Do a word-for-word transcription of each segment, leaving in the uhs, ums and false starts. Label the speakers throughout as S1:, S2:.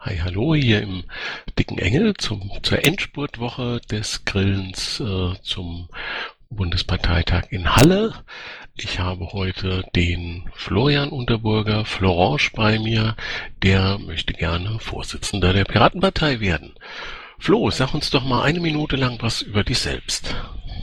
S1: Hi, hallo, hier im Dicken Engel zum, zur Endspurtwoche des Grillens äh, zum Bundesparteitag in Halle. Ich habe heute den Florian Unterburger, Florange, bei mir. Der möchte gerne Vorsitzender der Piratenpartei werden. Flo, sag uns doch mal eine Minute lang was über dich selbst.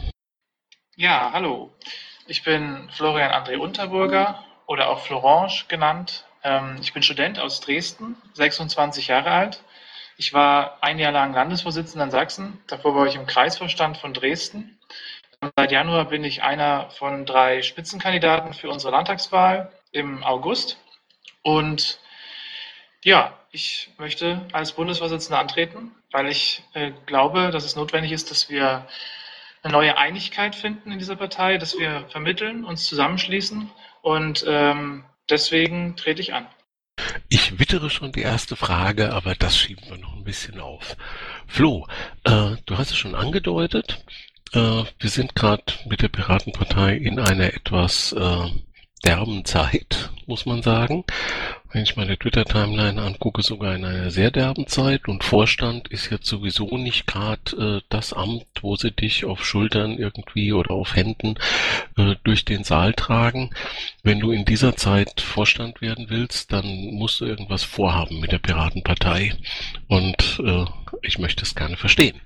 S2: Ja, hallo. Ich bin Florian André Unterburger oder auch Florange genannt. Ähm, ich bin Student aus Dresden, sechsundzwanzig Jahre alt. Ich war ein Jahr lang Landesvorsitzender in Sachsen. Davor war ich im Kreisvorstand von Dresden. Seit Januar bin ich einer von drei Spitzenkandidaten für unsere Landtagswahl im August. Und ja, ich möchte als Bundesvorsitzender antreten, weil ich äh, glaube, dass es notwendig ist, dass wir eine neue Einigkeit finden in dieser Partei, dass wir vermitteln, uns zusammenschließen und ähm, deswegen trete ich an.
S1: Ich wittere schon die erste Frage, aber das schieben wir noch ein bisschen auf. Flo, äh, du hast es schon angedeutet. Äh, wir sind gerade mit der Piratenpartei in einer etwas äh, derben Zeit, muss man sagen. Wenn ich meine Twitter-Timeline angucke, sogar in einer sehr derben Zeit. Und Vorstand ist jetzt sowieso nicht gerade äh, das Amt, wo sie dich auf Schultern irgendwie oder auf Händen äh, durch den Saal tragen. Wenn du in dieser Zeit Vorstand werden willst, dann musst du irgendwas vorhaben mit der Piratenpartei. Und äh, ich möchte es gerne verstehen.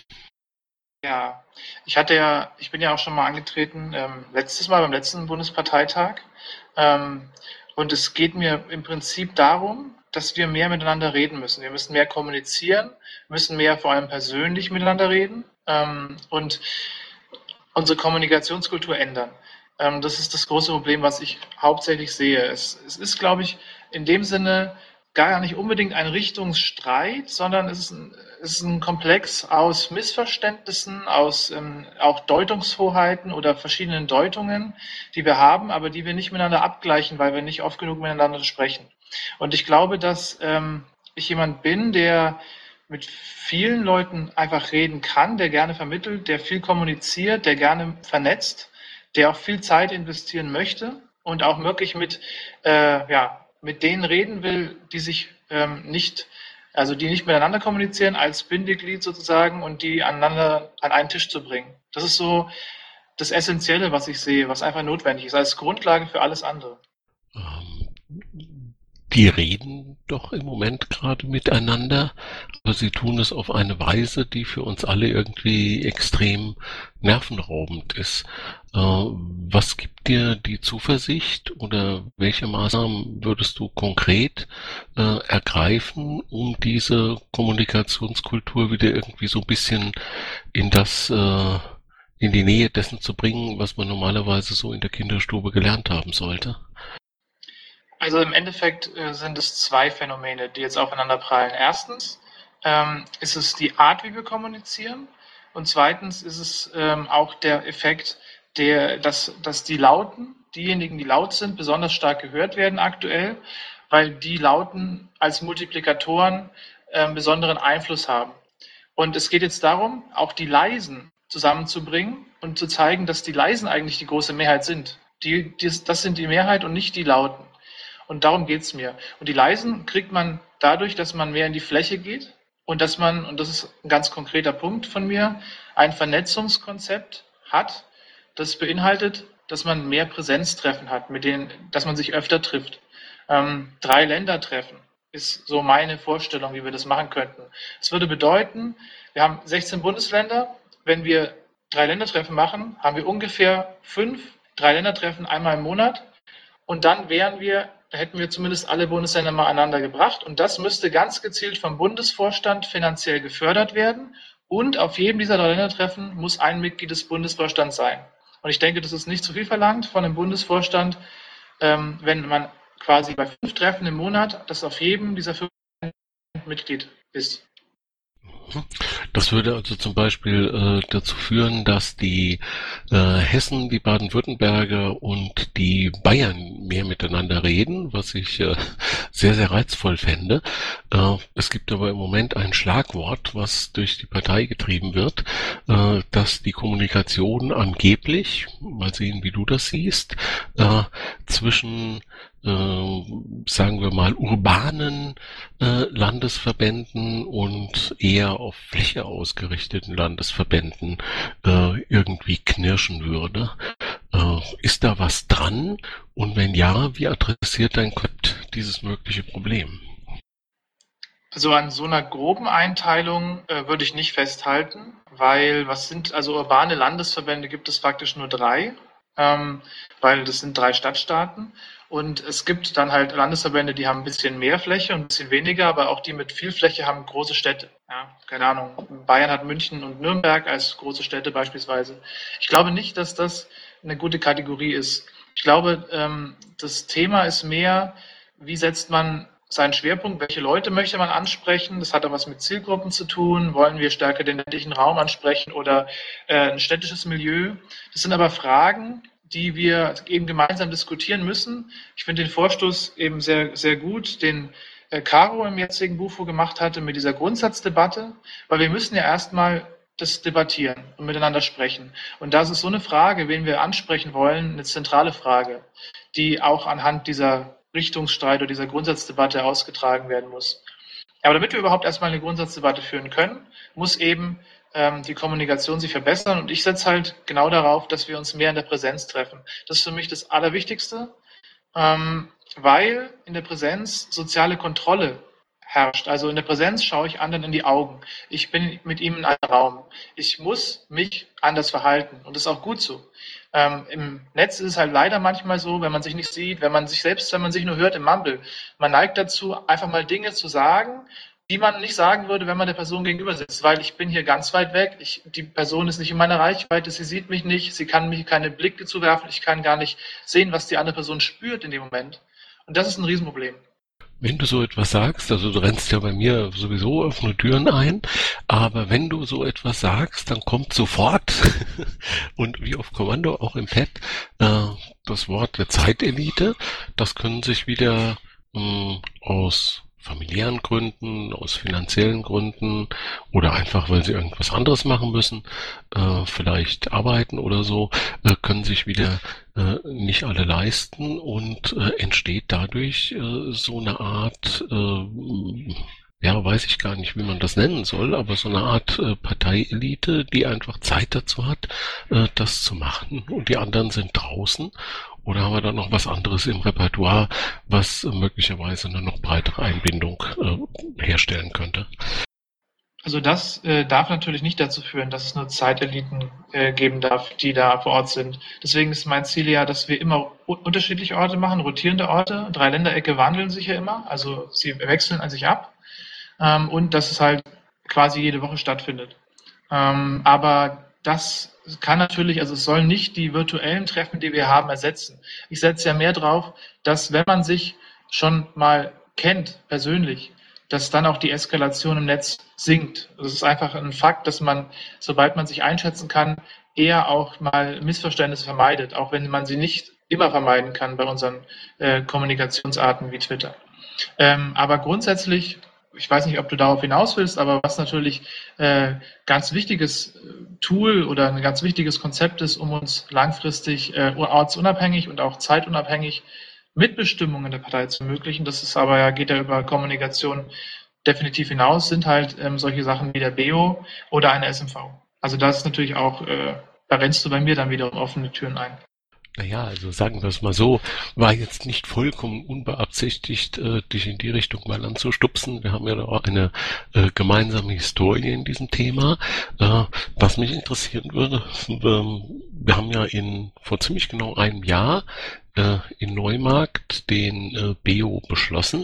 S2: Ja, ich hatte ja, ich bin ja auch schon mal angetreten, ähm, letztes Mal beim letzten Bundesparteitag. Ähm, und es geht mir im Prinzip darum, dass wir mehr miteinander reden müssen. Wir müssen mehr kommunizieren, müssen mehr vor allem persönlich miteinander reden ähm, und unsere Kommunikationskultur ändern. Ähm, das ist das große Problem, was ich hauptsächlich sehe. Es, es ist, glaube ich, in dem Sinne gar nicht unbedingt ein Richtungsstreit, sondern es ist ein, es ist ein Komplex aus Missverständnissen, aus ähm, auch Deutungshoheiten oder verschiedenen Deutungen, die wir haben, aber die wir nicht miteinander abgleichen, weil wir nicht oft genug miteinander sprechen. Und ich glaube, dass ähm, ich jemand bin, der mit vielen Leuten einfach reden kann, der gerne vermittelt, der viel kommuniziert, der gerne vernetzt, der auch viel Zeit investieren möchte und auch wirklich mit, äh, ja, mit denen reden will, die sich ähm, nicht, also die nicht miteinander kommunizieren, als Bindeglied sozusagen und die aneinander an einen Tisch zu bringen. Das ist so das Essentielle, was ich sehe, was einfach notwendig ist, als Grundlage für alles andere.
S1: Ähm, Die reden doch im Moment gerade miteinander, aber sie tun es auf eine Weise, die für uns alle irgendwie extrem nervenraubend ist. Äh, was gibt dir die Zuversicht oder welche Maßnahmen würdest du konkret äh, ergreifen, um diese Kommunikationskultur wieder irgendwie so ein bisschen in das äh, in die Nähe dessen zu bringen, was man normalerweise so in der Kinderstube gelernt haben sollte?
S2: Also im Endeffekt äh, sind es zwei Phänomene, die jetzt aufeinander prallen. Erstens ähm, ist es die Art, wie wir kommunizieren. Und zweitens ist es ähm, auch der Effekt, der, dass, dass die Lauten, diejenigen, die laut sind, besonders stark gehört werden aktuell, weil die Lauten als Multiplikatoren äh, besonderen Einfluss haben. Und es geht jetzt darum, auch die Leisen zusammenzubringen und zu zeigen, dass die Leisen eigentlich die große Mehrheit sind. Die, die, das sind die Mehrheit und nicht die Lauten. Und darum geht es mir. Und die Leisen kriegt man dadurch, dass man mehr in die Fläche geht und dass man, und das ist ein ganz konkreter Punkt von mir, ein Vernetzungskonzept hat, das beinhaltet, dass man mehr Präsenztreffen hat, mit denen, dass man sich öfter trifft. Ähm, drei Ländertreffen ist so meine Vorstellung, wie wir das machen könnten. Es würde bedeuten, wir haben sechzehn Bundesländer. Wenn wir drei Ländertreffen machen, haben wir ungefähr fünf drei Ländertreffen einmal im Monat. Und dann wären wir, da hätten wir zumindest alle Bundesländer mal aneinander gebracht. Und das müsste ganz gezielt vom Bundesvorstand finanziell gefördert werden. Und auf jedem dieser drei Ländertreffen muss ein Mitglied des Bundesvorstands sein. Und ich denke, das ist nicht zu viel verlangt von dem Bundesvorstand, ähm, wenn man quasi bei fünf Treffen im Monat, dass auf jedem dieser fünf Mitglied ist.
S1: Das würde also zum Beispiel äh, dazu führen, dass die äh, Hessen, die Baden-Württemberger und die Bayern mehr miteinander reden, was ich äh, sehr, sehr reizvoll fände. Äh, es gibt aber im Moment ein Schlagwort, was durch die Partei getrieben wird, äh, dass die Kommunikation angeblich, mal sehen, wie du das siehst, äh, zwischen äh, sagen wir mal, urbanen äh, Landesverbänden und eher auf Fläche ausgerichteten Landesverbänden äh, irgendwie knirschen würde. Äh, ist da was dran? Und wenn ja, wie adressiert dein Konzept dieses mögliche Problem?
S2: Also an so einer groben Einteilung äh, würde ich nicht festhalten, weil was sind, also urbane Landesverbände gibt es faktisch nur drei, ähm, weil das sind drei Stadtstaaten. Und es gibt dann halt Landesverbände, die haben ein bisschen mehr Fläche und ein bisschen weniger, aber auch die mit viel Fläche haben große Städte. Ja, keine Ahnung. Bayern hat München und Nürnberg als große Städte beispielsweise. Ich glaube nicht, dass das eine gute Kategorie ist. Ich glaube, ähm, das Thema ist mehr, wie setzt man seinen Schwerpunkt, welche Leute möchte man ansprechen? Das hat auch was mit Zielgruppen zu tun. Wollen wir stärker den ländlichen Raum ansprechen oder äh, ein städtisches Milieu? Das sind aber Fragen, die wir eben gemeinsam diskutieren müssen. Ich finde den Vorstoß eben sehr, sehr gut, den äh, Caro im jetzigen Bufo gemacht hatte mit dieser Grundsatzdebatte, weil wir müssen ja erstmal das debattieren und miteinander sprechen. Und das ist so eine Frage, wen wir ansprechen wollen, eine zentrale Frage, die auch anhand dieser Richtungsstreit oder dieser Grundsatzdebatte ausgetragen werden muss. Aber damit wir überhaupt erstmal eine Grundsatzdebatte führen können, muss eben ähm, die Kommunikation sich verbessern. Und ich setze halt genau darauf, dass wir uns mehr in der Präsenz treffen. Das ist für mich das Allerwichtigste, ähm, weil in der Präsenz soziale Kontrolle herrscht. Also in der Präsenz schaue ich anderen in die Augen. Ich bin mit ihm in einem Raum. Ich muss mich anders verhalten und das ist auch gut so. Ähm, Im Netz ist es halt leider manchmal so, wenn man sich nicht sieht, wenn man sich selbst, wenn man sich nur hört im Mumble, man neigt dazu, einfach mal Dinge zu sagen, die man nicht sagen würde, wenn man der Person gegenüber sitzt, weil ich bin hier ganz weit weg, ich, die Person ist nicht in meiner Reichweite, sie sieht mich nicht, sie kann mir keine Blicke zuwerfen, ich kann gar nicht sehen, was die andere Person spürt in dem Moment. Und das ist ein Riesenproblem.
S1: Wenn du so etwas sagst, also du rennst ja bei mir sowieso offene Türen ein, aber wenn du so etwas sagst, dann kommt sofort und wie auf Kommando auch im Pad äh, das Wort der Zeitelite. Das können sich wieder mh, aus familiären Gründen, aus finanziellen Gründen oder einfach, weil sie irgendwas anderes machen müssen, äh, vielleicht arbeiten oder so, äh, können sich wieder äh, nicht alle leisten und äh, entsteht dadurch äh, so eine Art, äh, ja, weiß ich gar nicht, wie man das nennen soll, aber so eine Art äh, Parteielite, die einfach Zeit dazu hat, äh, das zu machen und die anderen sind draußen. Oder haben wir da noch was anderes im Repertoire, was äh, möglicherweise eine noch breitere Einbindung äh, herstellen könnte?
S2: Also das äh, darf natürlich nicht dazu führen, dass es nur Zeiteliten äh, geben darf, die da vor Ort sind. Deswegen ist mein Ziel ja, dass wir immer u- unterschiedliche Orte machen, rotierende Orte. Drei Länderecke wandeln sich ja immer, also sie wechseln an sich ab. Ähm, und dass es halt quasi jede Woche stattfindet. Ähm, aber das kann natürlich, also es soll nicht die virtuellen Treffen, die wir haben, ersetzen. Ich setze ja mehr drauf, dass wenn man sich schon mal kennt, persönlich, dass dann auch die Eskalation im Netz sinkt. Das ist einfach ein Fakt, dass man, sobald man sich einschätzen kann, eher auch mal Missverständnisse vermeidet, auch wenn man sie nicht immer vermeiden kann bei unseren äh, Kommunikationsarten wie Twitter. Ähm, aber grundsätzlich, ich weiß nicht, ob du darauf hinaus willst, aber was natürlich äh, ganz wichtiges äh, Tool oder ein ganz wichtiges Konzept ist, um uns langfristig äh, ortsunabhängig und auch zeitunabhängig Mitbestimmung in der Partei zu ermöglichen, das ist aber ja, geht ja über Kommunikation definitiv hinaus, sind halt ähm, solche Sachen wie der B O oder eine S M V. Also das ist natürlich auch, äh, da rennst du bei mir dann wieder offene Türen ein.
S1: Naja, also sagen wir es mal so, war jetzt nicht vollkommen unbeabsichtigt, äh, dich in die Richtung mal anzustupsen. Wir haben ja da auch eine äh, gemeinsame Historie in diesem Thema. Äh, was mich interessieren würde, ähm, wir haben ja in vor ziemlich genau einem Jahr äh, in Neumarkt den äh, B O beschlossen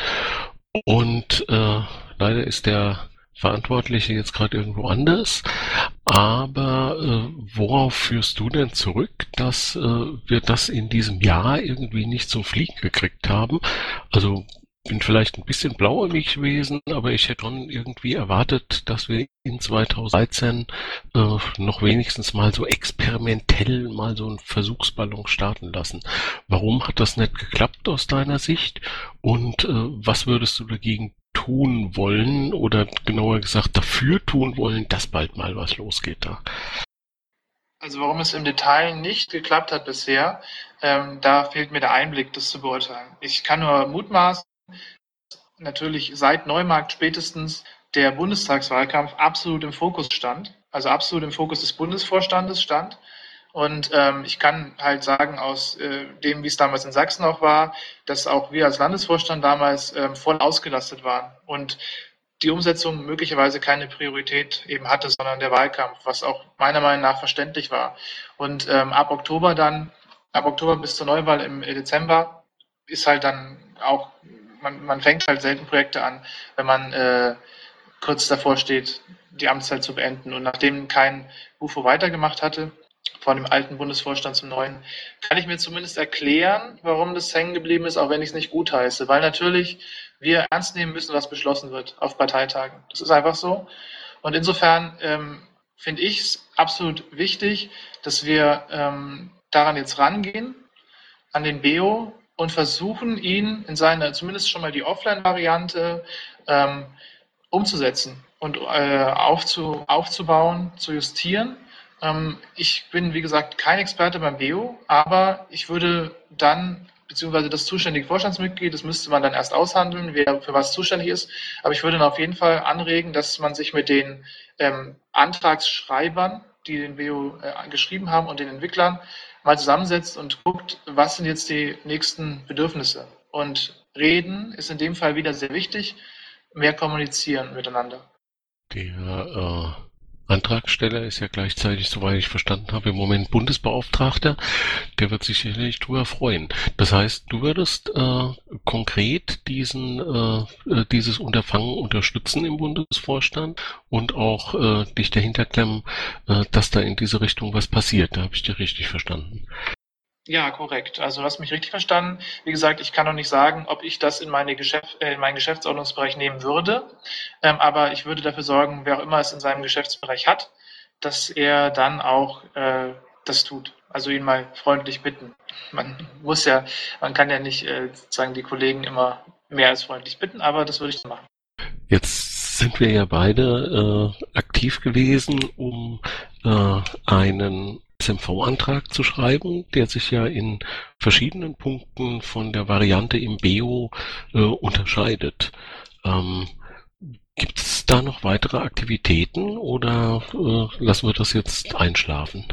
S1: und äh, leider ist der Verantwortliche jetzt gerade irgendwo anders. Aber äh, worauf führst du denn zurück, dass äh, wir das in diesem Jahr irgendwie nicht zum Fliegen gekriegt haben? Also bin vielleicht ein bisschen blauäugig gewesen, aber ich hätte schon irgendwie erwartet, dass wir in zweitausenddreizehn äh, noch wenigstens mal so experimentell mal so einen Versuchsballon starten lassen. Warum hat das nicht geklappt aus deiner Sicht? Und äh, was würdest du dagegen tun wollen oder genauer gesagt dafür tun wollen, dass bald mal was losgeht da?
S2: Also warum es im Detail nicht geklappt hat bisher, ähm, da fehlt mir der Einblick, das zu beurteilen. Ich kann nur mutmaßen, natürlich seit Neumarkt spätestens der Bundestagswahlkampf absolut im Fokus stand, also absolut im Fokus des Bundesvorstandes stand. Und ähm, ich kann halt sagen, aus äh, dem, wie es damals in Sachsen auch war, dass auch wir als Landesvorstand damals ähm, voll ausgelastet waren und die Umsetzung möglicherweise keine Priorität eben hatte, sondern der Wahlkampf, was auch meiner Meinung nach verständlich war. Und ähm, ab Oktober dann, ab Oktober bis zur Neuwahl im Dezember ist halt dann auch, man, man fängt halt selten Projekte an, wenn man äh, kurz davor steht, die Amtszeit zu beenden. Und nachdem kein U F O weitergemacht hatte, von dem alten Bundesvorstand zum neuen, kann ich mir zumindest erklären, warum das hängen geblieben ist, auch wenn ich es nicht gutheiße. Weil natürlich wir ernst nehmen müssen, was beschlossen wird auf Parteitagen. Das ist einfach so. Und insofern ähm, finde ich es absolut wichtig, dass wir ähm, daran jetzt rangehen, an den B O und versuchen, ihn in seiner, zumindest schon mal die Offline-Variante, ähm, umzusetzen und äh, aufzu, aufzubauen, zu justieren. Ähm, ich bin, wie gesagt, kein Experte beim B O, aber ich würde dann, beziehungsweise das zuständige Vorstandsmitglied, das müsste man dann erst aushandeln, wer für was zuständig ist, aber ich würde dann auf jeden Fall anregen, dass man sich mit den ähm, Antragsschreibern, die den B O äh, geschrieben haben, und den Entwicklern mal zusammensetzt und guckt, was sind jetzt die nächsten Bedürfnisse. Und reden ist in dem Fall wieder sehr wichtig, mehr kommunizieren miteinander.
S1: Der äh, Antragsteller ist ja gleichzeitig, soweit ich verstanden habe, im Moment Bundesbeauftragter. Der wird sich sicherlich drüber freuen. Das heißt, du würdest äh, konkret diesen äh, äh, dieses Unterfangen unterstützen im Bundesvorstand und auch äh, dich dahinter klemmen, äh, dass da in diese Richtung was passiert. Da habe ich dir richtig verstanden.
S2: Ja, korrekt. Also du hast mich richtig verstanden. Wie gesagt, ich kann noch nicht sagen, ob ich das in, meine Geschäft, äh, in meinen Geschäftsordnungsbereich nehmen würde, ähm, aber ich würde dafür sorgen, wer auch immer es in seinem Geschäftsbereich hat, dass er dann auch äh, das tut. Also ihn mal freundlich bitten. Man muss ja, man kann ja nicht äh, sozusagen die Kollegen immer mehr als freundlich bitten, aber das würde ich dann machen.
S1: Jetzt sind wir ja beide äh, aktiv gewesen, um äh, einen S M V-Antrag zu schreiben, der sich ja in verschiedenen Punkten von der Variante im B O äh, unterscheidet. Ähm, Gibt es da noch weitere Aktivitäten oder äh, lassen wir das jetzt einschlafen?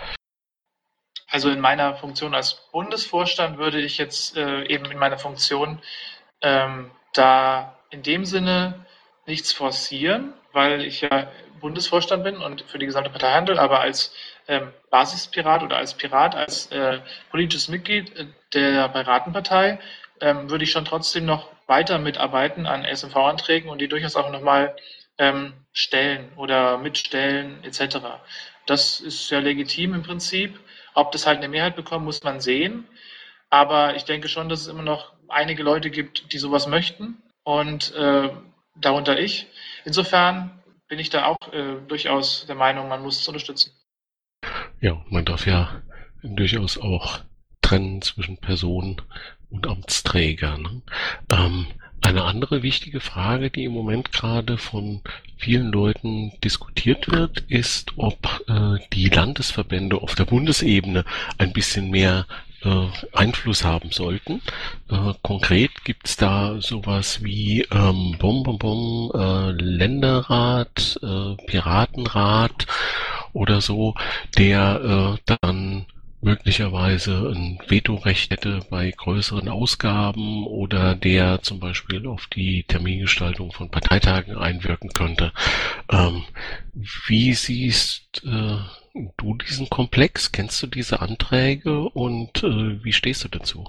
S2: Also in meiner Funktion als Bundesvorstand würde ich jetzt äh, eben in meiner Funktion ähm, da in dem Sinne nichts forcieren, weil ich ja Bundesvorstand bin und für die gesamte Partei handle, aber als ähm, Basispirat oder als Pirat, als äh, politisches Mitglied äh, der Piratenpartei ähm, würde ich schon trotzdem noch weiter mitarbeiten an S M V-Anträgen und die durchaus auch nochmal ähm, stellen oder mitstellen et cetera. Das ist ja legitim im Prinzip. Ob das halt eine Mehrheit bekommt, muss man sehen. Aber ich denke schon, dass es immer noch einige Leute gibt, die sowas möchten und äh, darunter ich. Insofern bin ich da auch äh, durchaus der Meinung, man muss es unterstützen.
S1: Ja, man darf ja durchaus auch trennen zwischen Person und Amtsträger. Ne? Ähm, eine andere wichtige Frage, die im Moment gerade von vielen Leuten diskutiert wird, ist, ob äh, die Landesverbände auf der Bundesebene ein bisschen mehr äh, Einfluss haben sollten. Äh, konkret gibt's da sowas wie ähm, Bom Bom Bom, äh, Länderrat, äh, Piratenrat oder so, der äh, dann möglicherweise ein Vetorecht hätte bei größeren Ausgaben oder der zum Beispiel auf die Termingestaltung von Parteitagen einwirken könnte. Ähm, wie siehst äh, du diesen Komplex? Kennst du diese Anträge und äh, wie stehst du dazu?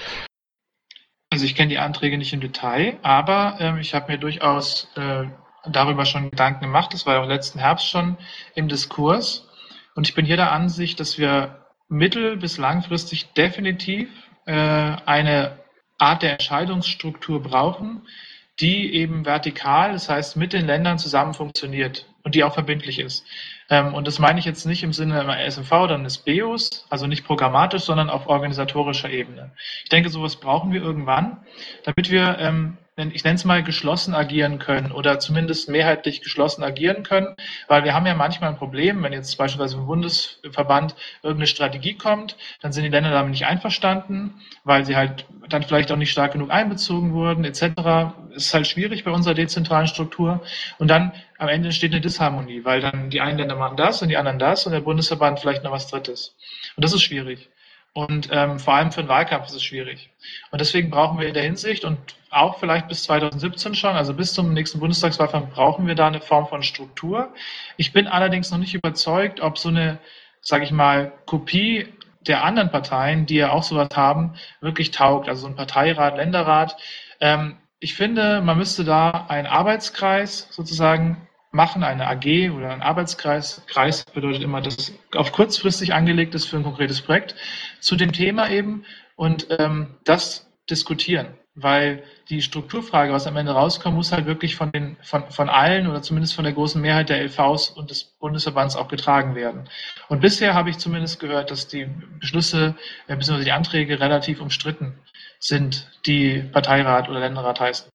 S2: Also ich kenne die Anträge nicht im Detail, aber ähm, ich habe mir durchaus äh, darüber schon Gedanken gemacht. Das war ja auch letzten Herbst schon im Diskurs. Und ich bin hier der Ansicht, dass wir mittel- bis langfristig definitiv äh, eine Art der Entscheidungsstruktur brauchen, die eben vertikal, das heißt mit den Ländern zusammen funktioniert und die auch verbindlich ist. Ähm, und das meine ich jetzt nicht im Sinne einer S M V oder eines B O S, also nicht programmatisch, sondern auf organisatorischer Ebene. Ich denke, sowas brauchen wir irgendwann, damit wir ähm, ich nenne es mal, geschlossen agieren können oder zumindest mehrheitlich geschlossen agieren können, weil wir haben ja manchmal ein Problem, wenn jetzt beispielsweise im Bundesverband irgendeine Strategie kommt, dann sind die Länder damit nicht einverstanden, weil sie halt dann vielleicht auch nicht stark genug einbezogen wurden, et cetera. Es ist halt schwierig bei unserer dezentralen Struktur und dann am Ende entsteht eine Disharmonie, weil dann die einen Länder machen das und die anderen das und der Bundesverband vielleicht noch was Drittes. Und das ist schwierig. Und ähm, vor allem für den Wahlkampf ist es schwierig. Und deswegen brauchen wir in der Hinsicht und auch vielleicht bis zweitausendsiebzehn schon, also bis zum nächsten Bundestagswahlkampf, brauchen wir da eine Form von Struktur. Ich bin allerdings noch nicht überzeugt, ob so eine, sage ich mal, Kopie der anderen Parteien, die ja auch sowas haben, wirklich taugt. Also so ein Parteirat, Länderrat. Ähm, ich finde, man müsste da einen Arbeitskreis sozusagen machen, eine A G oder ein Arbeitskreis. Kreis bedeutet immer, dass es auf kurzfristig angelegt ist für ein konkretes Projekt zu dem Thema eben und ähm, das diskutieren, weil die Strukturfrage, was am Ende rauskommt, muss halt wirklich von den von, von allen oder zumindest von der großen Mehrheit der L Vs und des Bundesverbands auch getragen werden. Und bisher habe ich zumindest gehört, dass die Beschlüsse äh, bzw. die Anträge relativ umstritten sind, die Parteirat oder Länderrat heißen.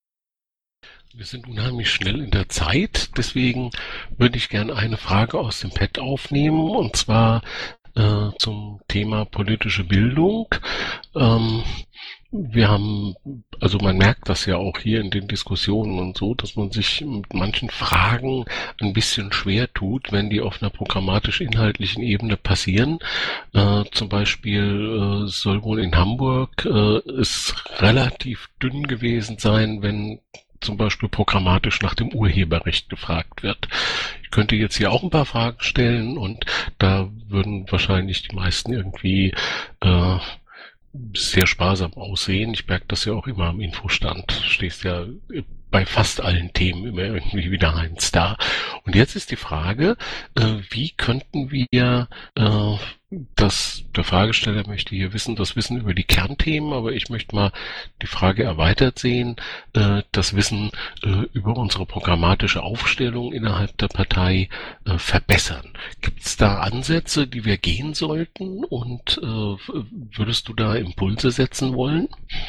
S1: Wir sind unheimlich schnell in der Zeit, deswegen würde ich gerne eine Frage aus dem Pad aufnehmen, und zwar äh, zum Thema politische Bildung. Ähm, wir haben, also man merkt das ja auch hier in den Diskussionen und so, dass man sich mit manchen Fragen ein bisschen schwer tut, wenn die auf einer programmatisch-inhaltlichen Ebene passieren. Äh, zum Beispiel äh, soll wohl in Hamburg äh, es relativ dünn gewesen sein, wenn zum Beispiel programmatisch nach dem Urheberrecht gefragt wird. Ich könnte jetzt hier auch ein paar Fragen stellen und da würden wahrscheinlich die meisten irgendwie äh, sehr sparsam aussehen. Ich merke das ja auch immer am Infostand. Stehst ja bei fast allen Themen immer irgendwie wieder ein Star. Und jetzt ist die Frage, äh, wie könnten wir äh, das, der Fragesteller möchte hier wissen, das Wissen über die Kernthemen, aber ich möchte mal die Frage erweitert sehen, äh, das Wissen äh, über unsere programmatische Aufstellung innerhalb der Partei äh, verbessern. Gibt es da Ansätze, die wir gehen sollten, und äh, würdest du da Impulse setzen wollen?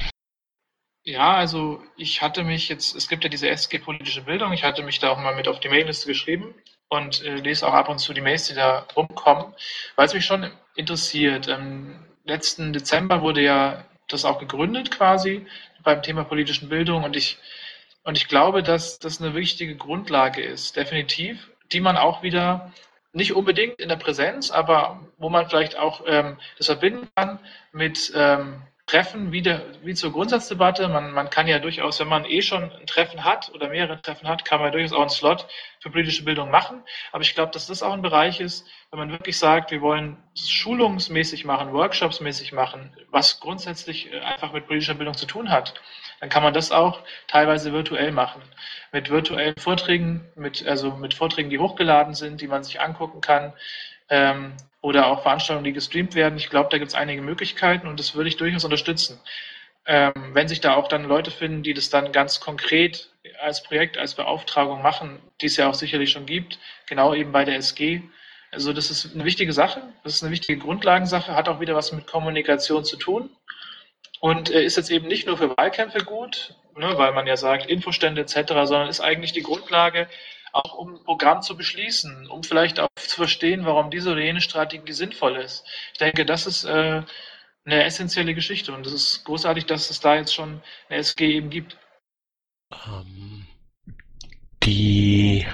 S2: Ja, also ich hatte mich jetzt, es gibt ja diese S G politische Bildung, ich hatte mich da auch mal mit auf die Mailingliste geschrieben und äh, lese auch ab und zu die Mails, die da rumkommen, weil es mich schon interessiert. Im letzten Dezember wurde ja das auch gegründet quasi beim Thema politischen Bildung und ich, und ich glaube, dass das eine wichtige Grundlage ist, definitiv, die man auch wieder nicht unbedingt in der Präsenz, aber wo man vielleicht auch ähm, das verbinden kann mit ähm, Treffen wie, der, wie zur Grundsatzdebatte. Man, man kann ja durchaus, wenn man eh schon ein Treffen hat oder mehrere Treffen hat, kann man ja durchaus auch einen Slot für politische Bildung machen. Aber ich glaube, dass das auch ein Bereich ist, wenn man wirklich sagt, wir wollen es schulungsmäßig machen, workshopsmäßig machen, was grundsätzlich einfach mit politischer Bildung zu tun hat, dann kann man das auch teilweise virtuell machen. Mit virtuellen Vorträgen, mit, also mit Vorträgen, die hochgeladen sind, die man sich angucken kann. Ähm, oder auch Veranstaltungen, die gestreamt werden. Ich glaube, da gibt es einige Möglichkeiten und das würde ich durchaus unterstützen. Ähm, wenn sich da auch dann Leute finden, die das dann ganz konkret als Projekt, als Beauftragung machen, die es ja auch sicherlich schon gibt, genau eben bei der S G. Also das ist eine wichtige Sache, das ist eine wichtige Grundlagensache, hat auch wieder was mit Kommunikation zu tun und äh, ist jetzt eben nicht nur für Wahlkämpfe gut, ne, weil man ja sagt, Infostände et cetera, sondern ist eigentlich die Grundlage, auch um ein Programm zu beschließen, um vielleicht auch zu verstehen, warum diese oder jene Strategie sinnvoll ist. Ich denke, das ist äh, eine essentielle Geschichte und es ist großartig, dass es da jetzt schon eine S G eben gibt.
S1: Ähm, die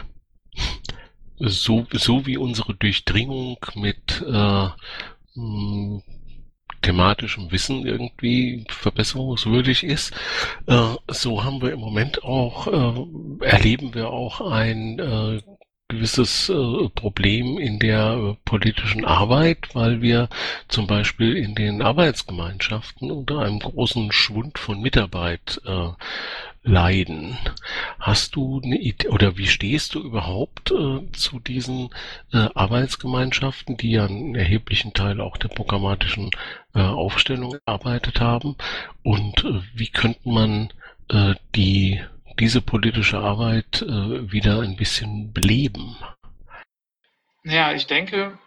S1: so, so wie unsere Durchdringung mit äh, mh, thematischem Wissen irgendwie verbesserungswürdig ist, äh, so haben wir im Moment auch, äh, erleben wir auch ein äh, gewisses äh, Problem in der äh, politischen Arbeit, weil wir zum Beispiel in den Arbeitsgemeinschaften unter einem großen Schwund von Mitarbeit äh, leiden. Hast du eine Idee, oder wie stehst du überhaupt äh, zu diesen äh, Arbeitsgemeinschaften, die ja einen erheblichen Teil auch der programmatischen äh, Aufstellung erarbeitet haben? Und äh, wie könnte man äh, die diese politische Arbeit äh, wieder ein bisschen beleben?
S2: Ja, ich denke,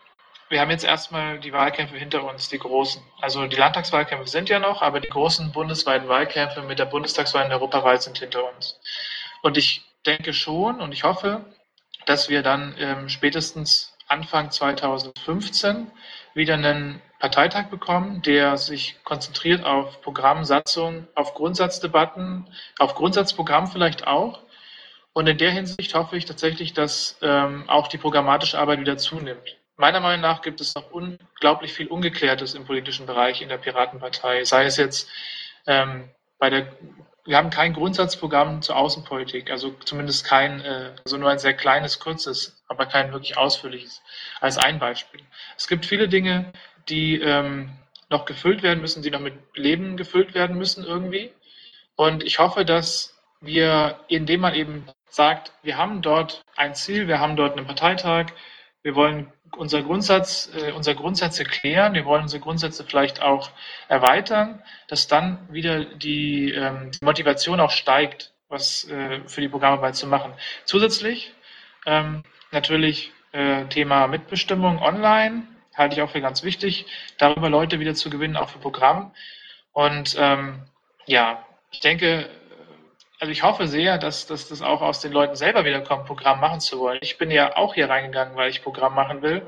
S2: wir haben jetzt erstmal die Wahlkämpfe hinter uns, die großen. Also die Landtagswahlkämpfe sind ja noch, aber die großen bundesweiten Wahlkämpfe mit der Bundestagswahl und der Europawahl sind hinter uns. Und ich denke schon und ich hoffe, dass wir dann ähm, spätestens Anfang zweitausendfünfzehn wieder einen Parteitag bekommen, der sich konzentriert auf Programm, Satzung, auf Grundsatzdebatten, auf Grundsatzprogramm vielleicht auch. Und in der Hinsicht hoffe ich tatsächlich, dass ähm, auch die programmatische Arbeit wieder zunimmt. Meiner Meinung nach gibt es noch unglaublich viel Ungeklärtes im politischen Bereich in der Piratenpartei. Sei es jetzt ähm, bei der, wir haben kein Grundsatzprogramm zur Außenpolitik, also zumindest kein, äh, also nur ein sehr kleines, kurzes, aber kein wirklich ausführliches, als ein Beispiel. Es gibt viele Dinge, die ähm, noch gefüllt werden müssen, die noch mit Leben gefüllt werden müssen irgendwie. Und ich hoffe, dass wir, indem man eben sagt, wir haben dort ein Ziel, wir haben dort einen Parteitag, wir wollen unser Grundsatz, äh, unsere Grundsätze klären, wir wollen unsere Grundsätze vielleicht auch erweitern, dass dann wieder die, ähm, die Motivation auch steigt, was äh, für die Programmarbeit zu machen. Zusätzlich ähm, natürlich äh, Thema Mitbestimmung online, halte ich auch für ganz wichtig, darüber Leute wieder zu gewinnen, auch für Programm. Und ähm, ja, ich denke, also ich hoffe sehr, dass, dass das auch aus den Leuten selber wieder kommt, Programm machen zu wollen. Ich bin ja auch hier reingegangen, weil ich Programm machen will.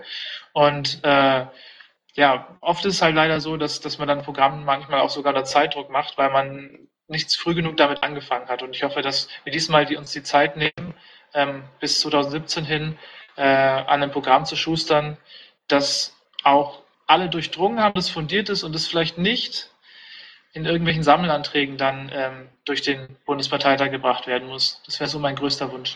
S2: Und äh, ja, oft ist es halt leider so, dass, dass man dann Programm manchmal auch sogar unter Zeitdruck macht, weil man nicht früh genug damit angefangen hat. Und ich hoffe, dass wir diesmal die, uns die Zeit nehmen, ähm, bis zweitausendsiebzehn hin äh, an einem Programm zu schustern, das auch alle durchdrungen haben, das fundiert ist und das vielleicht nicht in irgendwelchen Sammelanträgen dann ähm, durch den Bundesparteitag gebracht werden muss. Das wäre so mein größter Wunsch.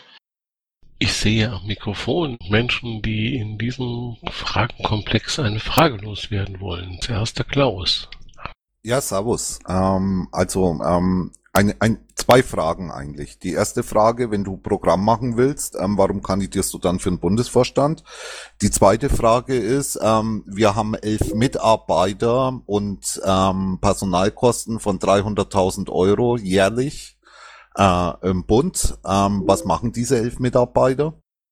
S1: Ich sehe am Mikrofon Menschen, die in diesem Fragenkomplex eine Frage loswerden wollen. Zuerst der Klaus.
S3: Ja, servus. Ähm, also ähm, ein, ein, zwei Fragen eigentlich. Die erste Frage, wenn du Programm machen willst, ähm, warum kandidierst du dann für den Bundesvorstand? Die zweite Frage ist, ähm, wir haben elf Mitarbeiter und ähm, Personalkosten von dreihunderttausend Euro jährlich äh, im Bund. Ähm, was machen diese elf Mitarbeiter?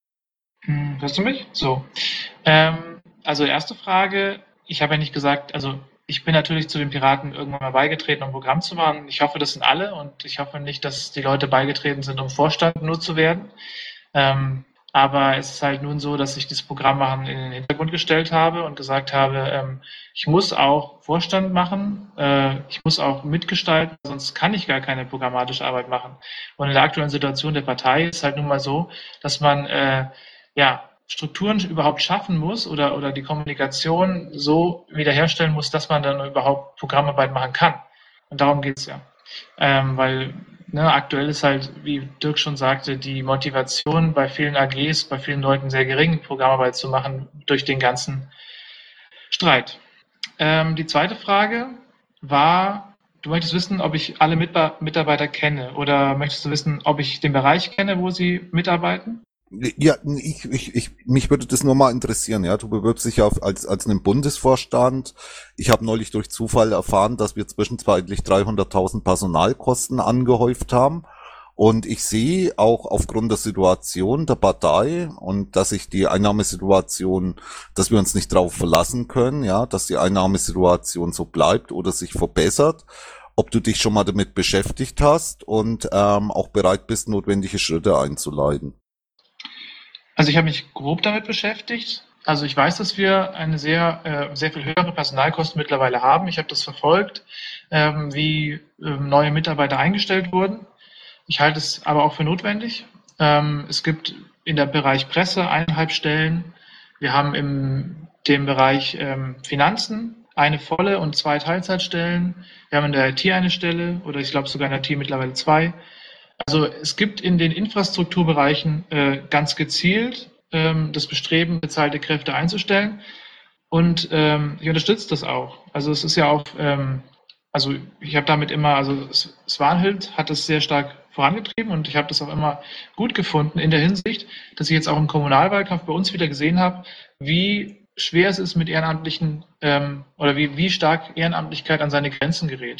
S2: Hm, hörst du mich? So. Ähm, also erste Frage, ich habe ja nicht gesagt, also ich bin natürlich zu den Piraten irgendwann mal beigetreten, um Programm zu machen. Ich hoffe, das sind alle und ich hoffe nicht, dass die Leute beigetreten sind, um Vorstand nur zu werden. Ähm, aber es ist halt nun so, dass ich das Programm machen in den Hintergrund gestellt habe und gesagt habe, ähm, ich muss auch Vorstand machen, äh, ich muss auch mitgestalten, sonst kann ich gar keine programmatische Arbeit machen. Und in der aktuellen Situation der Partei ist halt nun mal so, dass man äh, ja Strukturen überhaupt schaffen muss oder, oder die Kommunikation so wiederherstellen muss, dass man dann überhaupt Programmarbeit machen kann. Und darum geht's ja. Ähm, weil ne, aktuell ist halt, wie Dirk schon sagte, die Motivation bei vielen A Gs, bei vielen Leuten sehr gering, Programmarbeit zu machen durch den ganzen Streit. Ähm, die zweite Frage war, du möchtest wissen, ob ich alle Mitba- Mitarbeiter kenne oder möchtest du wissen, ob ich den Bereich kenne, wo sie mitarbeiten?
S3: Ja, ich, ich, ich, mich würde das nur mal interessieren, ja. Du bewirbst dich ja auf, als, als einen Bundesvorstand. Ich habe neulich durch Zufall erfahren, dass wir zwischenzeitlich dreihunderttausend Personalkosten angehäuft haben. Und ich sehe auch aufgrund der Situation der Partei und dass sich die Einnahmesituation, dass wir uns nicht darauf verlassen können, ja, dass die Einnahmesituation so bleibt oder sich verbessert, ob du dich schon mal damit beschäftigt hast und ähm, auch bereit bist, notwendige Schritte einzuleiten.
S2: Also ich habe mich grob damit beschäftigt. Also ich weiß, dass wir eine sehr, äh, sehr viel höhere Personalkosten mittlerweile haben. Ich habe das verfolgt, ähm, wie ähm, neue Mitarbeiter eingestellt wurden. Ich halte es aber auch für notwendig. Ähm, es gibt in der Bereich Presse eineinhalb Stellen. Wir haben im dem Bereich ähm, Finanzen eine volle und zwei Teilzeitstellen. Wir haben in der I T eine Stelle oder ich glaube sogar in der I T mittlerweile zwei. Also es gibt in den Infrastrukturbereichen äh, ganz gezielt ähm, das Bestreben, bezahlte Kräfte einzustellen. Und ähm, ich unterstütze das auch. Also es ist ja auch, ähm, also ich habe damit immer, also Swanhild hat das sehr stark vorangetrieben und ich habe das auch immer gut gefunden in der Hinsicht, dass ich jetzt auch im Kommunalwahlkampf bei uns wieder gesehen habe, wie schwer es ist mit Ehrenamtlichen ähm, oder wie, wie stark Ehrenamtlichkeit an seine Grenzen gerät.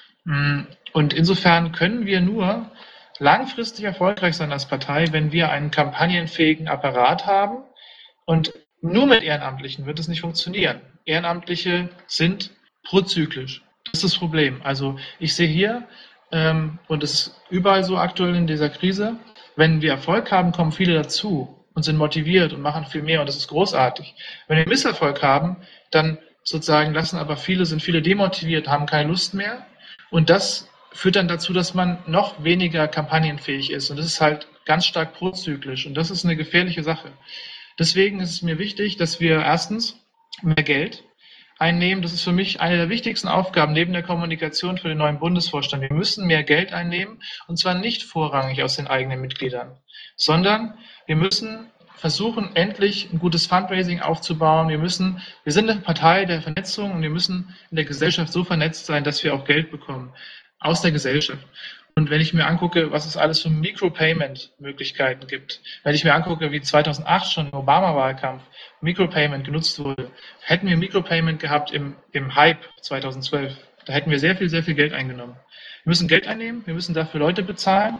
S2: Und insofern können wir nur langfristig erfolgreich sein als Partei, wenn wir einen kampagnenfähigen Apparat haben und Nur mit Ehrenamtlichen wird es nicht funktionieren. Ehrenamtliche sind prozyklisch. Das ist das Problem. Also ich sehe hier, ähm, und es ist überall so aktuell in dieser Krise, wenn wir Erfolg haben, kommen viele dazu und sind motiviert und machen viel mehr und das ist großartig. Wenn wir Misserfolg haben, dann sozusagen lassen aber viele, sind viele demotiviert, haben keine Lust mehr und das führt dann dazu, dass man noch weniger kampagnenfähig ist und das ist halt ganz stark prozyklisch und das ist eine gefährliche Sache. Deswegen ist es mir wichtig, dass wir erstens mehr Geld einnehmen. Das ist für mich eine der wichtigsten Aufgaben neben der Kommunikation für den neuen Bundesvorstand. Wir müssen mehr Geld einnehmen und zwar nicht vorrangig aus den eigenen Mitgliedern, sondern wir müssen versuchen, endlich ein gutes Fundraising aufzubauen. Wir müssen, wir sind eine Partei der Vernetzung und wir müssen in der Gesellschaft so vernetzt sein, dass wir auch Geld bekommen aus der Gesellschaft. Und wenn ich mir angucke, was es alles für Micropayment-Möglichkeiten gibt, wenn ich mir angucke, wie zweitausendacht schon im Obama-Wahlkampf Micropayment genutzt wurde, hätten wir Micropayment gehabt im, im Hype zweitausendzwölf, da hätten wir sehr viel, sehr viel Geld eingenommen. Wir müssen Geld einnehmen, wir müssen dafür Leute bezahlen.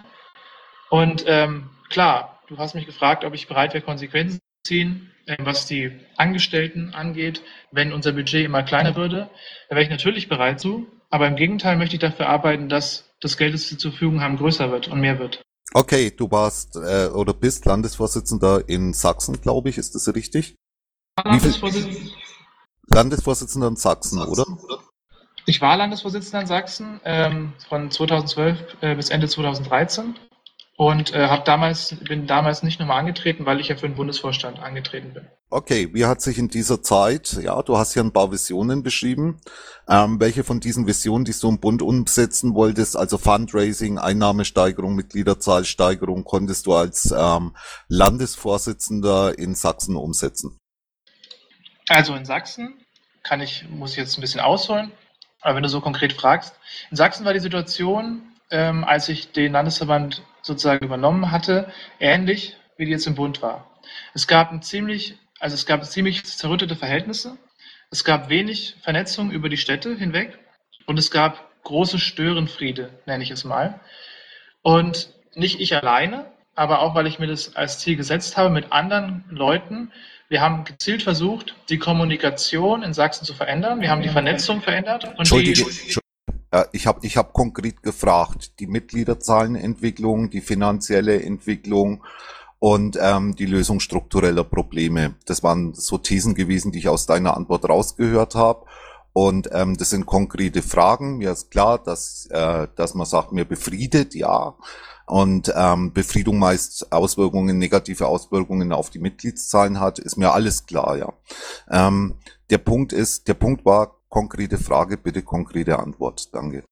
S2: Und ähm, klar, du hast mich gefragt, ob ich bereit wäre, Konsequenzen zu ziehen, äh, was die Angestellten angeht, wenn unser Budget immer kleiner würde. Da wäre ich natürlich bereit zu. Aber im Gegenteil möchte ich dafür arbeiten, dass das Geld, das sie zur Verfügung haben, größer wird und mehr wird.
S3: Okay, du warst äh, oder bist Landesvorsitzender in Sachsen, glaube ich. Ist das richtig?
S2: Landesvorsitzender,
S3: Landesvorsitzender in Sachsen, oder?
S2: Ich war Landesvorsitzender in Sachsen ähm, von zweitausendzwölf äh, bis Ende zweitausenddreizehn und äh, hab damals, bin damals nicht nochmal angetreten, weil ich ja für den Bundesvorstand angetreten bin.
S3: Okay, wie hat sich in dieser Zeit, ja, du hast ja ein paar Visionen beschrieben, ähm, welche von diesen Visionen, die du im Bund umsetzen wolltest, also Fundraising, Einnahmesteigerung, Mitgliederzahlsteigerung, konntest du als ähm, Landesvorsitzender in Sachsen umsetzen?
S2: Also in Sachsen kann ich, muss ich jetzt ein bisschen ausholen, aber wenn du so konkret fragst, in Sachsen war die Situation, ähm, als ich den Landesverband sozusagen übernommen hatte, ähnlich wie die jetzt im Bund war. Es gab ein ziemlich, also es gab ziemlich zerrüttete Verhältnisse, es gab wenig Vernetzung über die Städte hinweg und es gab große Störenfriede, nenne ich es mal. Und nicht ich alleine, aber auch, weil ich mir das als Ziel gesetzt habe mit anderen Leuten. Wir haben gezielt versucht, die Kommunikation in Sachsen zu verändern. Wir haben die Vernetzung verändert. Und
S3: Entschuldige,
S2: die,
S3: Entschuldige. Ja, ich habe ich hab konkret gefragt, die Mitgliederzahlenentwicklung, die finanzielle Entwicklung und ähm, die Lösung struktureller Probleme. Das waren so Thesen gewesen, die ich aus deiner Antwort rausgehört habe. Und ähm, das sind konkrete Fragen. Mir ist klar, dass, äh, dass man sagt, mir befriedet, ja. Und ähm, Befriedung meist Auswirkungen, negative Auswirkungen auf die Mitgliedszahlen hat, ist mir alles klar, ja. Ähm, der Punkt ist, der Punkt war, konkrete Frage, bitte konkrete Antwort. Danke.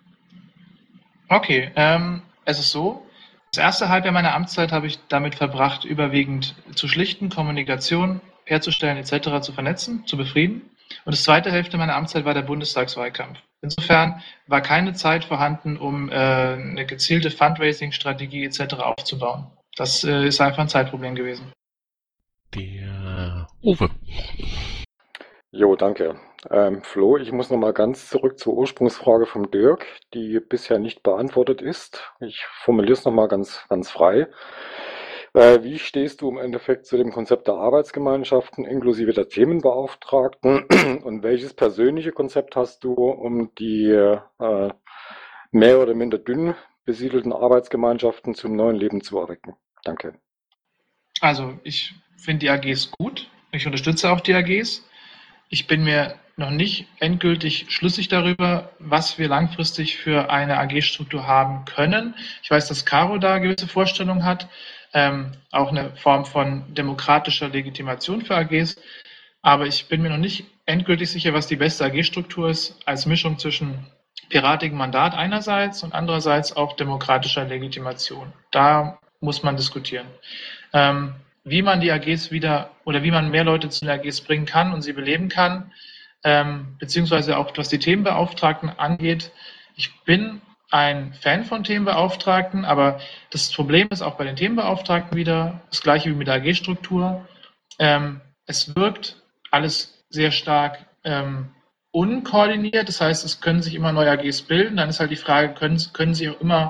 S2: Okay, ähm, es ist so, das erste Halbjahr meiner Amtszeit habe ich damit verbracht, überwiegend zu schlichten, Kommunikation herzustellen et cetera zu vernetzen, zu befrieden. Und das zweite Hälfte meiner Amtszeit war der Bundestagswahlkampf. Insofern war keine Zeit vorhanden, um äh, eine gezielte Fundraising-Strategie et cetera aufzubauen. Das äh, ist einfach ein Zeitproblem gewesen.
S1: Der Uwe.
S4: Jo, danke. Ähm, Flo, ich muss nochmal ganz zurück zur Ursprungsfrage vom Dirk, die bisher nicht beantwortet ist. Ich formuliere es nochmal ganz, ganz frei. Äh, wie stehst du im Endeffekt zu dem Konzept der Arbeitsgemeinschaften inklusive der Themenbeauftragten und welches persönliche Konzept hast du, um die äh, mehr oder minder dünn besiedelten Arbeitsgemeinschaften zum neuen Leben zu erwecken? Danke.
S2: Also ich finde die A Gs gut. Ich unterstütze auch die A Gs. Ich bin mir noch nicht endgültig schlüssig darüber, was wir langfristig für eine A G-Struktur haben können. Ich weiß, dass Caro da gewisse Vorstellungen hat, ähm, auch eine Form von demokratischer Legitimation für A Gs. Aber ich bin mir noch nicht endgültig sicher, was die beste A G-Struktur ist, als Mischung zwischen piratigem Mandat einerseits und andererseits auch demokratischer Legitimation. Da muss man diskutieren. Ähm, wie man die A Gs wieder oder wie man mehr Leute zu den A Gs bringen kann und sie beleben kann, ähm, beziehungsweise auch was die Themenbeauftragten angeht. Ich bin ein Fan von Themenbeauftragten, aber das Problem ist auch bei den Themenbeauftragten wieder das gleiche wie mit der A G-Struktur. Ähm, es wirkt alles sehr stark ähm, unkoordiniert, das heißt, es können sich immer neue A Gs bilden, dann ist halt die Frage, können, können sie auch immer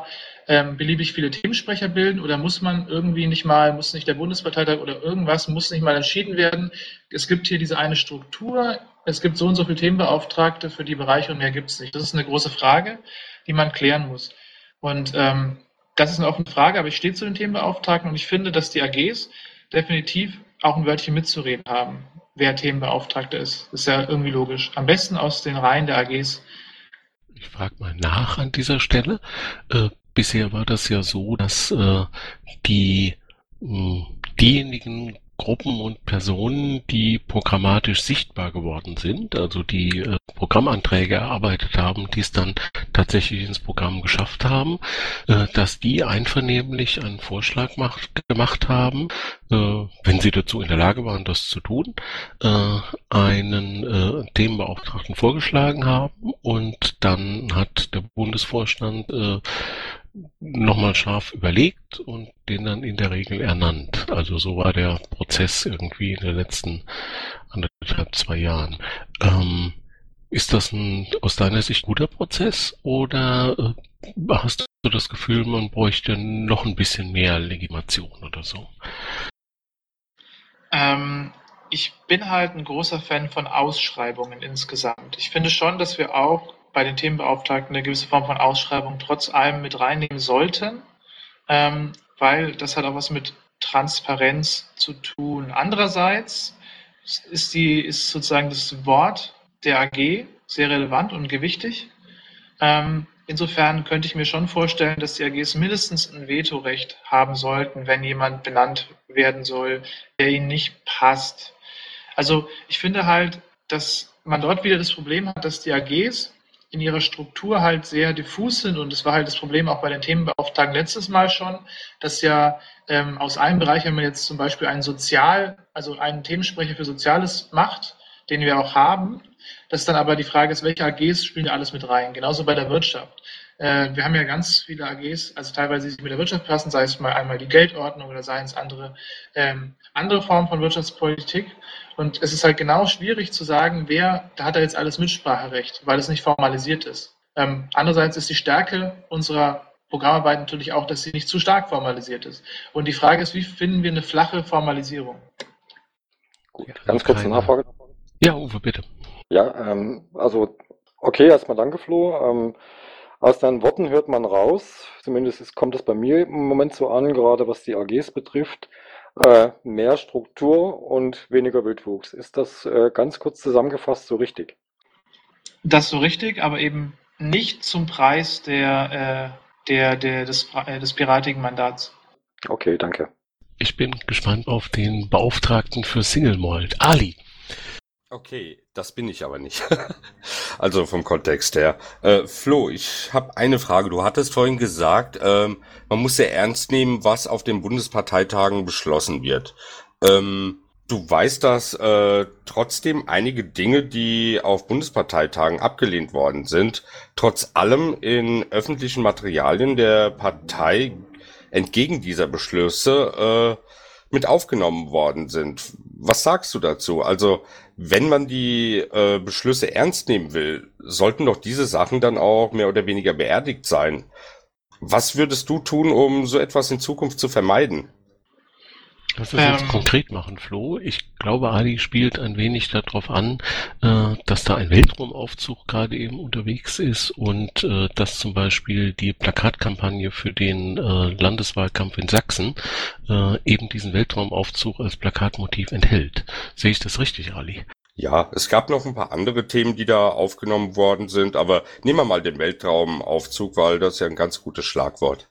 S2: ähm, beliebig viele Themensprecher bilden oder muss man irgendwie nicht mal, muss nicht der Bundesparteitag oder irgendwas, muss nicht mal entschieden werden? Es gibt hier diese eine Struktur, es gibt so und so viele Themenbeauftragte für die Bereiche und mehr gibt es nicht. Das ist eine große Frage, die man klären muss. Und ähm, das ist eine offene Frage, aber ich stehe zu den Themenbeauftragten und ich finde, dass die A Gs definitiv auch ein Wörtchen mitzureden haben, wer Themenbeauftragter ist. Das ist ja irgendwie logisch. Am besten aus den Reihen der A Gs.
S1: Ich frage mal nach an dieser Stelle. Äh, bisher war das ja so, dass äh, die mh, diejenigen Gruppen und Personen, die programmatisch sichtbar geworden sind, also die äh, Programmanträge erarbeitet haben, die es dann tatsächlich ins Programm geschafft haben, äh, dass die einvernehmlich einen Vorschlag macht, gemacht haben, äh, wenn sie dazu in der Lage waren, das zu tun, äh, einen äh, Themenbeauftragten vorgeschlagen haben und dann hat der Bundesvorstand äh, nochmal scharf überlegt und den dann in der Regel ernannt. Also so war der Prozess irgendwie in den letzten anderthalb, zwei Jahren. Ähm, ist das ein aus deiner Sicht guter Prozess oder äh, hast du das Gefühl, man bräuchte noch ein bisschen mehr Legitimation oder so?
S2: Ähm, ich bin halt ein großer Fan von Ausschreibungen insgesamt. Ich finde schon, dass wir auch bei den Themenbeauftragten eine gewisse Form von Ausschreibung trotz allem mit reinnehmen sollten, ähm, weil das hat auch was mit Transparenz zu tun. Andererseits ist, die, ist sozusagen das Wort der A G sehr relevant und gewichtig. Ähm, insofern könnte ich mir schon vorstellen, dass die A Gs mindestens ein Vetorecht haben sollten, wenn jemand benannt werden soll, der ihnen nicht passt. Also ich finde halt, dass man dort wieder das Problem hat, dass die A Gs in ihrer Struktur halt sehr diffus sind und das war halt das Problem auch bei den Themenbeauftragten letztes Mal schon, dass ja ähm, aus einem Bereich, wenn man jetzt zum Beispiel einen Sozial, also einen Themensprecher für Soziales macht, den wir auch haben, dass dann aber die Frage ist, welche A Gs spielen da alles mit rein? Genauso bei der Wirtschaft. Äh, wir haben ja ganz viele A Gs, also teilweise die sich mit der Wirtschaft befassen, sei es mal einmal die Geldordnung oder seien es andere, ähm, andere Formen von Wirtschaftspolitik. Und es ist halt genau schwierig zu sagen, wer, da hat er jetzt alles Mitspracherecht, weil es nicht formalisiert ist. Ähm, andererseits ist die Stärke unserer Programmarbeit natürlich auch, dass sie nicht zu stark formalisiert ist. Und die Frage ist, wie finden wir eine flache Formalisierung?
S4: Gut,
S1: Ja,
S4: ganz kurze
S1: keine-
S4: Nachfrage.
S1: Ja, Uwe, bitte.
S4: Ja, ähm, also okay, erstmal danke, Flo. Ähm, aus deinen Worten hört man raus, zumindest ist, kommt es bei mir im Moment so an, gerade was die A Gs betrifft, äh, mehr Struktur und weniger Wildwuchs. Ist das äh, ganz kurz zusammengefasst so richtig?
S2: Das ist so richtig, aber eben nicht zum Preis der, äh, der, der, des, äh, des piratigen Mandats.
S4: Okay, danke.
S1: Ich bin gespannt auf den Beauftragten für Single Malt. Ali.
S5: Okay, das bin ich aber nicht. Also vom Kontext her. Äh, Flo, ich habe eine Frage. Du hattest vorhin gesagt, ähm, man muss sehr ernst nehmen, was auf den Bundesparteitagen beschlossen wird. Ähm, du weißt, dass äh, trotzdem einige Dinge, die auf Bundesparteitagen abgelehnt worden sind, trotz allem in öffentlichen Materialien der Partei entgegen dieser Beschlüsse äh, mit aufgenommen worden sind. Was sagst du dazu? Also, wenn man die äh, Beschlüsse ernst nehmen will, sollten doch diese Sachen dann auch mehr oder weniger beerdigt sein. Was würdest du tun, um so etwas in Zukunft zu vermeiden?
S1: Lass uns jetzt
S2: Ähm.
S1: konkret machen, Flo. Ich glaube, Ali spielt ein wenig darauf an, äh, dass da ein Weltraumaufzug gerade eben unterwegs ist und äh, dass zum Beispiel die Plakatkampagne für den äh, Landeswahlkampf in Sachsen äh, eben diesen Weltraumaufzug als Plakatmotiv enthält. Sehe ich das richtig, Ali?
S5: Ja, es gab noch ein paar andere Themen, die da aufgenommen worden sind, aber nehmen wir mal den Weltraumaufzug, weil das ist ja ein ganz gutes Schlagwort.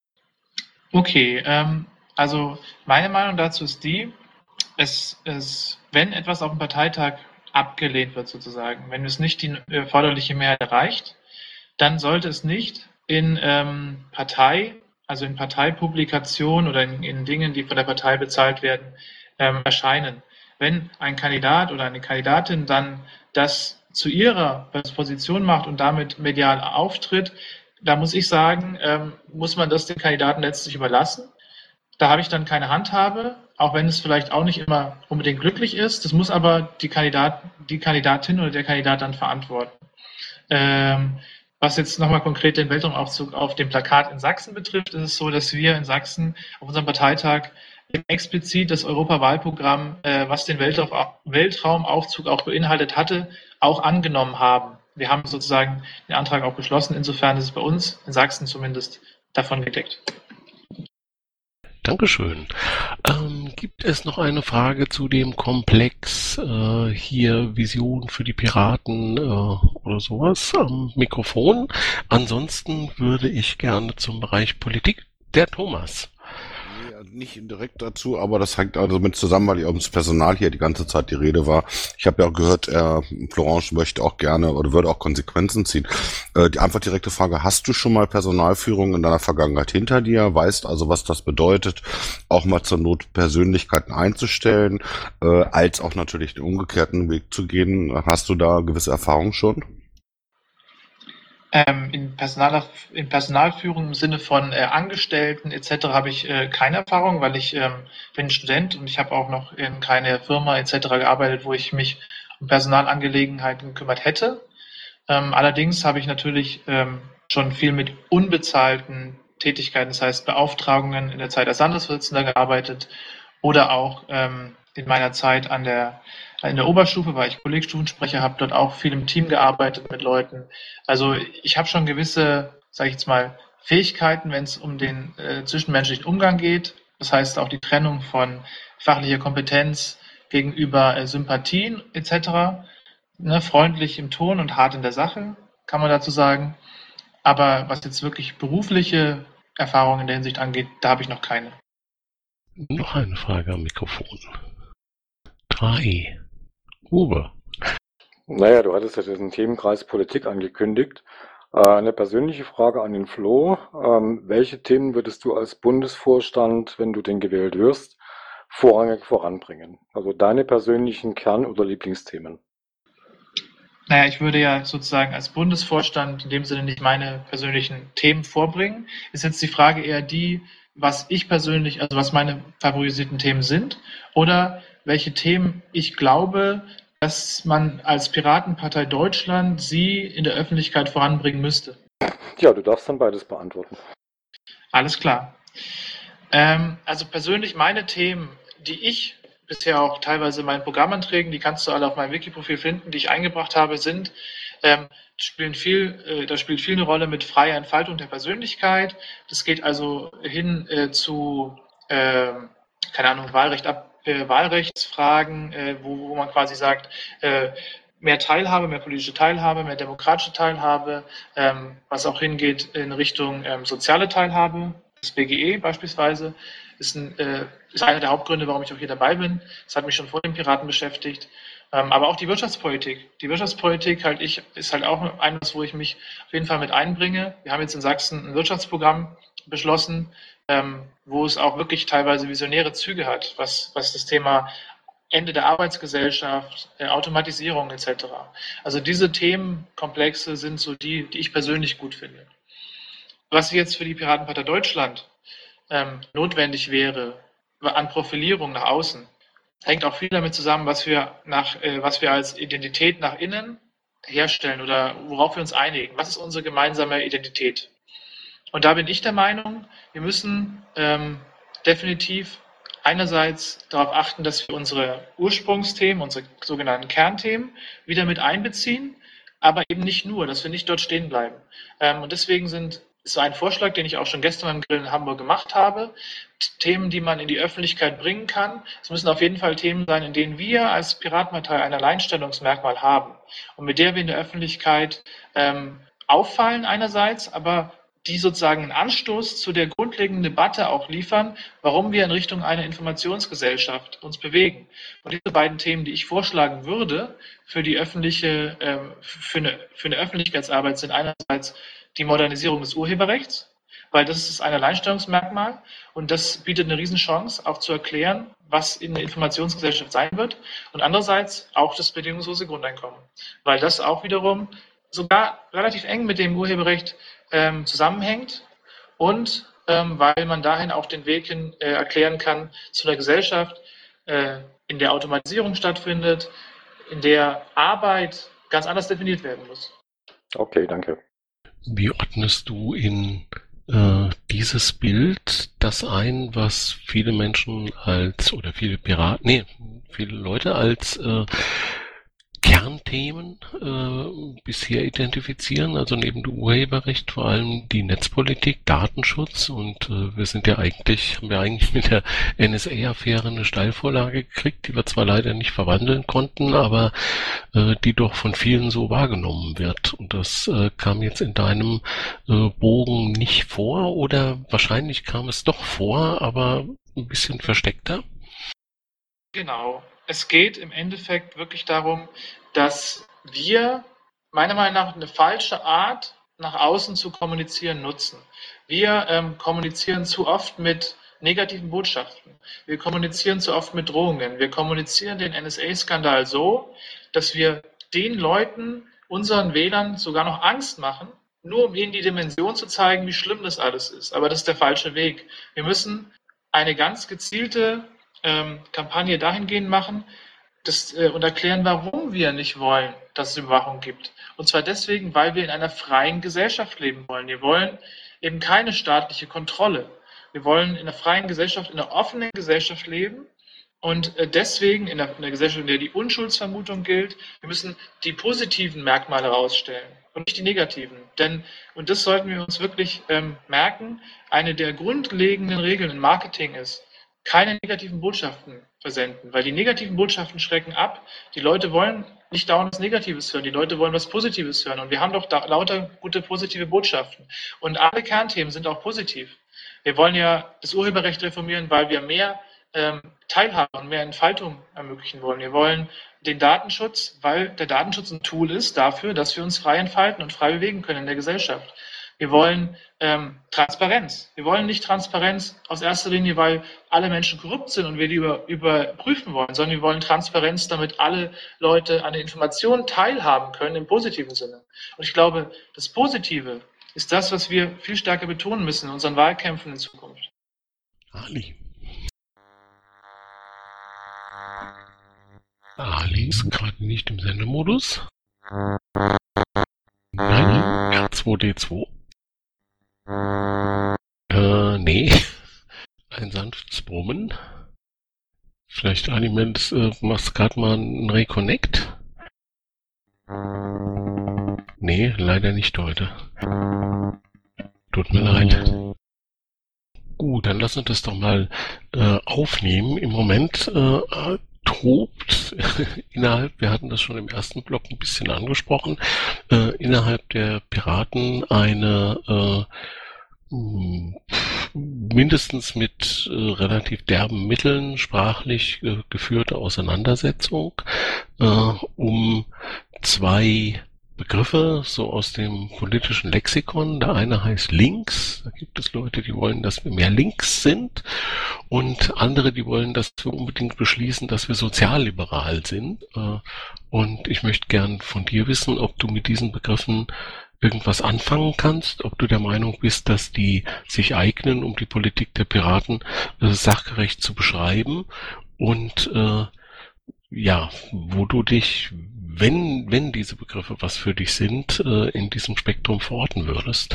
S2: Okay, ähm, also meine Meinung dazu ist die, es, es, wenn etwas auf dem Parteitag abgelehnt wird sozusagen, wenn es nicht die erforderliche Mehrheit erreicht, dann sollte es nicht in ähm, Partei, also in Parteipublikationen oder in, in Dingen, die von der Partei bezahlt werden, ähm, erscheinen. Wenn ein Kandidat oder eine Kandidatin dann das zu ihrer Position macht und damit medial auftritt, da muss ich sagen, ähm, muss man das den Kandidaten letztlich überlassen. Da habe ich dann keine Handhabe, auch wenn es vielleicht auch nicht immer unbedingt glücklich ist. Das muss aber die, Kandidat, die Kandidatin oder der Kandidat dann verantworten. Ähm, Was jetzt nochmal konkret den Weltraumaufzug auf dem Plakat in Sachsen betrifft, ist es so, dass wir in Sachsen auf unserem Parteitag explizit das Europawahlprogramm, äh, was den Weltraum, Weltraumaufzug auch beinhaltet hatte, auch angenommen haben. Wir haben sozusagen den Antrag auch beschlossen. Insofern ist es bei uns in Sachsen zumindest davon gedeckt.
S1: Dankeschön. Ähm, gibt es noch eine Frage zu dem Komplex äh, hier Vision für die Piraten äh, oder sowas am Mikrofon? Ansonsten würde ich gerne zum Bereich Politik der Thomas.
S6: Nee, also nicht direkt dazu, aber das hängt also mit zusammen, weil ja ums Personal hier die ganze Zeit die Rede war. Ich habe ja auch gehört, äh, Florange möchte auch gerne oder würde auch Konsequenzen ziehen. Äh, die einfach direkte Frage, hast du schon mal Personalführung in deiner Vergangenheit hinter dir? Weißt also, was das bedeutet, auch mal zur Not Persönlichkeiten einzustellen, äh, als auch natürlich den umgekehrten Weg zu gehen? Hast du da gewisse Erfahrungen schon?
S2: Ähm, in, Personal, in Personalführung im Sinne von äh, Angestellten et cetera habe ich äh, keine Erfahrung, weil ich ähm, bin Student und ich habe auch noch in keine Firma et cetera gearbeitet, wo ich mich um Personalangelegenheiten gekümmert hätte. Ähm, allerdings habe ich natürlich ähm, schon viel mit unbezahlten Tätigkeiten, das heißt Beauftragungen in der Zeit als Landesvorsitzender gearbeitet oder auch ähm, in meiner Zeit an der in der Oberstufe war ich Kollegstufensprecher, habe dort auch viel im Team gearbeitet mit Leuten. Also ich habe schon gewisse, sage ich jetzt mal, Fähigkeiten, wenn es um den äh, zwischenmenschlichen Umgang geht. Das heißt auch die Trennung von fachlicher Kompetenz gegenüber äh, Sympathien et cetera. Ne, freundlich im Ton und hart in der Sache, kann man dazu sagen. Aber was jetzt wirklich berufliche Erfahrungen in der Hinsicht angeht, da habe ich noch keine.
S1: Noch eine Frage am Mikrofon. drei. Uwe.
S4: Naja, du hattest ja diesen Themenkreis Politik angekündigt. Äh, eine persönliche Frage an den Flo. Ähm, welche Themen würdest du als Bundesvorstand, wenn du denn gewählt wirst, vorrangig voranbringen? Also deine persönlichen Kern- oder Lieblingsthemen.
S2: Naja, ich würde ja sozusagen als Bundesvorstand in dem Sinne nicht meine persönlichen Themen vorbringen. Ist jetzt die Frage eher die, was ich persönlich, also was meine favorisierten Themen sind oder welche Themen ich glaube, dass man als Piratenpartei Deutschland sie in der Öffentlichkeit voranbringen müsste.
S4: Ja, du darfst dann beides beantworten.
S2: Alles klar. Ähm, also persönlich meine Themen, die ich bisher auch teilweise in meinen Programmanträgen, die kannst du alle auf meinem Wiki-Profil finden, die ich eingebracht habe, sind, ähm, spielen viel, äh, da spielt viel eine Rolle mit freier Entfaltung der Persönlichkeit. Das geht also hin äh, zu, äh, keine Ahnung, Wahlrecht ab, äh, Wahlrechtsfragen, äh, wo, wo man quasi sagt, äh, mehr Teilhabe, mehr politische Teilhabe, mehr demokratische Teilhabe, ähm, was auch hingeht in Richtung ähm, soziale Teilhabe. Das B G E beispielsweise ist, ein, äh, ist einer der Hauptgründe, warum ich auch hier dabei bin. Das hat mich schon vor den Piraten beschäftigt. Ähm, aber auch die Wirtschaftspolitik. Die Wirtschaftspolitik halt ich, ist halt auch eines, wo ich mich auf jeden Fall mit einbringe. Wir haben jetzt in Sachsen ein Wirtschaftsprogramm beschlossen, ähm, wo es auch wirklich teilweise visionäre Züge hat, was, was das Thema Ende der Arbeitsgesellschaft, äh, Automatisierung et cetera. Also diese Themenkomplexe sind so die, die ich persönlich gut finde. Was jetzt für die Piratenpartei Deutschland ähm, notwendig wäre an Profilierung nach außen, hängt auch viel damit zusammen, was wir, nach, äh, was wir als Identität nach innen herstellen oder worauf wir uns einigen. Was ist unsere gemeinsame Identität? Und da bin ich der Meinung, wir müssen ähm, definitiv einerseits darauf achten, dass wir unsere Ursprungsthemen, unsere sogenannten Kernthemen wieder mit einbeziehen, aber eben nicht nur, dass wir nicht dort stehen bleiben. Ähm, und deswegen sind ist so ein Vorschlag, den ich auch schon gestern beim Grill in Hamburg gemacht habe. Themen, die man in die Öffentlichkeit bringen kann. Es müssen auf jeden Fall Themen sein, in denen wir als Piratenpartei ein Alleinstellungsmerkmal haben und mit der wir in der Öffentlichkeit ähm, auffallen einerseits, aber die sozusagen einen Anstoß zu der grundlegenden Debatte auch liefern, warum wir in Richtung einer Informationsgesellschaft uns bewegen. Und diese beiden Themen, die ich vorschlagen würde für die öffentliche, äh, für eine, für eine Öffentlichkeitsarbeit, sind einerseits die Modernisierung des Urheberrechts, weil das ist ein Alleinstellungsmerkmal und das bietet eine Riesenchance, auch zu erklären, was in der Informationsgesellschaft sein wird. Und andererseits auch das bedingungslose Grundeinkommen, weil das auch wiederum sogar relativ eng mit dem Urheberrecht ähm, zusammenhängt und ähm, weil man dahin auch den Weg hin äh, erklären kann zu einer Gesellschaft, äh, in der Automatisierung stattfindet, in der Arbeit ganz anders definiert werden muss.
S4: Okay, danke.
S1: Wie ordnest du in äh, dieses Bild das ein, was viele Menschen als, oder viele Piraten, nee, viele Leute als äh, Kernthemen äh, bisher identifizieren, also neben dem Urheberrecht vor allem die Netzpolitik, Datenschutz, und äh, wir sind ja eigentlich, haben wir eigentlich mit der N S A-Affäre eine Steilvorlage gekriegt, die wir zwar leider nicht verwandeln konnten, aber äh, die doch von vielen so wahrgenommen wird. Und das äh, kam jetzt in deinem äh, Bogen nicht vor, oder wahrscheinlich kam es doch vor, aber ein bisschen versteckter?
S2: Genau. Es geht im Endeffekt wirklich darum, dass wir meiner Meinung nach eine falsche Art, nach außen zu kommunizieren, nutzen. Wir ähm, kommunizieren zu oft mit negativen Botschaften. Wir kommunizieren zu oft mit Drohungen. Wir kommunizieren den N S A-Skandal so, dass wir den Leuten, unseren Wählern, sogar noch Angst machen, nur um ihnen die Dimension zu zeigen, wie schlimm das alles ist. Aber das ist der falsche Weg. Wir müssen eine ganz gezielte ähm, Kampagne dahingehend machen, das, äh, und erklären, warum wir nicht wollen, dass es Überwachung gibt. Und zwar deswegen, weil wir in einer freien Gesellschaft leben wollen. Wir wollen eben keine staatliche Kontrolle. Wir wollen in einer freien Gesellschaft, in einer offenen Gesellschaft leben. Und äh, deswegen in einer, in einer Gesellschaft, in der die Unschuldsvermutung gilt, wir müssen die positiven Merkmale herausstellen und nicht die negativen. Denn, und das sollten wir uns wirklich ähm, merken, eine der grundlegenden Regeln im Marketing ist, keine negativen Botschaften versenden, weil die negativen Botschaften schrecken ab. Die Leute wollen nicht dauernd was Negatives hören, die Leute wollen was Positives hören. Und wir haben doch da lauter gute positive Botschaften. Und alle Kernthemen sind auch positiv. Wir wollen ja das Urheberrecht reformieren, weil wir mehr ähm, Teilhabe und mehr Entfaltung ermöglichen wollen. Wir wollen den Datenschutz, weil der Datenschutz ein Tool ist dafür, dass wir uns frei entfalten und frei bewegen können in der Gesellschaft. Wir wollen ähm, Transparenz. Wir wollen nicht Transparenz aus erster Linie, weil alle Menschen korrupt sind und wir die über, überprüfen wollen, sondern wir wollen Transparenz, damit alle Leute an den Informationen teilhaben können im positiven Sinne. Und ich glaube, das Positive ist das, was wir viel stärker betonen müssen in unseren Wahlkämpfen in Zukunft.
S1: Ali. Ali ist gerade nicht im Sendemodus. Nein, R zwei D zwei. Äh, nee. Ein sanftes Brummen. Vielleicht, Aliment, äh, machst gerade mal einen Reconnect? Nee, leider nicht heute. Tut mir leid. Gut, dann lass uns das doch mal äh, aufnehmen. Im Moment äh, tobt innerhalb, wir hatten das schon im ersten Block ein bisschen angesprochen, äh, innerhalb der Piraten eine äh, mindestens mit äh, relativ derben Mitteln sprachlich äh, geführte Auseinandersetzung äh, um zwei Begriffe, so aus dem politischen Lexikon. Der eine heißt links, da gibt es Leute, die wollen, dass wir mehr links sind, und andere, die wollen, dass wir unbedingt beschließen, dass wir sozialliberal sind. Und ich möchte gern von dir wissen, ob du mit diesen Begriffen irgendwas anfangen kannst, ob du der Meinung bist, dass die sich eignen, um die Politik der Piraten äh, sachgerecht zu beschreiben, und äh, ja, wo du dich, wenn, wenn diese Begriffe was für dich sind, äh, in diesem Spektrum verorten würdest.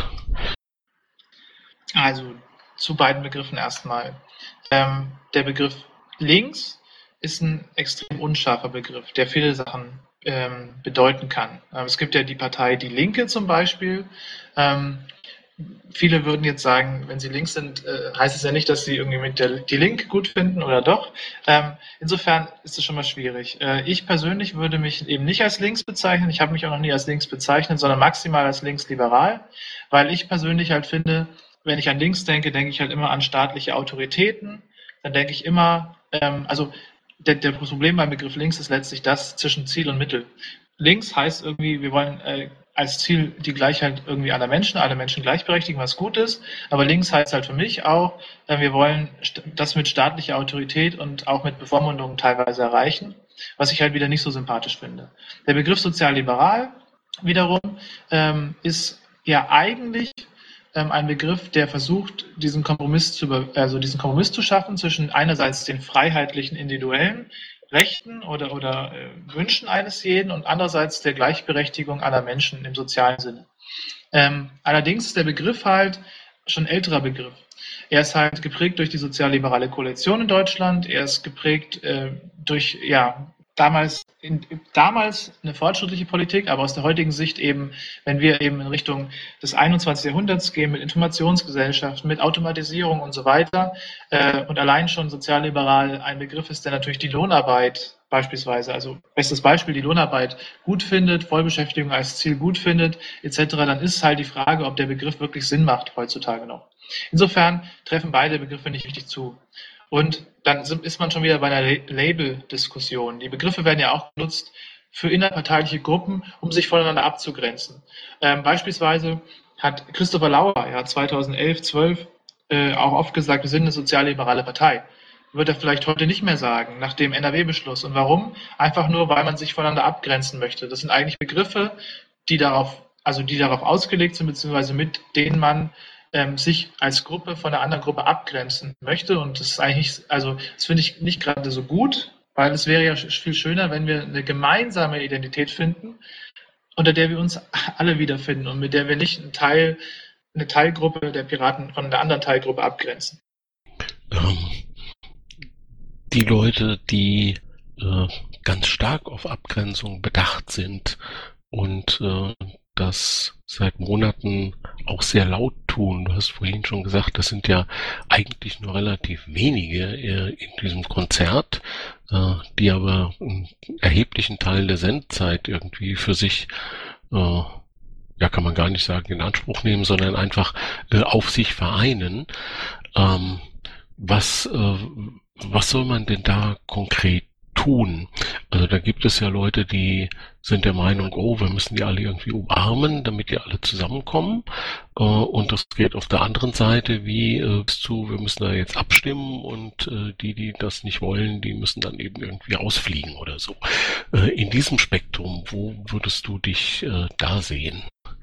S2: Also zu beiden Begriffen erstmal. Ähm, der Begriff links ist ein extrem unscharfer Begriff, der viele Sachen ähm, bedeuten kann. Ähm, es gibt ja die Partei Die Linke zum Beispiel. Ähm, Viele würden jetzt sagen, wenn sie links sind, äh, heißt es ja nicht, dass sie irgendwie mit der die Linke gut finden, oder doch. Ähm, insofern ist es schon mal schwierig. Äh, ich persönlich würde mich eben nicht als links bezeichnen. Ich habe mich auch noch nie als links bezeichnet, sondern maximal als linksliberal, weil ich persönlich halt finde, wenn ich an links denke, denke ich halt immer an staatliche Autoritäten. Dann denke ich immer, ähm, also der, der Problem beim Begriff links ist letztlich das zwischen Ziel und Mittel. Links heißt irgendwie, wir wollen äh, als Ziel die Gleichheit irgendwie aller Menschen, alle Menschen gleichberechtigen, was gut ist. Aber links heißt halt für mich auch, äh, wir wollen das mit staatlicher Autorität und auch mit Bevormundung teilweise erreichen, was ich halt wieder nicht so sympathisch finde. Der Begriff sozialliberal wiederum ähm, ist ja eigentlich ähm, ein Begriff, der versucht, diesen Kompromiss zu, also diesen Kompromiss zu schaffen zwischen einerseits den freiheitlichen, individuellen Rechten oder, oder äh, Wünschen eines jeden und andererseits der Gleichberechtigung aller Menschen im sozialen Sinne. Ähm, allerdings ist der Begriff halt schon ein älterer Begriff. Er ist halt geprägt durch die sozialliberale Koalition in Deutschland. Er ist geprägt äh, durch, ja, damals, in, damals eine fortschrittliche Politik, aber aus der heutigen Sicht eben, wenn wir eben in Richtung des einundzwanzigsten Jahrhunderts gehen, mit Informationsgesellschaften, mit Automatisierung und so weiter, äh, und allein schon sozialliberal ein Begriff ist, der natürlich die Lohnarbeit beispielsweise, also bestes Beispiel, die Lohnarbeit gut findet, Vollbeschäftigung als Ziel gut findet, et cetera, dann ist halt die Frage, ob der Begriff wirklich Sinn macht heutzutage noch. Insofern treffen beide Begriffe nicht richtig zu. Und dann ist man schon wieder bei einer Label-Diskussion. Die Begriffe werden ja auch genutzt für innerparteiliche Gruppen, um sich voneinander abzugrenzen. Ähm, beispielsweise hat Christopher Lauer ja zweitausendelf, zwölf äh, auch oft gesagt, wir sind eine sozialliberale Partei. Wird er vielleicht heute nicht mehr sagen, nach dem N R W-Beschluss. Und warum? Einfach nur, weil man sich voneinander abgrenzen möchte. Das sind eigentlich Begriffe, die darauf, also die darauf ausgelegt sind, beziehungsweise mit denen man ähm, sich als Gruppe von einer anderen Gruppe abgrenzen möchte. Und das ist eigentlich, also das finde ich nicht gerade so gut, weil es wäre ja viel schöner, wenn wir eine gemeinsame Identität finden, unter der wir uns alle wiederfinden und mit der wir nicht einen Teil, eine Teilgruppe der Piraten von der anderen Teilgruppe abgrenzen.
S1: Ähm, die Leute, die äh, ganz stark auf Abgrenzung bedacht sind und äh, das seit Monaten auch sehr laut tun. Du hast vorhin schon gesagt, das sind ja eigentlich nur relativ wenige äh, in diesem Konzert, äh, die aber einen erheblichen Teil der Sendzeit irgendwie für sich, äh, ja, kann man gar nicht sagen, in Anspruch nehmen, sondern einfach äh, auf sich vereinen. Ähm, was, äh, was soll man denn da konkret tun? Also da gibt es ja Leute, die sind der Meinung, oh, wir müssen die alle irgendwie umarmen, damit die alle zusammenkommen. Äh, und das geht auf der anderen Seite wie äh, bis zu, wir müssen da jetzt abstimmen und äh, die, die das nicht wollen, die müssen dann eben irgendwie rausfliegen oder so. Äh, in diesem Spektrum, wo würdest du dich äh, da sehen?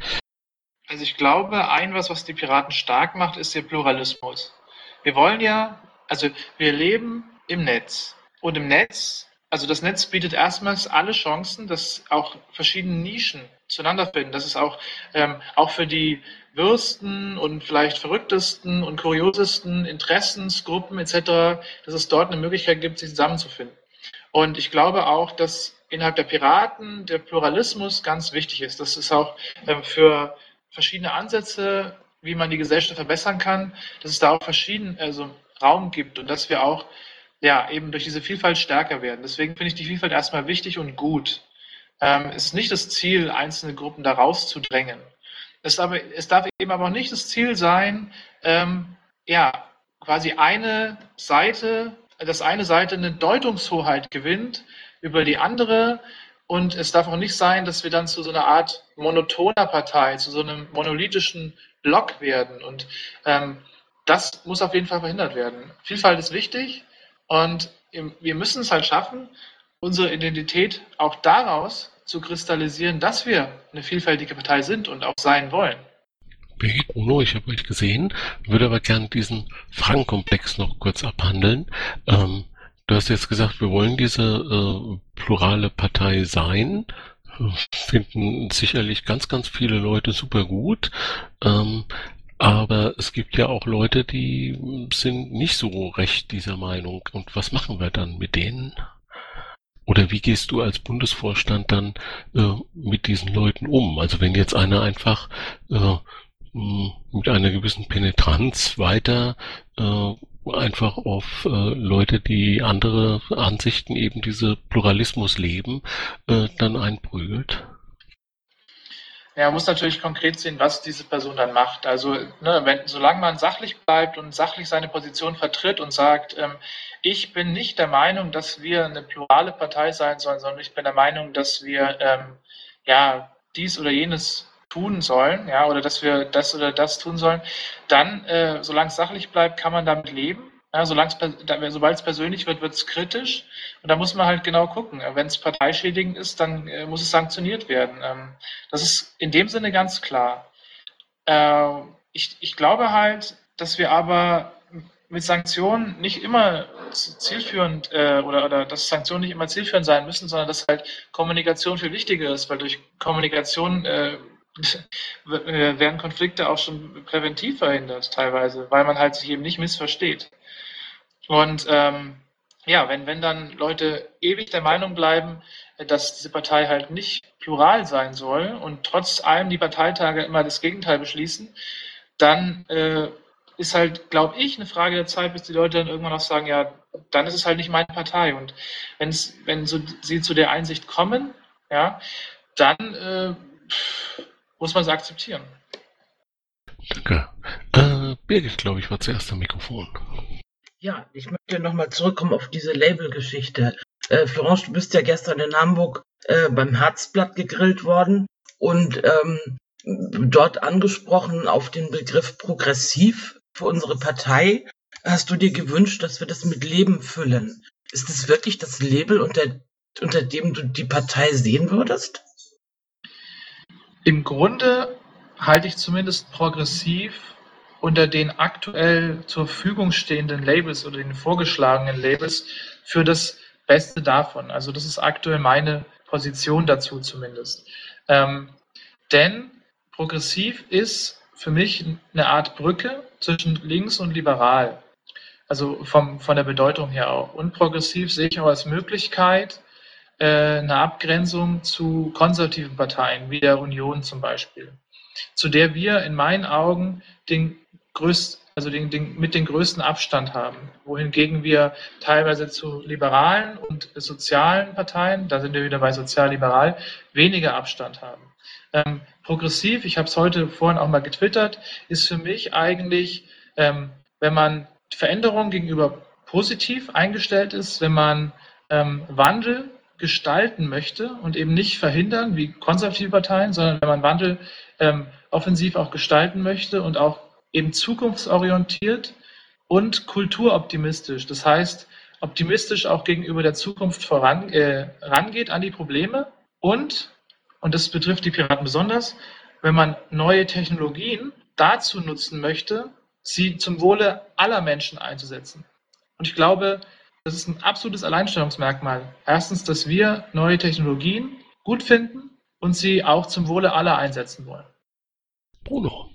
S2: Also ich glaube, ein was, was die Piraten stark macht, ist der Pluralismus. Wir wollen ja, also wir leben im Netz. Und im Netz, also das Netz bietet erstmals alle Chancen, dass auch verschiedene Nischen zueinander finden. Dass es auch, ähm, auch für die wirsten und vielleicht verrücktesten und kuriosesten Interessensgruppen et cetera, dass es dort eine Möglichkeit gibt, sich zusammenzufinden. Und ich glaube auch, dass innerhalb der Piraten der Pluralismus ganz wichtig ist. Das ist auch ähm, für verschiedene Ansätze, wie man die Gesellschaft verbessern kann, dass es da auch verschieden, also Raum gibt und dass wir auch ja, eben durch diese Vielfalt stärker werden. Deswegen finde ich die Vielfalt erstmal wichtig und gut. Ähm, es ist nicht das Ziel, einzelne Gruppen da rauszudrängen. Es, aber, es darf eben aber auch nicht das Ziel sein, ähm, ja, quasi eine Seite, dass eine Seite eine Deutungshoheit gewinnt über die andere. Und es darf auch nicht sein, dass wir dann zu so einer Art monotoner Partei, zu so einem monolithischen Block werden. Und ähm, das muss auf jeden Fall verhindert werden. Vielfalt ist wichtig. Und wir müssen es halt schaffen, unsere Identität auch daraus zu kristallisieren, dass wir eine vielfältige Partei sind und auch sein wollen.
S1: Birgit, Bruno, ich habe euch gesehen, würde aber gern diesen Fragenkomplex noch kurz abhandeln. Ähm, du hast jetzt gesagt, wir wollen diese äh, plurale Partei sein, finden sicherlich ganz, ganz viele Leute super gut. Ähm, Aber es gibt ja auch Leute, die sind nicht so recht dieser Meinung. Und was machen wir dann mit denen? Oder wie gehst du als Bundesvorstand dann äh, mit diesen Leuten um? Also wenn jetzt einer einfach äh, mit einer gewissen Penetranz weiter äh, einfach auf äh, Leute, die andere Ansichten, eben diese Pluralismus leben, äh, dann einprügelt?
S2: Ja, man muss natürlich konkret sehen, was diese Person dann macht. Also, ne, wenn, solange man sachlich bleibt und sachlich seine Position vertritt und sagt, ähm, ich bin nicht der Meinung, dass wir eine plurale Partei sein sollen, sondern ich bin der Meinung, dass wir ähm, ja dies oder jenes tun sollen, ja, oder dass wir das oder das tun sollen, dann, äh, solange es sachlich bleibt, kann man damit leben. Ja, sobald es persönlich wird, wird es kritisch. Und da muss man halt genau gucken. Wenn es parteischädigend ist, dann äh, muss es sanktioniert werden. Ähm, das ist in dem Sinne ganz klar. Äh, ich, ich glaube halt, dass wir aber mit Sanktionen nicht immer zielführend äh, oder, oder dass Sanktionen nicht immer zielführend sein müssen, sondern dass halt Kommunikation viel wichtiger ist, weil durch Kommunikation äh, werden Konflikte auch schon präventiv verhindert teilweise, weil man halt sich eben nicht missversteht. Und ähm, ja, wenn, wenn dann Leute ewig der Meinung bleiben, dass diese Partei halt nicht plural sein soll und trotz allem die Parteitage immer das Gegenteil beschließen, dann äh, ist halt, glaube ich, eine Frage der Zeit, bis die Leute dann irgendwann auch sagen, ja, dann ist es halt nicht meine Partei. Und wenn's, wenn so, sie zu der Einsicht kommen, ja, dann äh, muss man es akzeptieren.
S1: Danke. Äh, Birgit, glaube ich, war zuerst am Mikrofon.
S7: Ja, ich möchte nochmal zurückkommen auf diese Label-Geschichte. Äh, Florence, du bist ja gestern in Hamburg äh, beim Herzblatt gegrillt worden und ähm, dort angesprochen auf den Begriff progressiv für unsere Partei. Hast du dir gewünscht, dass wir das mit Leben füllen? Ist es wirklich das Label, unter, unter dem du die Partei sehen würdest?
S2: Im Grunde halte ich zumindest progressiv unter den aktuell zur Verfügung stehenden Labels oder den vorgeschlagenen Labels für das Beste davon. Also das ist aktuell meine Position dazu zumindest. Ähm, denn progressiv ist für mich eine Art Brücke zwischen links und liberal. Also vom, von der Bedeutung her auch. Und progressiv sehe ich auch als Möglichkeit, eine Abgrenzung zu konservativen Parteien, wie der Union zum Beispiel, zu der wir in meinen Augen den größten, also den, den, mit den größten Abstand haben, wohingegen wir teilweise zu liberalen und sozialen Parteien, da sind wir wieder bei sozial-liberal, weniger Abstand haben. Ähm, progressiv, ich habe es heute vorhin auch mal getwittert, ist für mich eigentlich, ähm, wenn man Veränderung gegenüber positiv eingestellt ist, wenn man ähm, Wandel gestalten möchte und eben nicht verhindern, wie konservative Parteien, sondern wenn man Wandel ähm, offensiv auch gestalten möchte und auch eben zukunftsorientiert und kulturoptimistisch. Das heißt, optimistisch auch gegenüber der Zukunft voran, äh, rangeht an die Probleme und, und das betrifft die Piraten besonders, wenn man neue Technologien dazu nutzen möchte, sie zum Wohle aller Menschen einzusetzen. Und ich glaube, das ist ein absolutes Alleinstellungsmerkmal. Erstens, dass wir neue Technologien gut finden und sie auch zum Wohle aller einsetzen wollen.
S1: Bruno.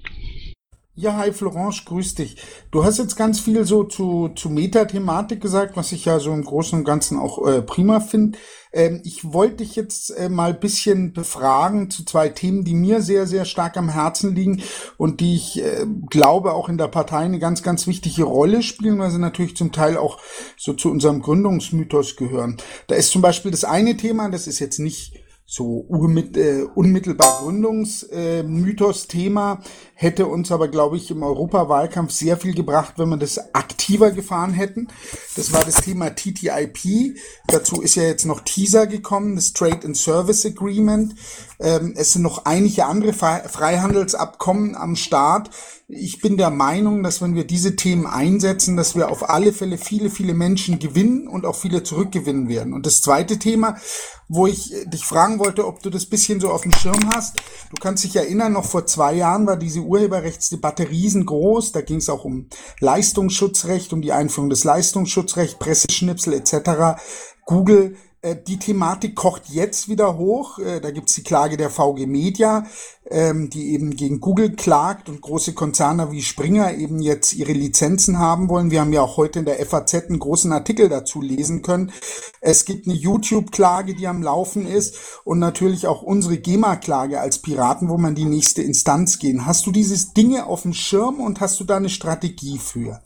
S8: Ja, hi Florence, grüß dich. Du hast jetzt ganz viel so zu, zu Metathematik gesagt, was ich ja so im Großen und Ganzen auch äh, prima finde. Ähm, ich wollte dich jetzt äh, mal ein bisschen befragen zu zwei Themen, die mir sehr, sehr stark am Herzen liegen und die ich äh, glaube auch in der Partei eine ganz, ganz wichtige Rolle spielen, weil sie natürlich zum Teil auch so zu unserem Gründungsmythos gehören. Da ist zum Beispiel das eine Thema, das ist jetzt nicht so äh, unmittelbar Gründungsmythos-Thema, äh, hätte uns aber, glaube ich, im Europawahlkampf sehr viel gebracht, wenn wir das aktiver gefahren hätten. Das war das Thema T T I P. Dazu ist ja jetzt noch Teaser gekommen, das Trade and Service Agreement. Ähm, es sind noch einige andere Freihandelsabkommen am Start. Ich bin der Meinung, dass wenn wir diese Themen einsetzen, dass wir auf alle Fälle viele, viele Menschen gewinnen und auch viele zurückgewinnen werden. Und das zweite Thema, wo ich dich fragen wollte, ob du das bisschen so auf dem Schirm hast. Du kannst dich erinnern, noch vor zwei Jahren war diese Urheberrechtsdebatte riesengroß. Da ging es auch um Leistungsschutzrecht, um die Einführung des Leistungsschutzrechts, Presseschnipsel et cetera. Google, äh, die Thematik kocht jetzt wieder hoch. Äh, da gibt's die Klage der V G Media, ähm, die eben gegen Google klagt und große Konzerne wie Springer eben jetzt ihre Lizenzen haben wollen. Wir haben ja auch heute in der F A Z einen großen Artikel dazu lesen können. Es gibt eine YouTube-Klage, die am Laufen ist und natürlich auch unsere GEMA-Klage als Piraten, wo man die nächste Instanz gehen. Hast du diese Dinge auf dem Schirm und hast du da eine Strategie für?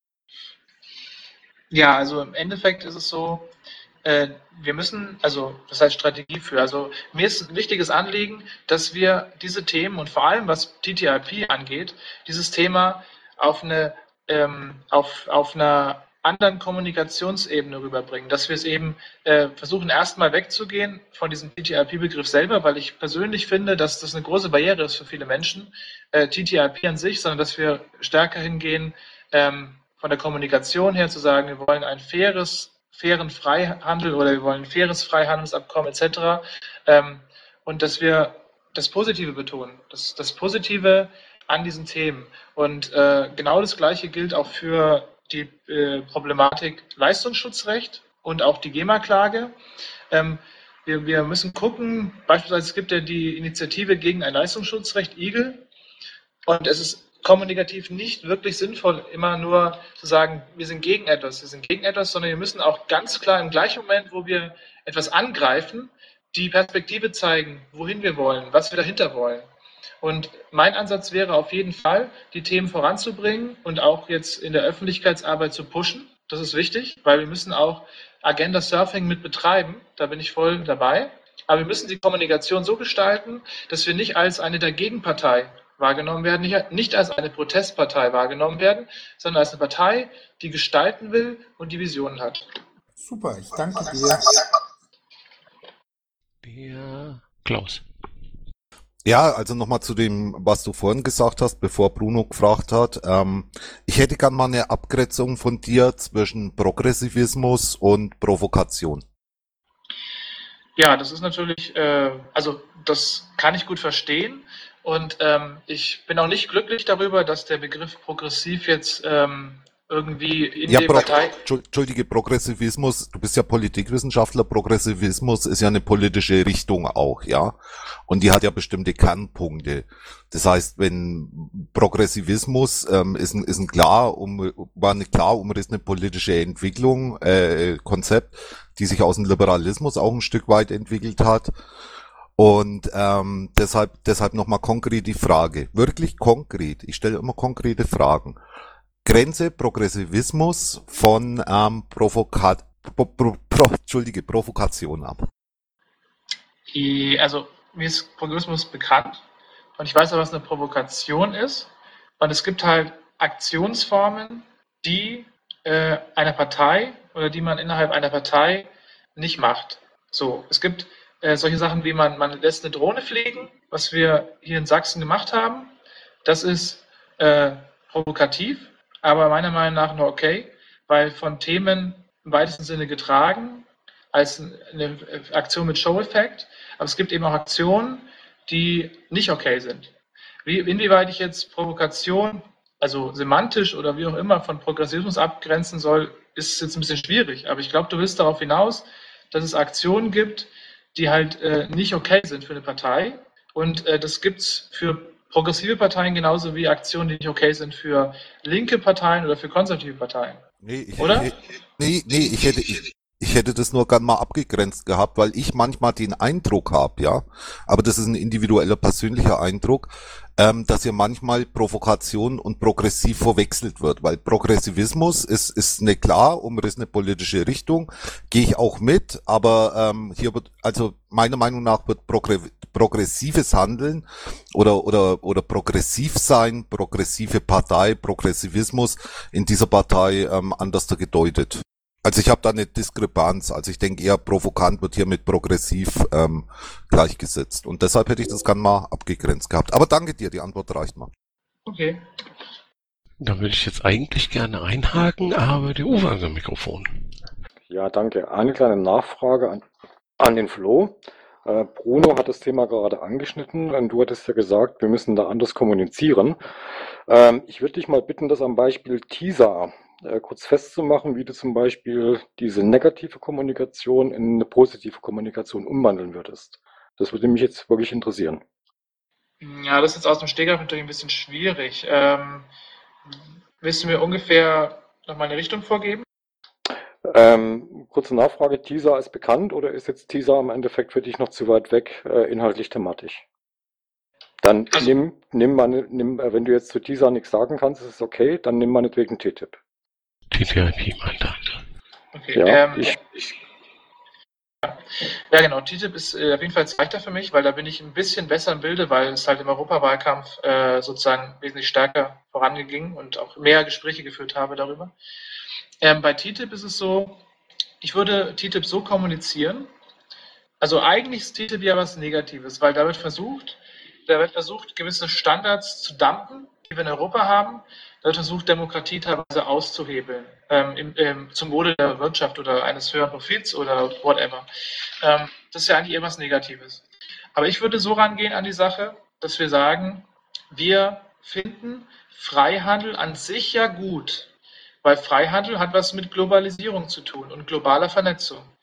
S2: Ja, also im Endeffekt ist es so, äh, wir müssen, also das heißt Strategie für, also mir ist ein wichtiges Anliegen, dass wir diese Themen und vor allem was T T I P angeht, dieses Thema auf eine ähm, auf, auf einer anderen Kommunikationsebene rüberbringen, dass wir es eben äh, versuchen erstmal wegzugehen von diesem T T I P-Begriff selber, weil ich persönlich finde, dass das eine große Barriere ist für viele Menschen, äh, T T I P an sich, sondern dass wir stärker hingehen, ähm, von der Kommunikation her zu sagen, wir wollen ein faires, fairen Freihandel oder wir wollen ein faires Freihandelsabkommen et cetera. Ähm, und dass wir das Positive betonen, das, das Positive an diesen Themen. Und äh, genau das Gleiche gilt auch für die äh, Problematik Leistungsschutzrecht und auch die GEMA-Klage. Ähm, wir, wir müssen gucken, beispielsweise es gibt ja die Initiative gegen ein Leistungsschutzrecht, I G L, und es ist kommunikativ nicht wirklich sinnvoll, immer nur zu sagen, wir sind gegen etwas, wir sind gegen etwas, sondern wir müssen auch ganz klar im gleichen Moment, wo wir etwas angreifen, die Perspektive zeigen, wohin wir wollen, was wir dahinter wollen. Und mein Ansatz wäre auf jeden Fall, die Themen voranzubringen und auch jetzt in der Öffentlichkeitsarbeit zu pushen. Das ist wichtig, weil wir müssen auch Agenda Surfing mit betreiben. Da bin ich voll dabei. Aber wir müssen die Kommunikation so gestalten, dass wir nicht als eine Dagegenpartei wahrgenommen werden, nicht, nicht als eine Protestpartei wahrgenommen werden, sondern als eine Partei, die gestalten will und die Visionen hat.
S8: Super, ich danke dir.
S1: Der Klaus.
S3: Ja, also nochmal zu dem, was du vorhin gesagt hast, bevor Bruno gefragt hat. Ähm, ich hätte gern mal eine Abgrenzung von dir zwischen Progressivismus und Provokation.
S2: Ja, das ist natürlich, äh, also das kann ich gut verstehen. Und ähm, ich bin auch nicht glücklich darüber, dass der Begriff progressiv jetzt ähm, irgendwie in
S3: Ja,
S2: der
S3: Pro
S2: Partei...
S3: Entschuldige, Progressivismus, du bist ja Politikwissenschaftler, Progressivismus ist ja eine politische Richtung auch, ja. Und die hat ja bestimmte Kernpunkte. Das heißt, wenn Progressivismus ähm, ist ein, ist ein klar, um, war eine klar umrissene politische Entwicklung, äh, Konzept, die sich aus dem Liberalismus auch ein Stück weit entwickelt hat. Und ähm, deshalb deshalb nochmal konkret die Frage, wirklich konkret, ich stelle immer konkrete Fragen. Grenze Progressivismus von ähm, Provokat, pro, pro, pro, Entschuldige, Provokation ab.
S2: Die, also mir ist Progressivismus bekannt und ich weiß auch, was eine Provokation ist. Und es gibt halt Aktionsformen, die äh, einer Partei oder die man innerhalb einer Partei nicht macht. So, es gibt äh, solche Sachen wie man, man lässt eine Drohne fliegen, was wir hier in Sachsen gemacht haben. Das ist äh, provokativ, aber meiner Meinung nach nur okay, weil von Themen im weitesten Sinne getragen, als eine Aktion mit Show-Effekt. Aber es gibt eben auch Aktionen, die nicht okay sind. Wie, inwieweit ich jetzt Provokation, also semantisch oder wie auch immer, von Progressivismus abgrenzen soll, ist jetzt ein bisschen schwierig. Aber ich glaube, du willst darauf hinaus, dass es Aktionen gibt, die halt äh, nicht okay sind für eine Partei. Und äh, das gibt es für progressive Parteien genauso wie Aktionen, die nicht okay sind für linke Parteien oder für konservative Parteien.
S3: Nee, ich,
S2: Oder?
S3: Ich, nee, nee, ich hätte, ich, ich hätte das nur gern mal abgegrenzt gehabt, weil ich manchmal den Eindruck habe, ja, aber das ist ein individueller, persönlicher Eindruck, ähm, dass hier manchmal Provokation und progressiv verwechselt wird, weil Progressivismus ist ist eine klar umrissene politische Richtung, gehe ich auch mit, aber ähm, hier wird, also meiner Meinung nach wird progr progressives Handeln oder oder oder progressiv sein, progressive Partei, Progressivismus in dieser Partei ähm, anders gedeutet. Also ich habe da eine Diskrepanz. Also ich denke eher provokant wird hier mit progressiv ähm, gleichgesetzt. Und deshalb hätte ich das gerne mal abgegrenzt gehabt. Aber danke dir, die Antwort reicht mal.
S2: Okay.
S1: Da würde ich jetzt eigentlich gerne einhaken, aber der Uwe hat ein Mikrofon.
S4: Ja, danke. Eine kleine Nachfrage an, an den Flo. Äh, Bruno hat das Thema gerade angeschnitten und du hattest ja gesagt, wir müssen da anders kommunizieren. Ähm, ich würde dich mal bitten, das am Beispiel Teaser äh, kurz festzumachen, wie du zum Beispiel diese negative Kommunikation in eine positive Kommunikation umwandeln würdest. Das würde mich jetzt wirklich interessieren.
S2: Ja, das ist jetzt aus dem Stegreif natürlich ein bisschen schwierig. Ähm, willst du mir ungefähr noch mal eine Richtung vorgeben?
S4: Ähm, kurze Nachfrage, Teaser ist bekannt oder ist jetzt Teaser im Endeffekt für dich noch zu weit weg, äh, inhaltlich thematisch? Dann
S2: Also-
S4: nimm, nimm mal, nimm, äh, wenn du jetzt zu Teaser nichts sagen kannst, ist es okay, dann nimm meinetwegen T T I P.
S1: T T I P meint er.
S2: Okay,
S4: Ja,
S2: ähm,
S4: ich-
S2: ja genau, T T I P ist äh, auf jeden Fall jetzt leichter für mich, weil da bin ich ein bisschen besser im Bilde, weil es halt im Europawahlkampf äh, sozusagen wesentlich stärker voranging und auch mehr Gespräche geführt habe darüber. Ähm, bei T T I P ist es so, ich würde T T I P so kommunizieren, also eigentlich ist T T I P ja was Negatives, weil da wird versucht, da wird versucht, gewisse Standards zu dumpen, die wir in Europa haben. Da wird versucht, Demokratie teilweise auszuhebeln, ähm, im, ähm, zum Wohle der Wirtschaft oder eines höheren Profits oder whatever. Ähm, das ist ja eigentlich etwas Negatives. Aber ich würde so rangehen an die Sache, dass wir sagen, wir finden Freihandel an sich ja gut, weil Freihandel hat was mit Globalisierung zu tun und globaler Vernetzung.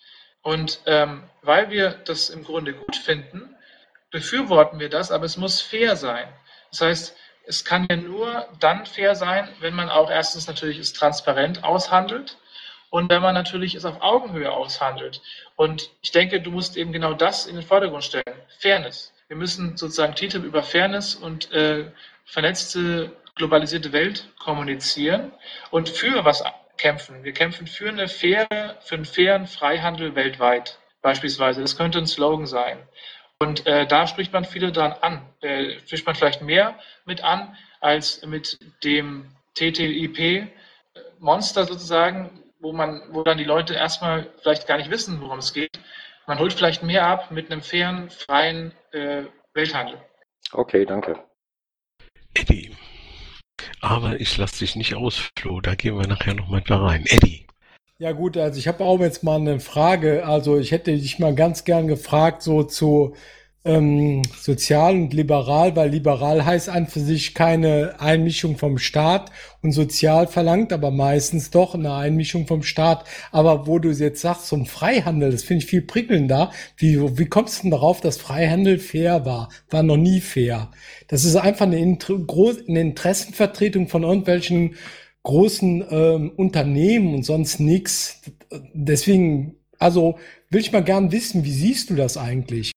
S2: Und ähm, weil wir das im Grunde gut finden, befürworten wir das, aber es muss fair sein. Das heißt, es kann ja nur dann fair sein, wenn man auch erstens natürlich es transparent aushandelt und wenn man natürlich es auf Augenhöhe aushandelt. Und ich denke, du musst eben genau das in den Vordergrund stellen. Fairness. Wir müssen sozusagen T T I P über Fairness und äh, vernetzte, globalisierte Welt kommunizieren und für was kämpfen. Wir kämpfen für eine faire, für einen fairen Freihandel weltweit beispielsweise. Das könnte ein Slogan sein. Und äh, da spricht man viele dran an. Äh, spricht man vielleicht mehr mit an, als mit dem T T I P-Monster sozusagen, wo man, wo dann die Leute erstmal vielleicht gar nicht wissen, worum es geht. Man holt vielleicht mehr ab mit einem fairen, freien äh, Welthandel.
S4: Okay, danke.
S1: Eddie. Aber ich lasse dich nicht aus, Flo. Da gehen wir nachher nochmal da rein. Eddie.
S9: Ja gut, also ich habe auch jetzt mal eine Frage. Also ich hätte dich mal ganz gern gefragt, so zu ähm, sozial und liberal, weil liberal heißt an für sich keine Einmischung vom Staat und sozial verlangt aber meistens doch eine Einmischung vom Staat. Aber wo du jetzt sagst, zum Freihandel, das finde ich viel prickelnder. Wie, wie kommst du denn darauf, dass Freihandel fair war? War noch nie fair. Das ist einfach eine, Inter- Groß- eine Interessenvertretung von irgendwelchen großen ähm, Unternehmen und sonst nichts. Deswegen, also will ich mal gern wissen, wie siehst du das eigentlich?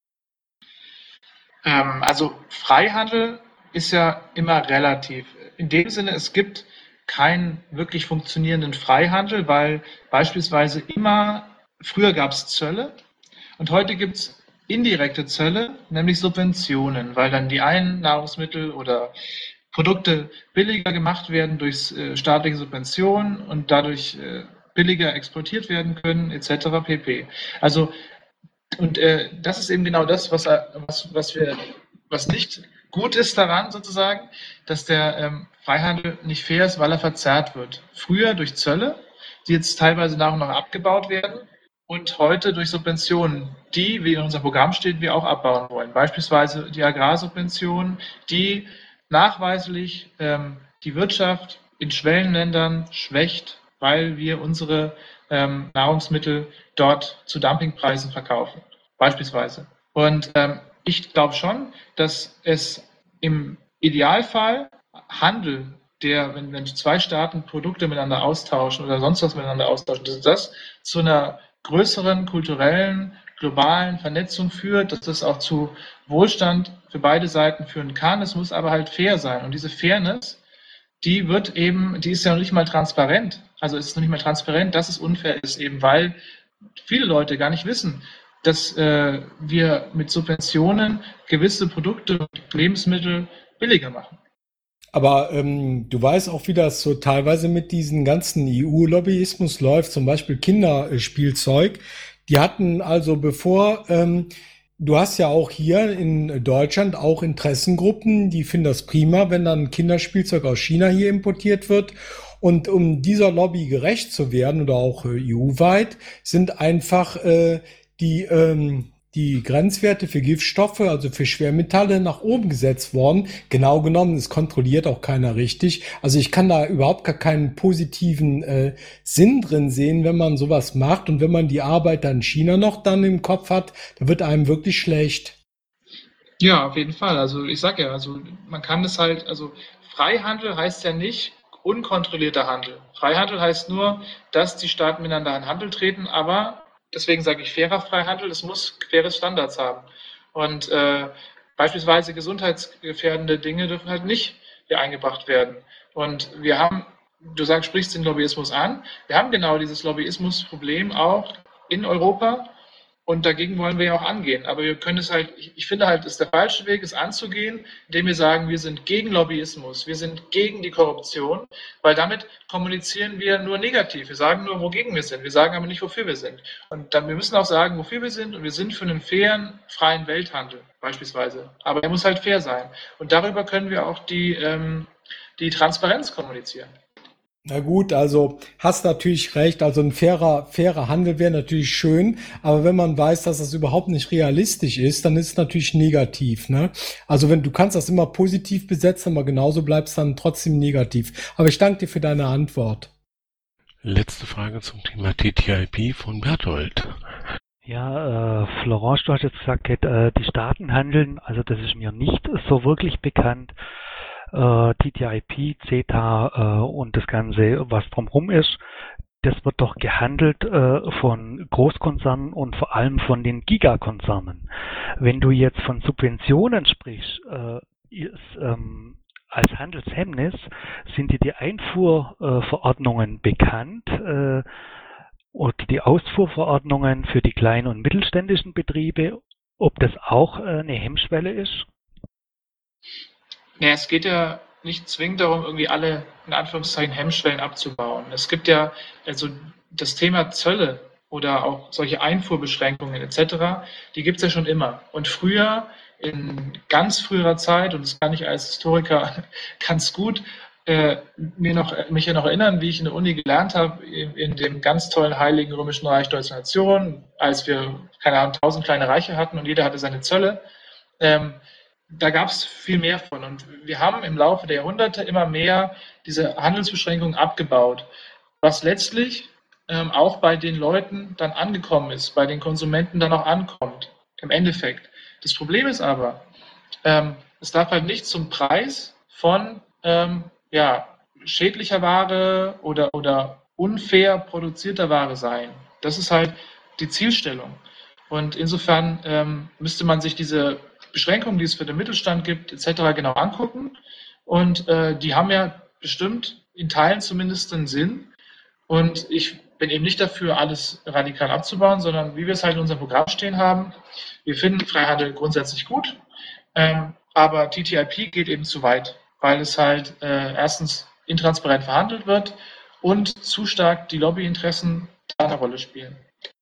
S2: Ähm, also Freihandel ist ja immer relativ. In dem Sinne, es gibt keinen wirklich funktionierenden Freihandel, weil beispielsweise immer, früher gab es Zölle und heute gibt es indirekte Zölle, nämlich Subventionen, weil dann die einen Nahrungsmittel oder Produkte billiger gemacht werden durch äh, staatliche Subventionen und dadurch äh, billiger exportiert werden können, et cetera pp. Also und äh, das ist eben genau das, was, was, was wir, was nicht gut ist daran sozusagen, dass der ähm, Freihandel nicht fair ist, weil er verzerrt wird. Früher durch Zölle, die jetzt teilweise nach und nach abgebaut werden, und heute durch Subventionen, die, wie in unserem Programm steht, wir auch abbauen wollen. Beispielsweise die Agrarsubventionen, die nachweislich ähm, die Wirtschaft in Schwellenländern schwächt, weil wir unsere ähm, Nahrungsmittel dort zu Dumpingpreisen verkaufen, beispielsweise. Und ähm, ich glaube schon, dass es im Idealfall Handel, der, wenn, wenn zwei Staaten Produkte miteinander austauschen oder sonst was miteinander austauschen, dass das zu einer größeren kulturellen, globalen Vernetzung führt, dass das auch zu Wohlstand für beide Seiten führen kann. Es muss aber halt fair sein. Und diese Fairness, die wird eben, die ist ja noch nicht mal transparent. Also es ist noch nicht mal transparent, dass es unfair ist, eben weil viele Leute gar nicht wissen, dass äh, wir mit Subventionen gewisse Produkte und Lebensmittel billiger machen.
S9: Aber ähm, du weißt auch, wie das so teilweise mit diesen ganzen E U-Lobbyismus läuft, zum Beispiel Kinderspielzeug. Die hatten also bevor, ähm, du hast ja auch hier in Deutschland auch Interessengruppen, die finden das prima, wenn dann Kinderspielzeug aus China hier importiert wird. Und um dieser Lobby gerecht zu werden oder auch äh, E U-weit, sind einfach äh, die ähm, die Grenzwerte für Giftstoffe, also für Schwermetalle, nach oben gesetzt worden. Genau genommen, es kontrolliert auch keiner richtig. Also ich kann da überhaupt gar keinen positiven äh, Sinn drin sehen, wenn man sowas macht. Und wenn man die Arbeit dann in China noch dann im Kopf hat, da wird einem wirklich schlecht.
S2: Ja, auf jeden Fall. Also ich sage ja, also man kann es halt, also Freihandel heißt ja nicht unkontrollierter Handel. Freihandel heißt nur, dass die Staaten miteinander in Handel treten, aber deswegen sage ich fairer Freihandel, es muss faire Standards haben. Und äh, beispielsweise gesundheitsgefährdende Dinge dürfen halt nicht hier eingebracht werden. Und wir haben, du sagst, sprichst den Lobbyismus an, wir haben genau dieses Lobbyismusproblem auch in Europa und dagegen wollen wir ja auch angehen. Aber wir können es halt, ich, ich finde halt, es ist der falsche Weg, es anzugehen, indem wir sagen, wir sind gegen Lobbyismus, wir sind gegen die Korruption, weil damit kommunizieren wir nur negativ. Wir sagen nur, wogegen wir sind, wir sagen aber nicht, wofür wir sind. Und dann, wir müssen auch sagen, wofür wir sind, und wir sind für einen fairen, freien Welthandel beispielsweise. Aber er muss halt fair sein. Und darüber können wir auch die, ähm, die Transparenz kommunizieren.
S9: Na gut, also hast natürlich recht, also ein fairer, fairer Handel wäre natürlich schön, aber wenn man weiß, dass das überhaupt nicht realistisch ist, dann ist es natürlich negativ, ne? Also wenn du kannst das immer positiv besetzen, aber genauso bleibt es dann trotzdem negativ. Aber ich danke dir für deine Antwort.
S1: Letzte Frage zum Thema T T I P von Berthold.
S10: Ja, äh, Florence, du hast jetzt gesagt, äh, die Staaten handeln, also das ist mir nicht so wirklich bekannt. Äh, T T I P, CETA äh, und das Ganze, was drumherum ist, das wird doch gehandelt äh, von Großkonzernen und vor allem von den Gigakonzernen. Wenn du jetzt von Subventionen sprichst, äh, ist, ähm, als Handelshemmnis sind dir die Einfuhrverordnungen äh, bekannt äh, und die Ausfuhrverordnungen für die kleinen und mittelständischen Betriebe, ob das auch äh, eine Hemmschwelle ist?
S2: Ja, es geht ja nicht zwingend darum, irgendwie alle, in Anführungszeichen, Hemmschwellen abzubauen. Es gibt ja, also das Thema Zölle oder auch solche Einfuhrbeschränkungen et cetera, die gibt es ja schon immer. Und früher, in ganz früherer Zeit, und das kann ich als Historiker ganz gut äh, mir noch, mich ja noch erinnern, wie ich in der Uni gelernt habe, in, in dem ganz tollen Heiligen Römischen Reich Deutscher Nation, als wir, keine Ahnung, tausend kleine Reiche hatten und jeder hatte seine Zölle. Ähm, Da gab es viel mehr von. Und wir haben im Laufe der Jahrhunderte immer mehr diese Handelsbeschränkungen abgebaut, was letztlich ähm, auch bei den Leuten dann angekommen ist, bei den Konsumenten dann auch ankommt, im Endeffekt. Das Problem ist aber, ähm, es darf halt nicht zum Preis von ähm, ja, schädlicher Ware oder, oder unfair produzierter Ware sein. Das ist halt die Zielstellung. Und insofern ähm, müsste man sich diese Beschränkungen, die es für den Mittelstand gibt, et cetera, genau angucken. Und äh, die haben ja bestimmt in Teilen zumindest einen Sinn. Und ich bin eben nicht dafür, alles radikal abzubauen, sondern wie wir es halt in unserem Programm stehen haben, wir finden Freihandel grundsätzlich gut, ähm, aber T T I P geht eben zu weit, weil es halt äh, erstens intransparent verhandelt wird und zu stark die Lobbyinteressen da eine Rolle spielen.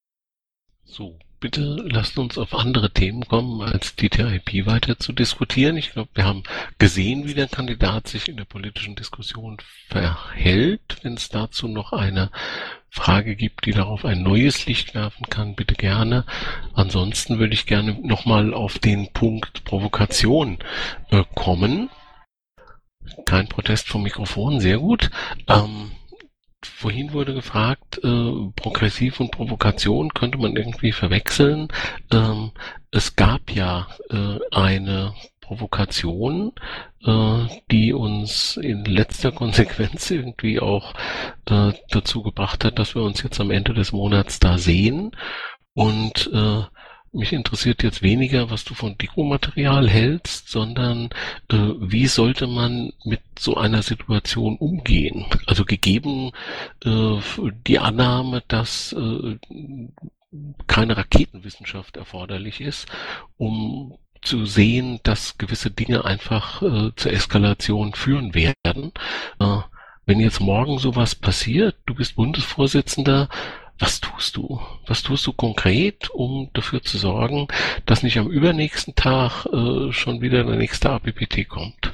S1: So, bitte lasst uns auf andere Themen kommen, als T T I P weiter zu diskutieren. Ich glaube, wir haben gesehen, wie der Kandidat sich in der politischen Diskussion verhält. Wenn es dazu noch eine Frage gibt, die darauf ein neues Licht werfen kann, bitte gerne. Ansonsten würde ich gerne nochmal auf den Punkt Provokation äh, kommen. Kein Protest vom Mikrofon, sehr gut. Ähm, Vorhin wurde gefragt, äh, progressiv und Provokation könnte man irgendwie verwechseln. Ähm, es gab ja äh, eine Provokation, äh, die uns in letzter Konsequenz irgendwie auch äh, dazu gebracht hat, dass wir uns jetzt am Ende des Monats da sehen. Und äh, mich interessiert jetzt weniger, was du von Dekomaterial hältst, sondern äh, wie sollte man mit so einer Situation umgehen? Also gegeben äh, die Annahme, dass äh, keine Raketenwissenschaft erforderlich ist, um zu sehen, dass gewisse Dinge einfach äh, zur Eskalation führen werden. Äh, wenn jetzt morgen sowas passiert, du bist Bundesvorsitzender, was tust du? Was tust du konkret, um dafür zu sorgen, dass nicht am übernächsten Tag äh, schon wieder der nächste A P P T kommt?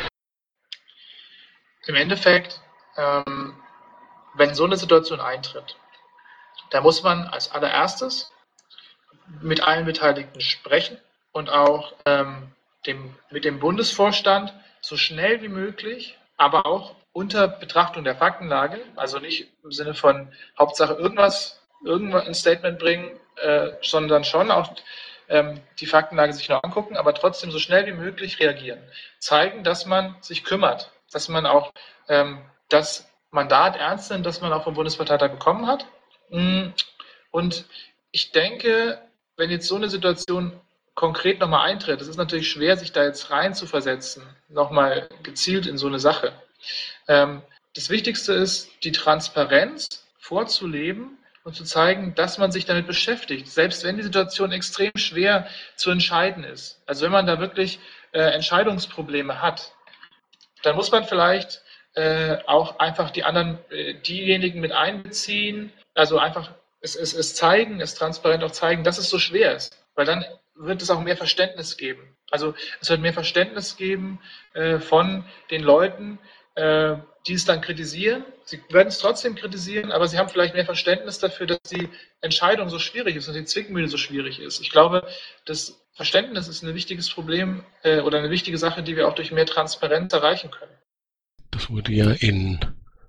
S2: Im Endeffekt, ähm, wenn so eine Situation eintritt, da muss man als allererstes mit allen Beteiligten sprechen und auch ähm, dem, mit dem Bundesvorstand so schnell wie möglich, aber auch unter Betrachtung der Faktenlage, also nicht im Sinne von Hauptsache irgendwas, irgendwas ein Statement bringen, äh, sondern schon auch ähm, die Faktenlage sich noch angucken, aber trotzdem so schnell wie möglich reagieren. Zeigen, dass man sich kümmert, dass man auch ähm, das Mandat ernst nimmt, das man auch vom Bundesparteitag bekommen hat. Und ich denke, wenn jetzt so eine Situation konkret nochmal eintritt, es ist natürlich schwer, sich da jetzt rein zu versetzen, nochmal gezielt in so eine Sache. Ähm, das Wichtigste ist, die Transparenz vorzuleben und zu zeigen, dass man sich damit beschäftigt, selbst wenn die Situation extrem schwer zu entscheiden ist. Also wenn man da wirklich äh, Entscheidungsprobleme hat, dann muss man vielleicht äh, auch einfach die anderen, äh, diejenigen mit einbeziehen, also einfach es, es, es zeigen, es transparent auch zeigen, dass es so schwer ist, weil dann wird es auch mehr Verständnis geben. Also es wird mehr Verständnis geben äh, von den Leuten, äh, die es dann kritisieren. Sie werden es trotzdem kritisieren, aber sie haben vielleicht mehr Verständnis dafür, dass die Entscheidung so schwierig ist und die Zwickmühle so schwierig ist. Ich glaube, das Verständnis ist ein wichtiges Problem äh, oder eine wichtige Sache, die wir auch durch mehr Transparenz erreichen können.
S1: Das wurde ja in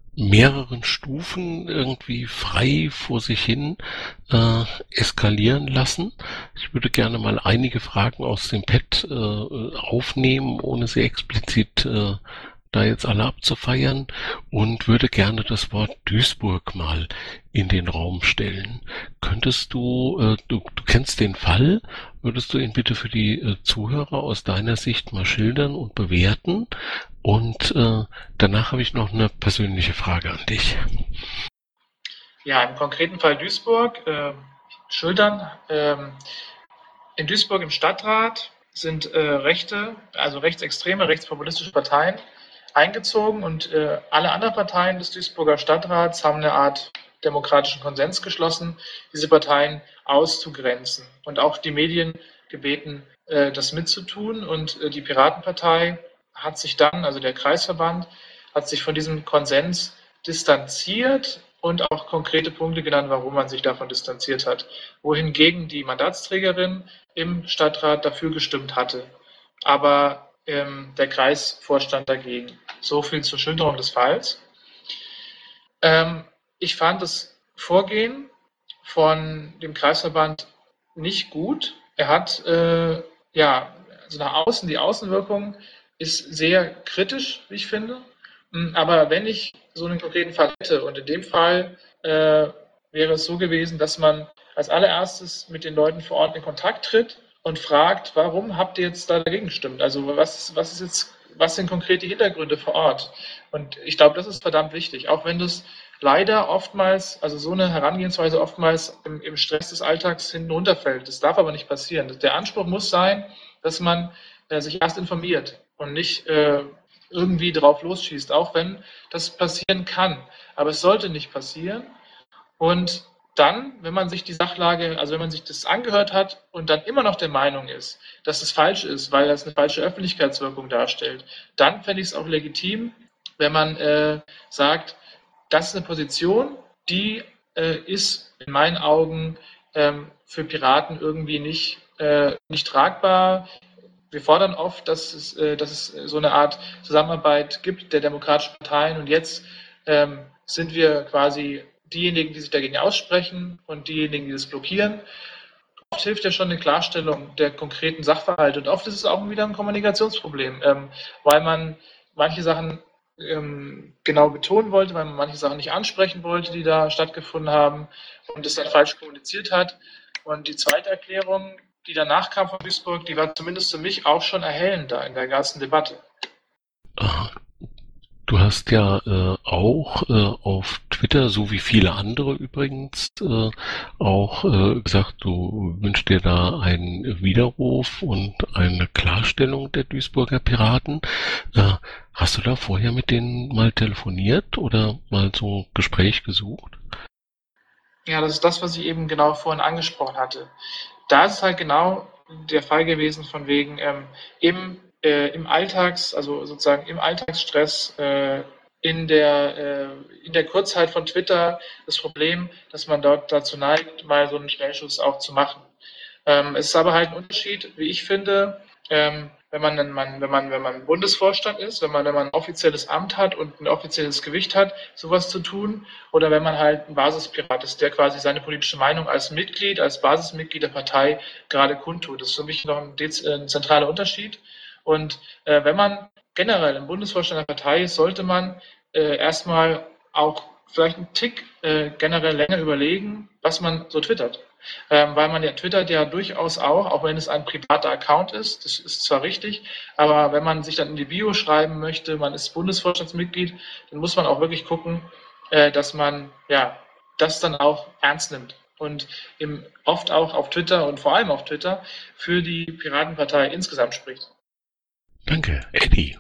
S1: mehreren Stufen irgendwie frei vor sich hin äh, eskalieren lassen. Ich würde gerne mal einige Fragen aus dem Pad äh, aufnehmen, ohne sie explizit äh, da jetzt alle abzufeiern, und würde gerne das Wort Duisburg mal in den Raum stellen. Könntest du, äh, du, du kennst den Fall, würdest du ihn bitte für die äh, Zuhörer aus deiner Sicht mal schildern und bewerten? Und äh, danach habe ich noch eine persönliche Frage an dich.
S2: Ja, im konkreten Fall Duisburg, äh, schildern. Ähm, in Duisburg im Stadtrat sind äh, rechte, also rechtsextreme, rechtspopulistische Parteien eingezogen, und äh, alle anderen Parteien des Duisburger Stadtrats haben eine Art demokratischen Konsens geschlossen, diese Parteien auszugrenzen, und auch die Medien gebeten, äh, das mitzutun, und äh, die Piratenpartei hat sich dann, also der Kreisverband, hat sich von diesem Konsens distanziert und auch konkrete Punkte genannt, warum man sich davon distanziert hat, wohingegen die Mandatsträgerin im Stadtrat dafür gestimmt hatte. Aber ähm, der Kreisvorstand dagegen. So viel zur Schilderung des Falls. Ähm, ich fand das Vorgehen von dem Kreisverband nicht gut. Er hat, äh, ja, also nach außen, die Außenwirkung ist sehr kritisch, wie ich finde. Aber wenn ich so einen konkreten Fall hätte, und in dem Fall äh, wäre es so gewesen, dass man als allererstes mit den Leuten vor Ort in Kontakt tritt und fragt, warum habt ihr jetzt da dagegen gestimmt? Also was, was ist jetzt, was sind konkret die Hintergründe vor Ort? Und ich glaube, das ist verdammt wichtig, auch wenn das leider oftmals, also so eine Herangehensweise oftmals im, im Stress des Alltags hinten runterfällt. Das darf aber nicht passieren. Der Anspruch muss sein, dass man äh, sich erst informiert und nicht äh, irgendwie drauf losschießt, auch wenn das passieren kann. Aber es sollte nicht passieren. Und dann, wenn man sich die Sachlage, also wenn man sich das angehört hat und dann immer noch der Meinung ist, dass es falsch ist, weil das eine falsche Öffentlichkeitswirkung darstellt, dann fände ich es auch legitim, wenn man äh, sagt, das ist eine Position, die äh, ist in meinen Augen ähm, für Piraten irgendwie nicht, äh, nicht tragbar. Wir fordern oft, dass es, äh, dass es so eine Art Zusammenarbeit gibt der demokratischen Parteien, und jetzt ähm, sind wir quasi diejenigen, die sich dagegen aussprechen, und diejenigen, die das blockieren. Oft hilft ja schon eine Klarstellung der konkreten Sachverhalte, und oft ist es auch wieder ein Kommunikationsproblem, ähm, weil man manche Sachen ähm, genau betonen wollte, weil man manche Sachen nicht ansprechen wollte, die da stattgefunden haben, und es dann falsch kommuniziert hat. Und die zweite Erklärung, die danach kam von Duisburg, die war zumindest für mich auch schon erhellend da in der ganzen Debatte.
S1: Du hast ja äh, auch äh, auf Twitter, so wie viele andere übrigens, äh, auch äh, gesagt, du wünschst dir da einen Widerruf und eine Klarstellung der Duisburger Piraten. Äh, hast du da vorher mit denen mal telefoniert oder mal so ein Gespräch gesucht?
S2: Ja, das ist das, was ich eben genau vorhin angesprochen hatte. Da ist es halt genau der Fall gewesen, von wegen ähm, im Äh, im Alltags, also sozusagen im Alltagsstress, äh, in der äh, in der Kurzheit von Twitter das Problem, dass man dort dazu neigt, mal so einen Schnellschuss auch zu machen. Ähm, es ist aber halt ein Unterschied, wie ich finde, ähm, wenn man, wenn man wenn man wenn man Bundesvorstand ist, wenn man wenn man ein offizielles Amt hat und ein offizielles Gewicht hat, sowas zu tun, oder wenn man halt ein Basispirat ist, der quasi seine politische Meinung als Mitglied, als Basismitglied der Partei gerade kundtut. Das ist für mich noch ein, ein zentraler Unterschied. Und äh, wenn man generell im Bundesvorstand der Partei ist, sollte man äh, erstmal auch vielleicht einen Tick äh, generell länger überlegen, was man so twittert. Ähm, weil man ja twittert ja durchaus auch, auch wenn es ein privater Account ist, das ist zwar richtig, aber wenn man sich dann in die Bio schreiben möchte, man ist Bundesvorstandsmitglied, dann muss man auch wirklich gucken, äh, dass man ja das dann auch ernst nimmt. Und im, oft auch auf Twitter und vor allem auf Twitter für die Piratenpartei insgesamt spricht.
S1: Danke, Eddie.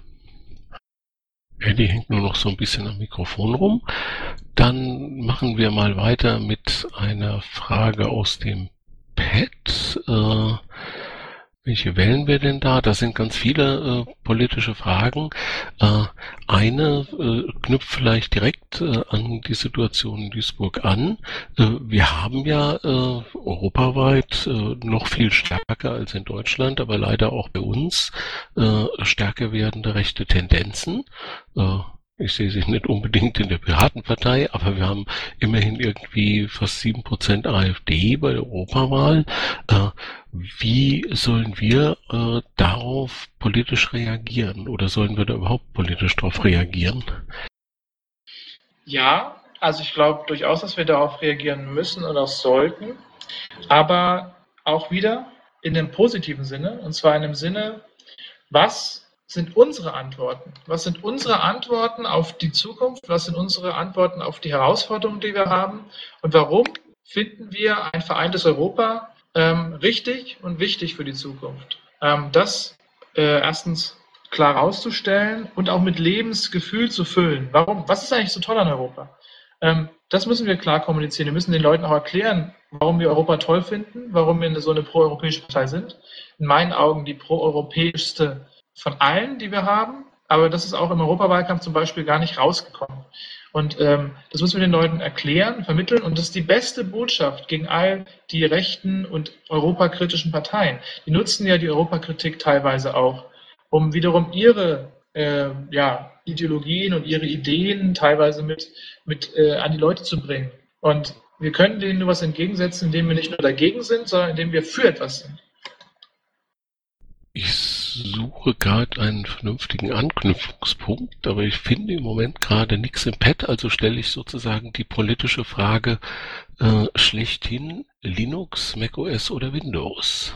S1: Eddie hängt nur noch so ein bisschen am Mikrofon rum. Dann machen wir mal weiter mit einer Frage aus dem Pad. Äh, welche wählen wir denn da? Da sind ganz viele äh, politische Fragen. Äh, eine äh, knüpft vielleicht direkt äh, an die Situation in Duisburg an. Äh, wir haben ja äh, europaweit äh, noch viel stärker als in Deutschland, aber leider auch bei uns äh, stärker werdende rechte Tendenzen. Äh, Ich sehe sie nicht unbedingt in der Piratenpartei, aber wir haben immerhin irgendwie fast sieben Prozent AfD bei der Europawahl. Äh, wie sollen wir äh, darauf politisch reagieren? Oder sollen wir da überhaupt politisch darauf reagieren?
S2: Ja, also ich glaube durchaus, dass wir darauf reagieren müssen und auch sollten, aber auch wieder in dem positiven Sinne, und zwar in dem Sinne, was sind unsere Antworten? Was sind unsere Antworten auf die Zukunft? Was sind unsere Antworten auf die Herausforderungen, die wir haben? Und warum finden wir ein vereintes Europa ähm, richtig und wichtig für die Zukunft? Ähm, das äh, erstens klar herauszustellen und auch mit Lebensgefühl zu füllen. Warum? Was ist eigentlich so toll an Europa? Ähm, das müssen wir klar kommunizieren. Wir müssen den Leuten auch erklären, warum wir Europa toll finden, warum wir so eine proeuropäische Partei sind. In meinen Augen die proeuropäischste von allen, die wir haben, aber das ist auch im Europawahlkampf zum Beispiel gar nicht rausgekommen. Und ähm, das müssen wir den Leuten erklären, vermitteln, und das ist die beste Botschaft gegen all die rechten und europakritischen Parteien. Die nutzen ja die Europakritik teilweise auch, um wiederum ihre äh, ja, Ideologien und ihre Ideen teilweise mit, mit äh, an die Leute zu bringen. Und wir können denen nur was entgegensetzen, indem wir nicht nur dagegen sind, sondern indem wir für etwas sind.
S1: Ich suche gerade einen vernünftigen Anknüpfungspunkt, aber ich finde im Moment gerade nichts im Pad, also stelle ich sozusagen die politische Frage äh, schlechthin: Linux, macOS oder Windows?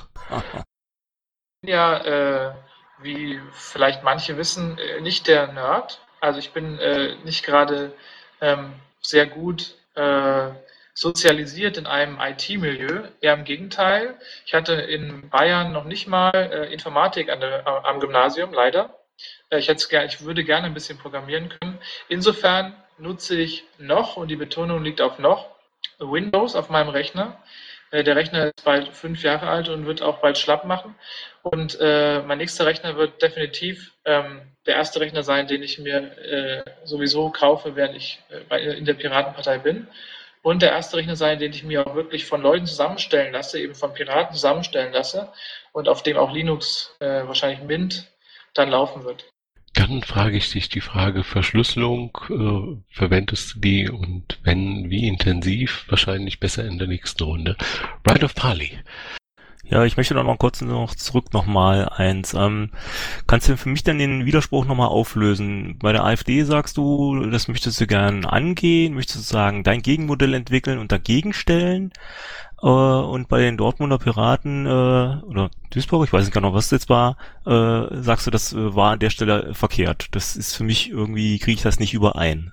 S2: Ja, äh, wie vielleicht manche wissen, äh, nicht der Nerd. Also ich bin äh, nicht gerade ähm, sehr gut äh, sozialisiert in einem I T-Milieu, eher im Gegenteil. Ich hatte in Bayern noch nicht mal äh, Informatik an der, am Gymnasium, leider. Äh, ich, hätte gern, ich würde gerne ein bisschen programmieren können. Insofern nutze ich noch, und die Betonung liegt auf noch, Windows auf meinem Rechner. Äh, der Rechner ist bald fünf Jahre alt und wird auch bald schlapp machen. Und äh, mein nächster Rechner wird definitiv ähm, der erste Rechner sein, den ich mir äh, sowieso kaufe, während ich äh, in der Piratenpartei bin. Und der erste Rechner sein, den ich mir auch wirklich von Leuten zusammenstellen lasse, eben von Piraten zusammenstellen lasse, und auf dem auch Linux, äh, wahrscheinlich Mint, dann laufen wird.
S1: Dann frage ich dich die Frage Verschlüsselung, äh, verwendest du die, und wenn, wie intensiv? Wahrscheinlich besser in der nächsten Runde. Bride of Pali.
S11: Ja, ich möchte da noch kurz noch zurück nochmal eins. Ähm, kannst du für mich dann den Widerspruch nochmal auflösen? Bei der AfD sagst du, das möchtest du gern angehen, möchtest du sagen, dein Gegenmodell entwickeln und dagegen stellen? Äh, und bei den Dortmunder Piraten, äh, oder Duisburg, ich weiß nicht genau, was das jetzt war, äh, sagst du, das äh, war an der Stelle verkehrt. Das ist für mich irgendwie, kriege ich das nicht überein.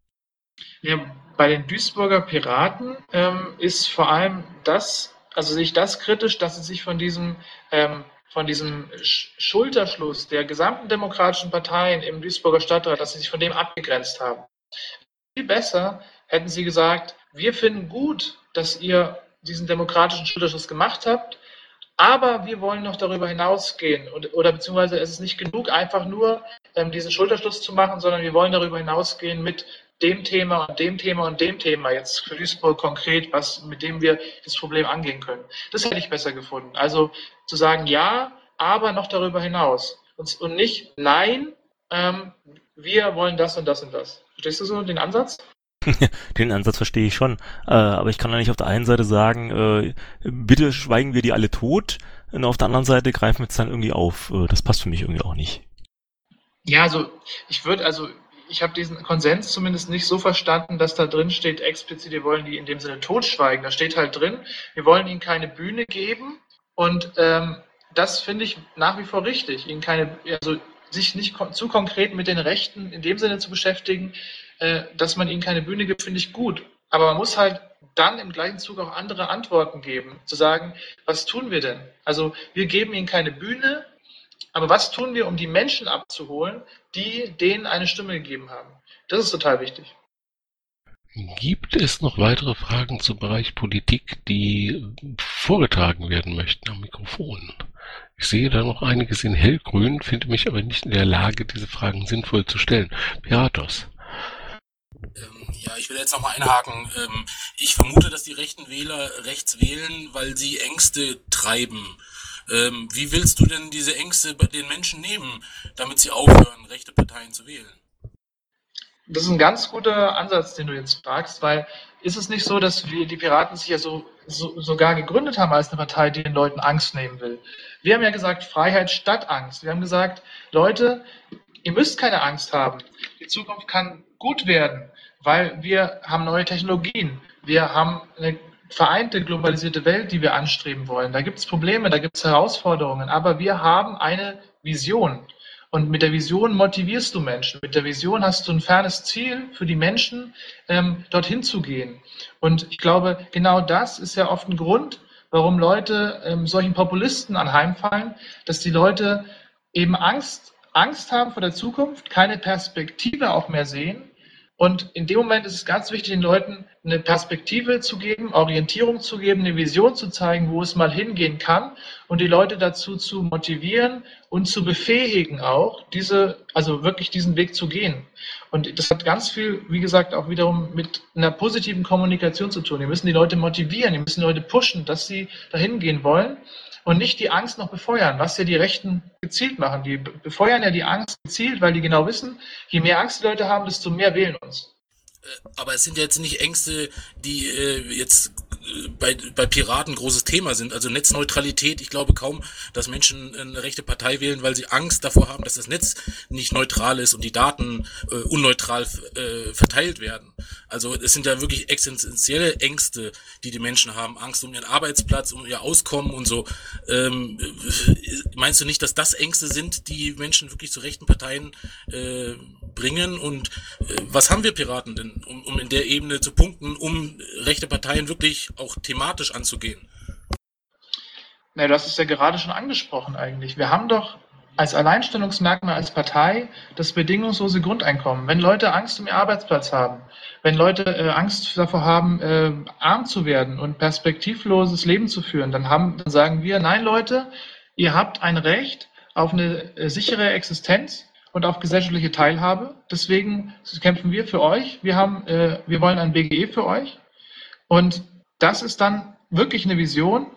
S2: Ja, bei den Duisburger Piraten ähm, ist vor allem das, also sehe ich das kritisch, dass sie sich von diesem, ähm, von diesem Schulterschluss der gesamten demokratischen Parteien im Duisburger Stadtrat, dass sie sich von dem abgegrenzt haben. Viel besser hätten sie gesagt, wir finden gut, dass ihr diesen demokratischen Schulterschluss gemacht habt, aber wir wollen noch darüber hinausgehen, und, oder beziehungsweise es ist nicht genug, einfach nur ähm, diesen Schulterschluss zu machen, sondern wir wollen darüber hinausgehen mit dem Thema und dem Thema und dem Thema, jetzt für Duisburg konkret, was, mit dem wir das Problem angehen können. Das hätte ich besser gefunden. Also zu sagen, ja, aber noch darüber hinaus. Und, und nicht, nein, ähm, wir wollen das und das und das. Verstehst du so den Ansatz?
S11: Den Ansatz verstehe ich schon. Äh, aber ich kann ja nicht auf der einen Seite sagen, äh, bitte schweigen wir die alle tot, und auf der anderen Seite greifen wir es dann irgendwie auf. Äh, das passt für mich irgendwie auch nicht.
S2: Ja, also ich würde, also ich habe diesen Konsens zumindest nicht so verstanden, dass da drin steht explizit, wir wollen die in dem Sinne totschweigen. Da steht halt drin, wir wollen ihnen keine Bühne geben, und ähm, das finde ich nach wie vor richtig, ihnen keine, also sich nicht kon- zu konkret mit den Rechten in dem Sinne zu beschäftigen, äh, dass man ihnen keine Bühne gibt, finde ich gut. Aber man muss halt dann im gleichen Zug auch andere Antworten geben, zu sagen, was tun wir denn? Also wir geben ihnen keine Bühne, aber was tun wir, um die Menschen abzuholen, die denen eine Stimme gegeben haben? Das ist total wichtig.
S1: Gibt es noch weitere Fragen zum Bereich Politik, die vorgetragen werden möchten am Mikrofon? Ich sehe da noch einiges in hellgrün, finde mich aber nicht in der Lage, diese Fragen sinnvoll zu stellen. Piratos.
S12: Ähm, ja, ich will jetzt nochmal einhaken. Ähm, ich vermute, dass die rechten Wähler rechts wählen, weil sie Ängste treiben. Ähm, wie willst du denn diese Ängste bei den Menschen nehmen, damit sie aufhören, rechte Parteien zu wählen?
S2: Das ist ein ganz guter Ansatz, den du jetzt fragst, weil ist es nicht so, dass wir die Piraten sich ja so, so sogar gegründet haben als eine Partei, die den Leuten Angst nehmen will? Wir haben ja gesagt, Freiheit statt Angst. Wir haben gesagt, Leute, ihr müsst keine Angst haben. Die Zukunft kann gut werden, weil wir haben neue Technologien. Wir haben eine vereinte, globalisierte Welt, die wir anstreben wollen. Da gibt es Probleme, da gibt es Herausforderungen, aber wir haben eine Vision. Und mit der Vision motivierst du Menschen. Mit der Vision hast du ein fernes Ziel für die Menschen, ähm, dorthin zu gehen. Und ich glaube, genau das ist ja oft ein Grund, warum Leute ähm, solchen Populisten anheimfallen, dass die Leute eben Angst, Angst haben vor der Zukunft, keine Perspektive auch mehr sehen. Und in dem Moment ist es ganz wichtig, den Leuten eine Perspektive zu geben, Orientierung zu geben, eine Vision zu zeigen, wo es mal hingehen kann und die Leute dazu zu motivieren und zu befähigen auch, diese, also wirklich diesen Weg zu gehen. Und das hat ganz viel, wie gesagt, auch wiederum mit einer positiven Kommunikation zu tun. Wir müssen die Leute motivieren, wir müssen die Leute pushen, dass sie dahin gehen wollen und nicht die Angst noch befeuern, was ja die Rechten gezielt machen. Die befeuern ja die Angst gezielt, weil die genau wissen, je mehr Angst die Leute haben, desto mehr wählen uns.
S12: Aber es sind ja jetzt nicht Ängste, die äh, jetzt äh, bei, bei Piraten ein großes Thema sind. Also Netzneutralität, ich glaube kaum, dass Menschen eine rechte Partei wählen, weil sie Angst davor haben, dass das Netz nicht neutral ist und die Daten äh, unneutral äh, verteilt werden. Also es sind ja wirklich existenzielle Ängste, die die Menschen haben. Angst um ihren Arbeitsplatz, um ihr Auskommen und so. Ähm, meinst du nicht, dass das Ängste sind, die Menschen wirklich zu rechten Parteien äh, bringen? Und äh, was haben wir Piraten denn, um, um in der Ebene zu punkten, um rechte Parteien wirklich auch thematisch anzugehen?
S2: Na, du hast es ja gerade schon angesprochen eigentlich. Wir haben doch als Alleinstellungsmerkmal als Partei das bedingungslose Grundeinkommen. Wenn Leute Angst um ihren Arbeitsplatz haben, wenn Leute äh, Angst davor haben, äh, arm zu werden und perspektivloses Leben zu führen, dann, haben, dann sagen wir, nein Leute, ihr habt ein Recht auf eine äh, sichere Existenz und auf gesellschaftliche Teilhabe. Deswegen kämpfen wir für euch. Wir, haben, äh, wir wollen ein B G E für euch. Und das ist dann wirklich eine Vision,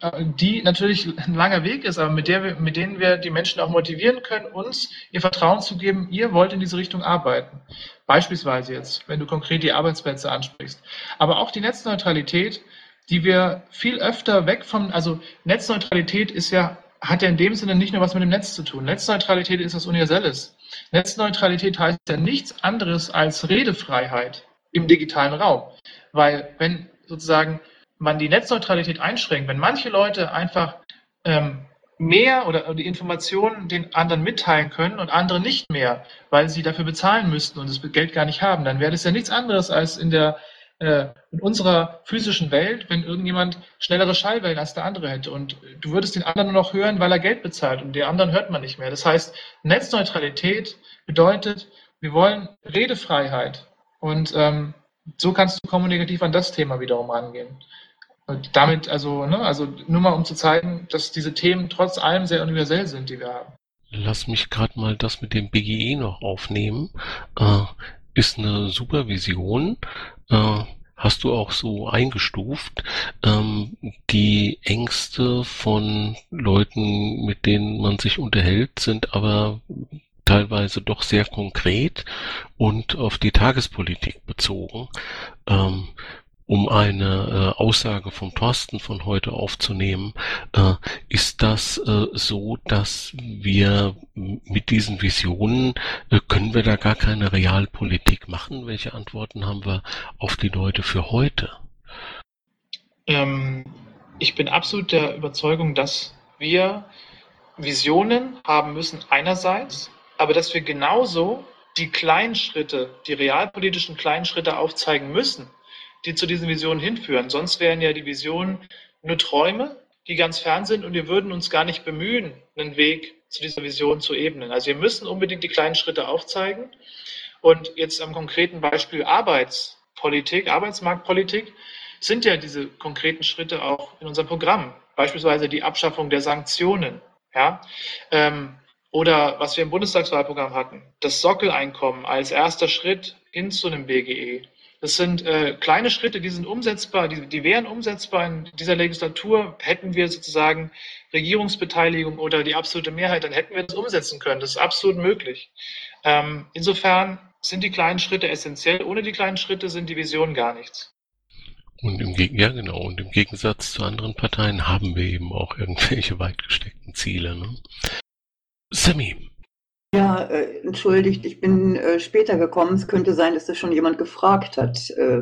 S2: die natürlich ein langer Weg ist, aber mit der wir, mit denen wir die Menschen auch motivieren können, uns ihr Vertrauen zu geben, ihr wollt in diese Richtung arbeiten. Beispielsweise jetzt, wenn du konkret die Arbeitsplätze ansprichst. Aber auch die Netzneutralität, die wir viel öfter weg vom, also Netzneutralität ist ja, hat ja in dem Sinne nicht nur was mit dem Netz zu tun. Netzneutralität ist was Universelles. Netzneutralität heißt ja nichts anderes als Redefreiheit im digitalen Raum. Weil wenn sozusagen man die Netzneutralität einschränkt, wenn manche Leute einfach ähm, mehr oder die Informationen den anderen mitteilen können und andere nicht mehr, weil sie dafür bezahlen müssten und das Geld gar nicht haben, dann wäre das ja nichts anderes als in der äh, in unserer physischen Welt, wenn irgendjemand schnellere Schallwellen als der andere hätte und du würdest den anderen nur noch hören, weil er Geld bezahlt und den anderen hört man nicht mehr. Das heißt, Netzneutralität bedeutet, wir wollen Redefreiheit und ähm, so kannst du kommunikativ an das Thema wiederum rangehen. Und damit, also, ne, also nur mal um zu zeigen, dass diese Themen trotz allem sehr universell sind, die wir haben.
S1: Lass mich gerade mal das mit dem B G E noch aufnehmen. Äh, ist eine Supervision. Äh, hast du auch so eingestuft. Ähm, die Ängste von Leuten, mit denen man sich unterhält, sind aber teilweise doch sehr konkret und auf die Tagespolitik bezogen. Ähm, um eine äh, Aussage vom Thorsten von heute aufzunehmen, äh, ist das äh, so, dass wir mit diesen Visionen, äh, können wir da gar keine Realpolitik machen? Welche Antworten haben wir auf die Leute für heute?
S2: Ähm, ich bin absolut der Überzeugung, dass wir Visionen haben müssen einerseits, aber dass wir genauso die kleinen Schritte, die realpolitischen kleinen Schritte aufzeigen müssen, die zu diesen Visionen hinführen. Sonst wären ja die Visionen nur Träume, die ganz fern sind und wir würden uns gar nicht bemühen, einen Weg zu dieser Vision zu ebnen. Also wir müssen unbedingt die kleinen Schritte aufzeigen. Und jetzt am konkreten Beispiel Arbeitspolitik, Arbeitsmarktpolitik, sind ja diese konkreten Schritte auch in unserem Programm. Beispielsweise die Abschaffung der Sanktionen. Ja? Ähm, oder was wir im Bundestagswahlprogramm hatten, das Sockeleinkommen als erster Schritt hin zu einem B G E. Das sind äh, kleine Schritte, die sind umsetzbar, die, die wären umsetzbar. In dieser Legislatur hätten wir sozusagen Regierungsbeteiligung oder die absolute Mehrheit, dann hätten wir das umsetzen können. Das ist absolut möglich. Ähm, insofern sind die kleinen Schritte essentiell. Ohne die kleinen Schritte sind die Visionen gar nichts.
S1: Und im Geg ja genau, und im Gegensatz zu anderen Parteien haben wir eben auch irgendwelche weit gesteckten Ziele. Ne? Sammy.
S13: Ja, äh, entschuldigt, ich bin äh, später gekommen. Es könnte sein, dass das schon jemand gefragt hat. Äh,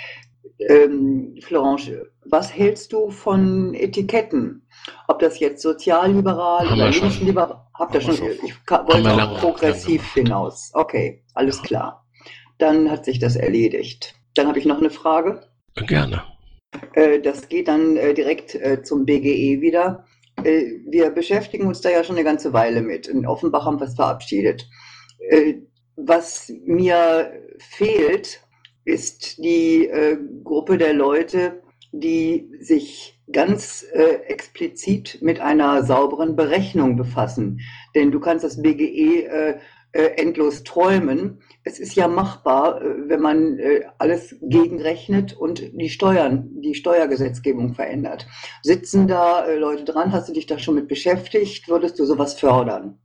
S13: ähm, Florence, was hältst du von Etiketten? Ob das jetzt sozialliberal
S1: Haben
S13: oder
S1: wir schon.
S13: linksliberal, habt ihr
S1: Haben wir
S13: schon,
S1: schon.
S13: ich ka-
S1: Haben
S13: wollte
S1: wir
S13: auf
S1: lange,
S13: progressiv
S1: lange gemacht.
S13: hinaus. Okay, alles
S1: Ja.
S13: klar. Dann hat sich das erledigt. Dann habe ich noch eine Frage.
S1: Gerne.
S13: Äh, Das geht dann äh, direkt äh, zum B G E wieder. Äh, Wir beschäftigen uns da ja schon eine ganze Weile mit. In Offenbach haben wir es verabschiedet. Äh, Was mir fehlt, ist die äh, Gruppe der Leute, die sich ganz äh, explizit mit einer sauberen Berechnung befassen. Denn du kannst das B G E äh, äh, endlos träumen. Es ist ja machbar, äh, wenn man äh, alles gegenrechnet und die Steuern, die Steuergesetzgebung verändert. Sitzen da äh, Leute dran? Hast du dich da schon mit beschäftigt? Würdest du sowas fördern?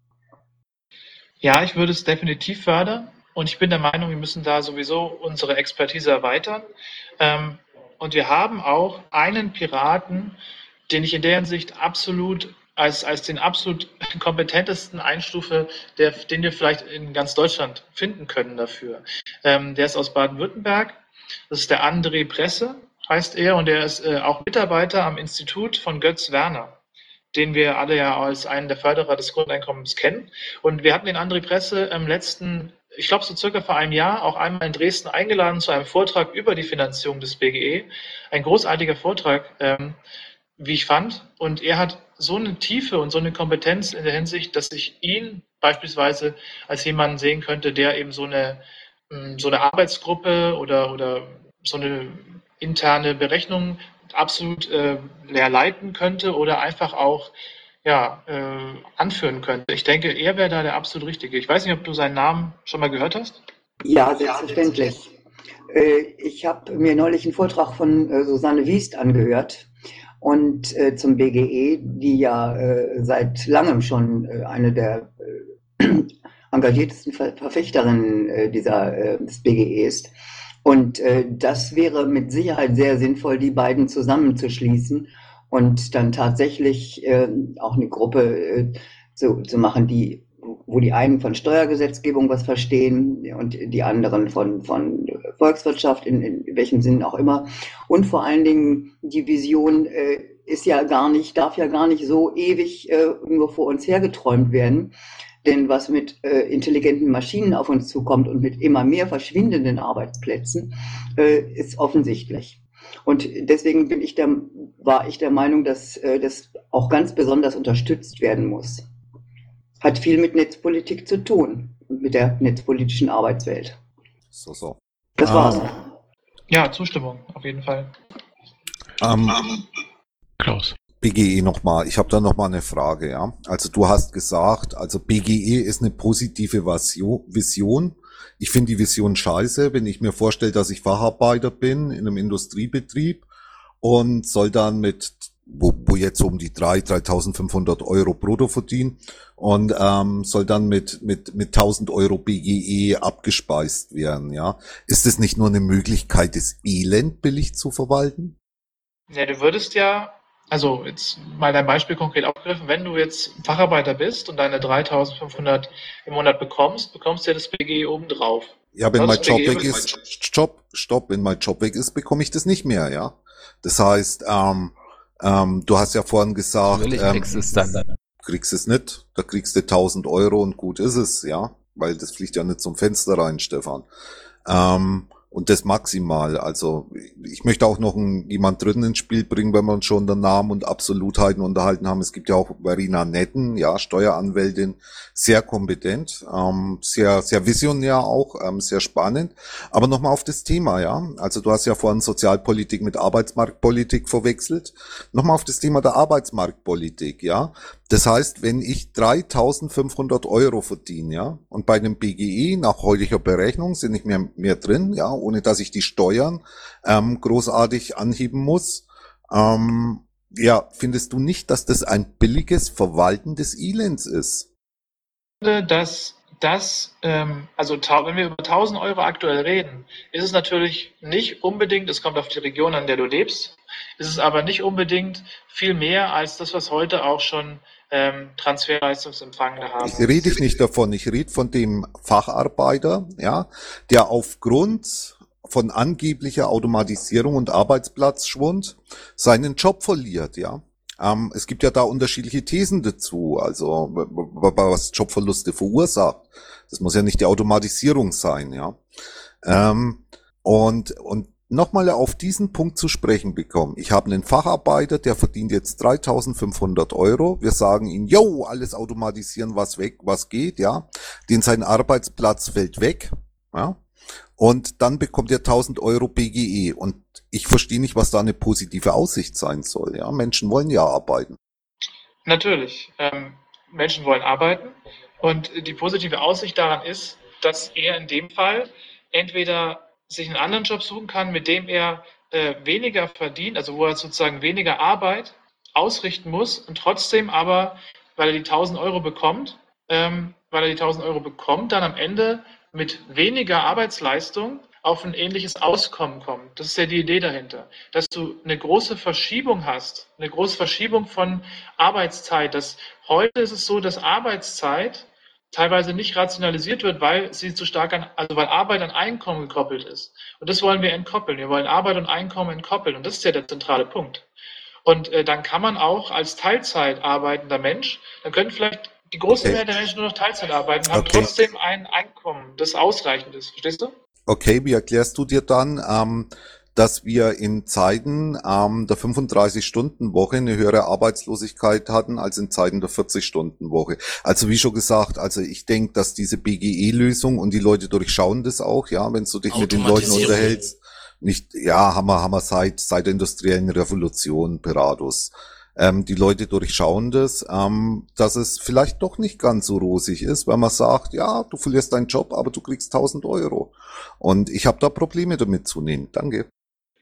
S2: Ja, ich würde es definitiv fördern und ich bin der Meinung, wir müssen da sowieso unsere Expertise erweitern. Ähm, und wir haben auch einen Piraten, den ich in der Hinsicht absolut als, als den absolut kompetentesten einstufe, der, den wir vielleicht in ganz Deutschland finden können dafür. Ähm, der ist aus Baden-Württemberg, das ist der André Presse, heißt er, und er ist äh, auch Mitarbeiter am Institut von Götz Werner, den wir alle ja als einen der Förderer des Grundeinkommens kennen. Und wir hatten den André Presse im letzten, ich glaube so circa vor einem Jahr, auch einmal in Dresden eingeladen zu einem Vortrag über die Finanzierung des B G E. Ein großartiger Vortrag, ähm, wie ich fand. Und er hat so eine Tiefe und so eine Kompetenz in der Hinsicht, dass ich ihn beispielsweise als jemanden sehen könnte, der eben so eine, so eine Arbeitsgruppe oder, oder so eine interne Berechnung absolut äh, leiten könnte oder einfach auch ja, äh, anführen könnte. Ich denke, er wäre da der absolut Richtige. Ich weiß nicht, ob du seinen Namen schon mal gehört hast?
S13: Ja, selbstverständlich. Äh, Ich habe mir neulich einen Vortrag von äh, Susanne Wiest angehört und äh, zum B G E, die ja äh, seit langem schon äh, eine der äh, engagiertesten Ver Verfechterinnen äh, dieser, äh, des B G E ist. Und äh, das wäre mit Sicherheit sehr sinnvoll, die beiden zusammenzuschließen und dann tatsächlich äh, auch eine Gruppe äh, zu, zu machen, die, wo die einen von Steuergesetzgebung was verstehen und die anderen von, von Volkswirtschaft, in, in welchem Sinn auch immer. Und vor allen Dingen die Vision äh, ist ja gar nicht, darf ja gar nicht so ewig äh, nur vor uns hergeträumt werden. Denn was mit äh, intelligenten Maschinen auf uns zukommt und mit immer mehr verschwindenden Arbeitsplätzen, äh, ist offensichtlich. Und deswegen bin ich der, war ich der Meinung, dass äh, das auch ganz besonders unterstützt werden muss. Hat viel mit Netzpolitik zu tun, mit der netzpolitischen Arbeitswelt.
S3: So, so.
S13: Das war's.
S3: Ähm,
S2: Ja, Zustimmung, auf jeden Fall.
S3: ähm,
S1: Klaus.
S3: B G E nochmal, ich habe da nochmal eine Frage, ja. Also du hast gesagt, also B G E ist eine positive Vision. Ich finde die Vision scheiße, wenn ich mir vorstelle, dass ich Facharbeiter bin in einem Industriebetrieb und soll dann mit, wo, wo jetzt so um die drei, dreitausendfünfhundert Euro brutto verdienen und ähm, soll dann mit mit mit tausend Euro B G E abgespeist werden, ja. Ist es nicht nur eine Möglichkeit, das Elend billig zu verwalten?
S2: Ja, du würdest ja, also jetzt mal dein Beispiel konkret aufgegriffen, wenn du jetzt Facharbeiter bist und deine dreitausendfünfhundert im Monat bekommst, bekommst du ja das B G E obendrauf.
S3: Ja, wenn
S2: Das
S3: mein Job
S2: B G E
S3: weg
S2: wird-
S3: ist, Stopp, stopp, wenn mein Job weg ist, bekomme ich das nicht mehr, ja. Das heißt, ähm, ähm, du hast ja vorhin gesagt,
S14: Natürlich
S3: ähm,
S14: kriegst du es dann.
S3: kriegst es nicht, da kriegst du tausend Euro und gut ist es, ja, weil das fliegt ja nicht zum Fenster rein, Stefan. Ähm, und das maximal, also ich möchte auch noch einen, jemand dritten ins Spiel bringen, wenn wir uns schon den Namen und Absolutheiten unterhalten haben. Es gibt ja auch Verena Netten, ja, Steueranwältin, sehr kompetent, ähm, sehr sehr visionär auch, ähm, sehr spannend. Aber nochmal auf das Thema, ja, also du hast ja vorhin Sozialpolitik mit Arbeitsmarktpolitik verwechselt. Nochmal auf das Thema der Arbeitsmarktpolitik, ja. Das heißt, wenn ich dreitausendfünfhundert Euro verdiene, ja, und bei einem B G E nach heutiger Berechnung sind nicht mehr, mehr drin, ja, ohne dass ich die Steuern ähm, großartig anheben muss, ähm, ja, findest du nicht, dass das ein billiges Verwalten des Elends ist?
S2: dass dass, ähm, also tau- wenn wir über tausend Euro aktuell reden, ist es natürlich nicht unbedingt, es kommt auf die Region an, der du lebst, ist es aber nicht unbedingt viel mehr als das, was heute auch schon ähm, Transferleistungsempfangende haben.
S3: Ich rede ich nicht davon, ich rede von dem Facharbeiter, ja, der aufgrund von angeblicher Automatisierung und Arbeitsplatzschwund seinen Job verliert, ja. Ähm, es gibt ja da unterschiedliche Thesen dazu, also w- w- was Jobverluste verursacht. Das muss ja nicht die Automatisierung sein, ja. Ähm, und und nochmal auf diesen Punkt zu sprechen bekommen. Ich habe einen Facharbeiter, der verdient jetzt dreitausendfünfhundert Euro. Wir sagen ihm, yo, alles automatisieren, was weg, was geht, ja. Den sein Arbeitsplatz fällt weg, ja. Und dann bekommt er tausend Euro B G E. Und ich verstehe nicht, was da eine positive Aussicht sein soll, ja. Menschen wollen ja arbeiten.
S2: Natürlich, ähm, Menschen wollen arbeiten und die positive Aussicht daran ist, dass er in dem Fall entweder sich einen anderen Job suchen kann, mit dem er äh, weniger verdient, also wo er sozusagen weniger Arbeit ausrichten muss und trotzdem aber, weil er die tausend Euro bekommt, ähm, weil er die tausend Euro bekommt, dann am Ende mit weniger Arbeitsleistung auf ein ähnliches Auskommen kommt. Das ist ja die Idee dahinter, dass du eine große Verschiebung hast, eine große Verschiebung von Arbeitszeit. Das, heute ist es so, dass Arbeitszeit teilweise nicht rationalisiert wird, weil sie zu stark an, also weil Arbeit an Einkommen gekoppelt ist. Und das wollen wir entkoppeln. Wir wollen Arbeit und Einkommen entkoppeln. Und das ist ja der zentrale Punkt. Und äh, dann kann man auch als Teilzeit arbeitender Mensch, dann können vielleicht die große
S3: Okay.
S2: Mehrheit der Menschen nur noch Teilzeit arbeiten, haben
S3: Okay.
S2: trotzdem ein Einkommen, das ausreichend ist. Verstehst du?
S3: Okay, wie erklärst du dir dann, ähm, dass wir in Zeiten ähm, der fünfunddreißig-Stunden-Woche eine höhere Arbeitslosigkeit hatten als in Zeiten der vierzig-Stunden-Woche? Also wie schon gesagt, also ich denke, dass diese B G E-Lösung und die Leute durchschauen das auch, ja, wenn du dich mit den Leuten
S12: Automatisierung.
S3: unterhältst, nicht, ja, haben wir, haben wir seit, seit der industriellen Revolution, Peratus. Ähm, die Leute durchschauen das, ähm, dass es vielleicht doch nicht ganz so rosig ist, weil man sagt, ja, du verlierst deinen Job, aber du kriegst tausend Euro. Und ich habe da Probleme damit zunehmend. Danke.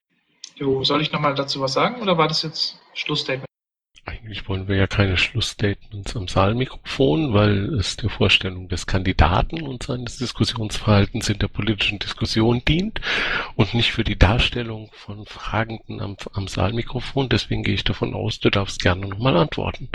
S2: Jo, soll ich nochmal dazu was sagen oder war das jetzt Schlussstatement?
S1: Eigentlich wollen wir ja keine Schlussstatements am Saalmikrofon, weil es der Vorstellung des Kandidaten und seines Diskussionsverhaltens in der politischen Diskussion dient und nicht für die Darstellung von Fragenden am, am Saalmikrofon. Deswegen gehe ich davon aus, du darfst gerne nochmal antworten.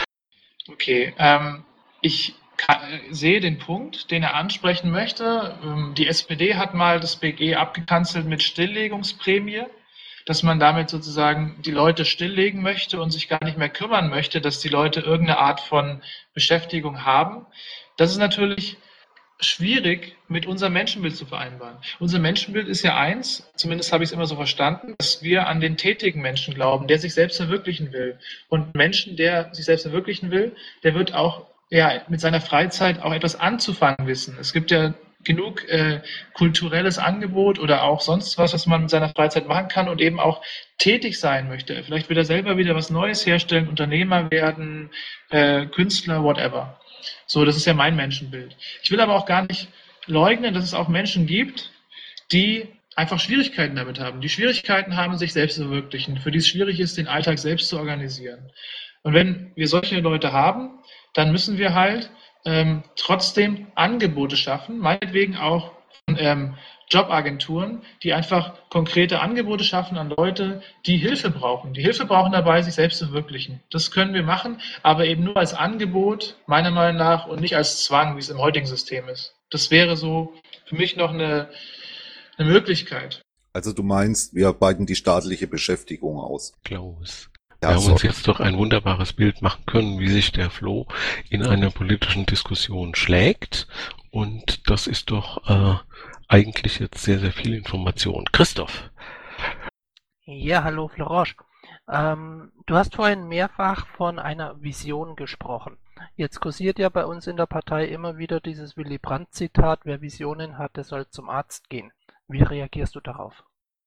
S2: Okay, ähm, ich kann, sehe den Punkt, den er ansprechen möchte. Ähm, die S P D hat mal das B G abgekanzelt mit Stilllegungsprämie, dass man damit sozusagen die Leute stilllegen möchte und sich gar nicht mehr kümmern möchte, dass die Leute irgendeine Art von Beschäftigung haben. Das ist natürlich schwierig mit unserem Menschenbild zu vereinbaren. Unser Menschenbild ist ja eins, zumindest habe ich es immer so verstanden, dass wir an den tätigen Menschen glauben, der sich selbst verwirklichen will. Und Menschen, der sich selbst verwirklichen will, der wird auch ja, mit seiner Freizeit auch etwas anzufangen wissen. Es gibt ja genug äh, kulturelles Angebot oder auch sonst was, was man mit seiner Freizeit machen kann und eben auch tätig sein möchte. Vielleicht will er selber wieder was Neues herstellen, Unternehmer werden, äh, Künstler, whatever. So, das ist ja mein Menschenbild. Ich will aber auch gar nicht leugnen, dass es auch Menschen gibt, die einfach Schwierigkeiten damit haben, die Schwierigkeiten haben, sich selbst zu verwirklichen, für die es schwierig ist, den Alltag selbst zu organisieren. Und wenn wir solche Leute haben, dann müssen wir halt ähm, trotzdem Angebote schaffen, meinetwegen auch von ähm, Jobagenturen, die einfach konkrete Angebote schaffen an Leute, die Hilfe brauchen. Die Hilfe brauchen dabei, sich selbst zu verwirklichen. Das können wir machen, aber eben nur als Angebot, meiner Meinung nach, und nicht als Zwang, wie es im heutigen System ist. Das wäre so für mich noch eine, eine Möglichkeit.
S3: Also du meinst, wir arbeiten die staatliche Beschäftigung aus.
S1: Klaus.
S3: Ja,
S1: Wir haben
S3: so.
S1: uns jetzt doch ein wunderbares Bild machen können, wie sich der Flo in einer politischen Diskussion schlägt. Und das ist doch äh, eigentlich jetzt sehr, sehr viel Information. Christoph.
S14: Ja, hallo Florence. Ähm, du hast vorhin mehrfach von einer Vision gesprochen. Jetzt kursiert ja bei uns in der Partei immer wieder dieses Willy Brandt-Zitat, wer Visionen hat, der soll zum Arzt gehen. Wie reagierst du darauf?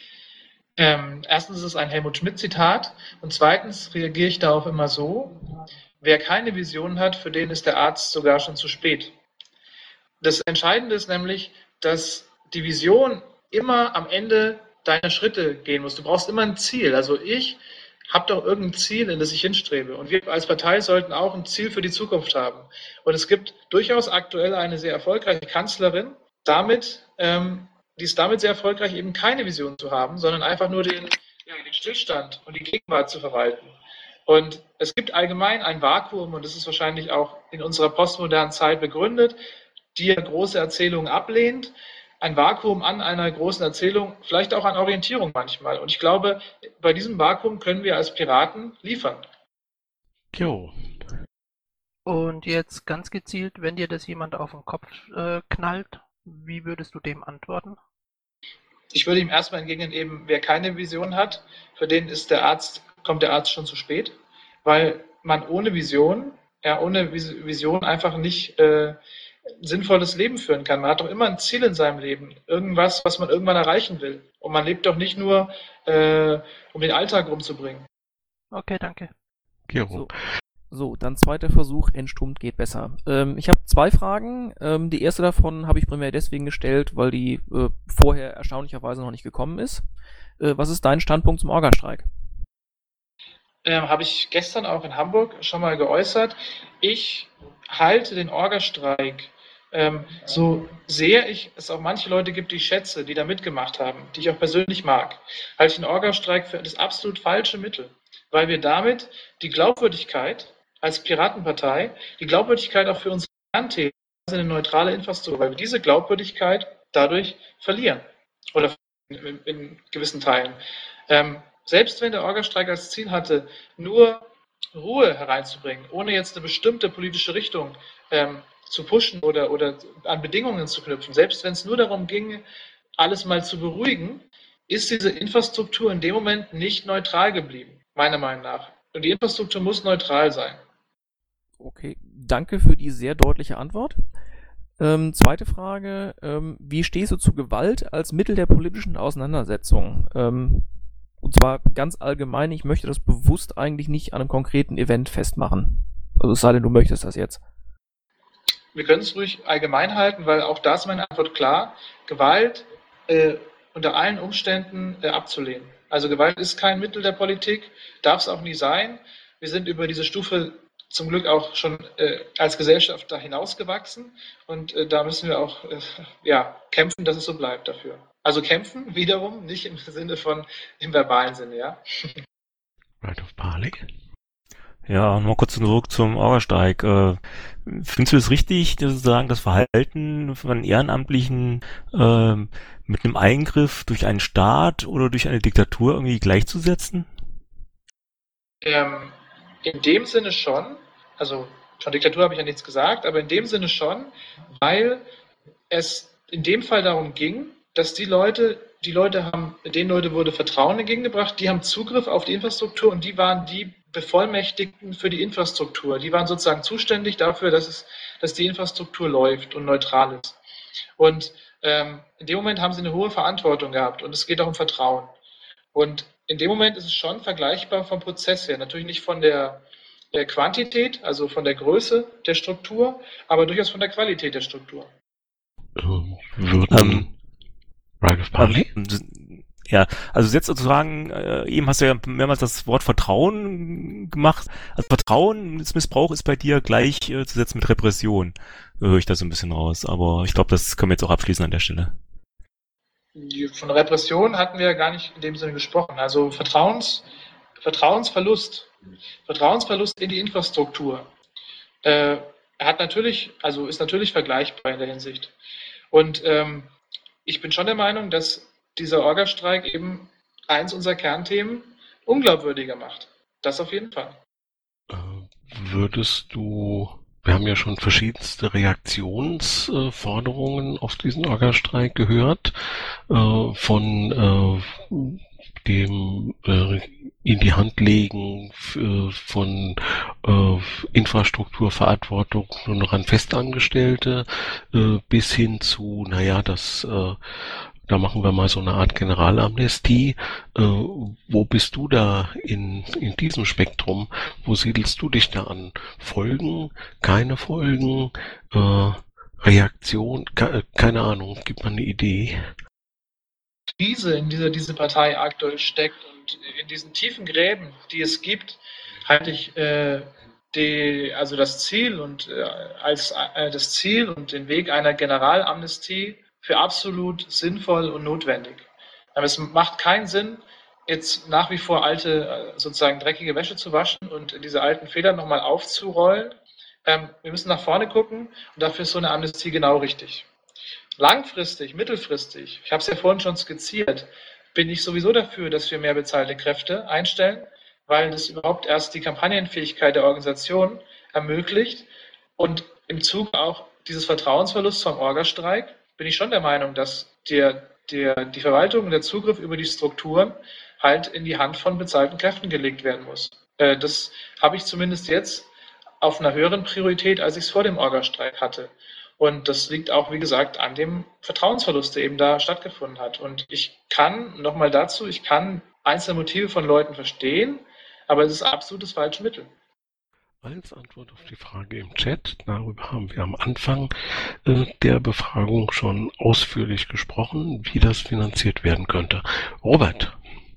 S2: Ähm, erstens ist es ein Helmut Schmidt-Zitat und zweitens reagiere ich darauf immer so, wer keine Vision hat, für den ist der Arzt sogar schon zu spät. Das Entscheidende ist nämlich, dass die Vision immer am Ende deiner Schritte gehen muss. Du brauchst immer ein Ziel. Also ich habe doch irgendein Ziel, in das ich hinstrebe. Und wir als Partei sollten auch ein Ziel für die Zukunft haben. Und es gibt durchaus aktuell eine sehr erfolgreiche Kanzlerin, damit, ähm, die ist damit sehr erfolgreich, eben keine Vision zu haben, sondern einfach nur den, ja, den Stillstand und die Gegenwart zu verwalten. Und es gibt allgemein ein Vakuum, und das ist wahrscheinlich auch in unserer postmodernen Zeit begründet, die ja große Erzählungen ablehnt. Ein Vakuum an einer großen Erzählung, vielleicht auch an Orientierung manchmal. Und ich glaube, bei diesem Vakuum können wir als Piraten liefern.
S1: Jo.
S14: Und jetzt ganz gezielt, wenn dir das jemand auf den Kopf äh, knallt, wie würdest du dem antworten?
S2: Ich würde ihm erstmal entgegnen, eben, wer keine Vision hat, für den ist der Arzt, kommt der Arzt schon zu spät, weil man ohne Vision, ja, ohne Vision einfach nicht äh, ein sinnvolles Leben führen kann. Man hat doch immer ein Ziel in seinem Leben, irgendwas, was man irgendwann erreichen will. Und man lebt doch nicht nur, äh, um den Alltag rumzubringen.
S14: Okay, danke.
S1: Jo.
S15: So. So, dann zweiter Versuch, entströmt geht besser. Ähm, ich habe zwei Fragen. Ähm, die erste davon habe ich primär deswegen gestellt, weil die äh, vorher erstaunlicherweise noch nicht gekommen ist. Äh, was ist dein Standpunkt zum Orgastreik?
S2: Ähm, habe ich gestern auch in Hamburg schon mal geäußert. Ich halte den Orgastreik, ähm, so sehr ich es auch manche Leute gibt, die ich schätze, die da mitgemacht haben, die ich auch persönlich mag, halte ich den Orgastreik für das absolut falsche Mittel, weil wir damit die Glaubwürdigkeit als Piratenpartei, die Glaubwürdigkeit auch für unsere Kernthemen, also eine neutrale Infrastruktur, weil wir diese Glaubwürdigkeit dadurch verlieren oder in, in gewissen Teilen. Ähm, selbst wenn der Orgastreik als Ziel hatte, nur Ruhe hereinzubringen, ohne jetzt eine bestimmte politische Richtung ähm, zu pushen oder, oder an Bedingungen zu knüpfen, selbst wenn es nur darum ging, alles mal zu beruhigen, ist diese Infrastruktur in dem Moment nicht neutral geblieben, meiner Meinung nach. Und die Infrastruktur muss neutral sein.
S15: Okay, danke für die sehr deutliche Antwort. Ähm, zweite Frage, ähm, wie stehst du zu Gewalt als Mittel der politischen Auseinandersetzung? Ähm, und zwar ganz allgemein, ich möchte das bewusst eigentlich nicht an einem konkreten Event festmachen. Also es sei denn, du möchtest das jetzt.
S2: Wir können es ruhig allgemein halten, weil auch da ist meine Antwort klar. Gewalt äh, unter allen Umständen äh, abzulehnen. Also Gewalt ist kein Mittel der Politik, darf es auch nie sein. Wir sind über diese Stufe zum Glück auch schon äh, als Gesellschaft da hinausgewachsen und äh, da müssen wir auch äh, ja, kämpfen, dass es so bleibt dafür. Also kämpfen wiederum, nicht im Sinne von, im verbalen Sinne, ja.
S1: Right of Barley.
S11: Ja, noch kurz zurück zum Orgastreik. Äh, findest du es richtig, sozusagen das Verhalten von Ehrenamtlichen äh, mit einem Eingriff durch einen Staat oder durch eine Diktatur irgendwie gleichzusetzen?
S2: Ähm, in dem Sinne schon, also von Diktatur habe ich ja nichts gesagt, aber in dem Sinne schon, weil es in dem Fall darum ging, dass die Leute, die Leute haben, den Leuten wurde Vertrauen entgegengebracht, die haben Zugriff auf die Infrastruktur und die waren die Bevollmächtigten für die Infrastruktur. Die waren sozusagen zuständig dafür, dass es, dass die Infrastruktur läuft und neutral ist. Und ähm, in dem Moment haben sie eine hohe Verantwortung gehabt und es geht auch um Vertrauen. Und in dem Moment ist es schon vergleichbar vom Prozess her. Natürlich nicht von der, der Quantität, also von der Größe der Struktur, aber durchaus von der Qualität der Struktur.
S1: Ähm, würden Right of Barley?
S11: Ja, also jetzt sozusagen, äh, eben hast du ja mehrmals das Wort Vertrauen gemacht. Also Vertrauensmissbrauch ist bei dir gleich äh, zu setzen mit Repression. Äh, höre ich da so ein bisschen raus. Aber ich glaube, das können wir jetzt auch abschließen an der Stelle.
S2: Von Repression hatten wir ja gar nicht in dem Sinne gesprochen. Also Vertrauens, Vertrauensverlust, Vertrauensverlust in die Infrastruktur. Äh, hat natürlich, also ist natürlich vergleichbar in der Hinsicht. Und ähm, ich bin schon der Meinung, dass dieser Orgastreik eben eins unserer Kernthemen unglaubwürdiger macht. Das auf jeden Fall.
S1: Würdest du, wir haben ja schon verschiedenste Reaktionsforderungen auf diesen Orgastreik gehört, äh, von äh, dem äh, in die Hand legen äh, von äh, Infrastrukturverantwortung nur noch an Festangestellte äh, bis hin zu, naja, das äh, da machen wir mal so eine Art Generalamnestie. Äh, wo bist du da in, in diesem Spektrum? Wo siedelst du dich da an? Folgen? Keine Folgen? Äh, Reaktion? Ke keine Ahnung. Gib mal eine Idee.
S2: Krise, in dieser diese Partei aktuell steckt und in diesen tiefen Gräben, die es gibt, halte ich äh, die, also das Ziel und äh, als äh, das Ziel und den Weg einer Generalamnestie für absolut sinnvoll und notwendig. Aber es macht keinen Sinn, jetzt nach wie vor alte, sozusagen dreckige Wäsche zu waschen und diese alten Federn nochmal aufzurollen. Ähm, wir müssen nach vorne gucken und dafür ist so eine Amnestie genau richtig. Langfristig, mittelfristig, ich habe es ja vorhin schon skizziert, bin ich sowieso dafür, dass wir mehr bezahlte Kräfte einstellen, weil das überhaupt erst die Kampagnenfähigkeit der Organisation ermöglicht und im Zuge auch dieses Vertrauensverlust vom Orgastreik bin ich schon der Meinung, dass der, der, die Verwaltung und der Zugriff über die Strukturen halt in die Hand von bezahlten Kräften gelegt werden muss. Äh, das habe ich zumindest jetzt auf einer höheren Priorität, als ich es vor dem Orgastreik hatte. Und das liegt auch, wie gesagt, an dem Vertrauensverlust, der eben da stattgefunden hat. Und ich kann, nochmal dazu, ich kann einzelne Motive von Leuten verstehen, aber es ist absolut das falsche Mittel.
S1: Als Antwort auf die Frage im Chat, darüber haben wir am Anfang äh, der Befragung schon ausführlich gesprochen, wie das finanziert werden könnte. Robert.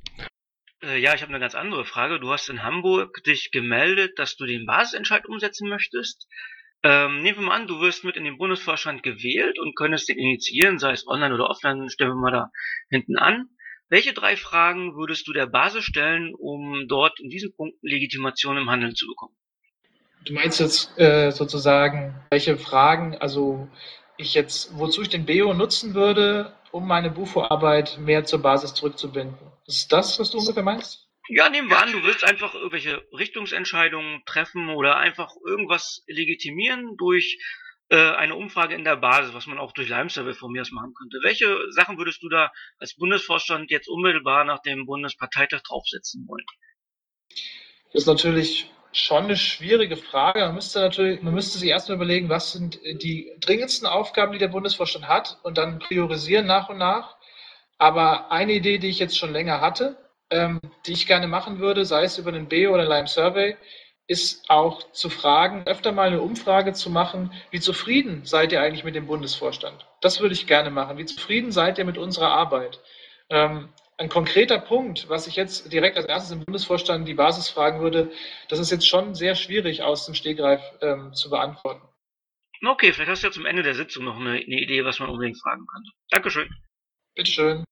S16: Äh, ja, ich habe eine ganz andere Frage. Du hast in Hamburg dich gemeldet, dass du den Basisentscheid umsetzen möchtest. Ähm, nehmen wir mal an, du wirst mit in den Bundesvorstand gewählt und könntest den initiieren, sei es online oder offline, stellen wir mal da hinten an. Welche drei Fragen würdest du der Basis stellen, um dort in diesen Punkten Legitimation im Handeln zu bekommen?
S2: Du meinst jetzt äh, sozusagen, welche Fragen, also ich jetzt, wozu ich den B O nutzen würde, um meine Bufo-Arbeit mehr zur Basis zurückzubinden. Ist das, was du ungefähr meinst?
S16: Ja, nehmen wir an, du willst einfach irgendwelche Richtungsentscheidungen treffen oder einfach irgendwas legitimieren durch äh, eine Umfrage in der Basis, was man auch durch Lime-Survey von mir aus machen könnte. Welche Sachen würdest du da als Bundesvorstand jetzt unmittelbar nach dem Bundesparteitag draufsetzen wollen?
S2: Das ist natürlich schon eine schwierige Frage. Man müsste natürlich, man müsste sich erstmal überlegen, was sind die dringendsten Aufgaben, die der Bundesvorstand hat und dann priorisieren nach und nach. Aber eine Idee, die ich jetzt schon länger hatte, ähm, die ich gerne machen würde, sei es über den B O oder Lime Survey, ist auch zu fragen, öfter mal eine Umfrage zu machen, wie zufrieden seid ihr eigentlich mit dem Bundesvorstand? Das würde ich gerne machen. Wie zufrieden seid ihr mit unserer Arbeit? Ähm, ein konkreter Punkt, was ich jetzt direkt als erstes im Bundesvorstand die Basis fragen würde, das ist jetzt schon sehr schwierig aus dem Stegreif ähm, zu beantworten.
S16: Okay, vielleicht hast du ja zum Ende der Sitzung noch eine, eine Idee, was man unbedingt fragen könnte. Dankeschön.
S2: Bitteschön.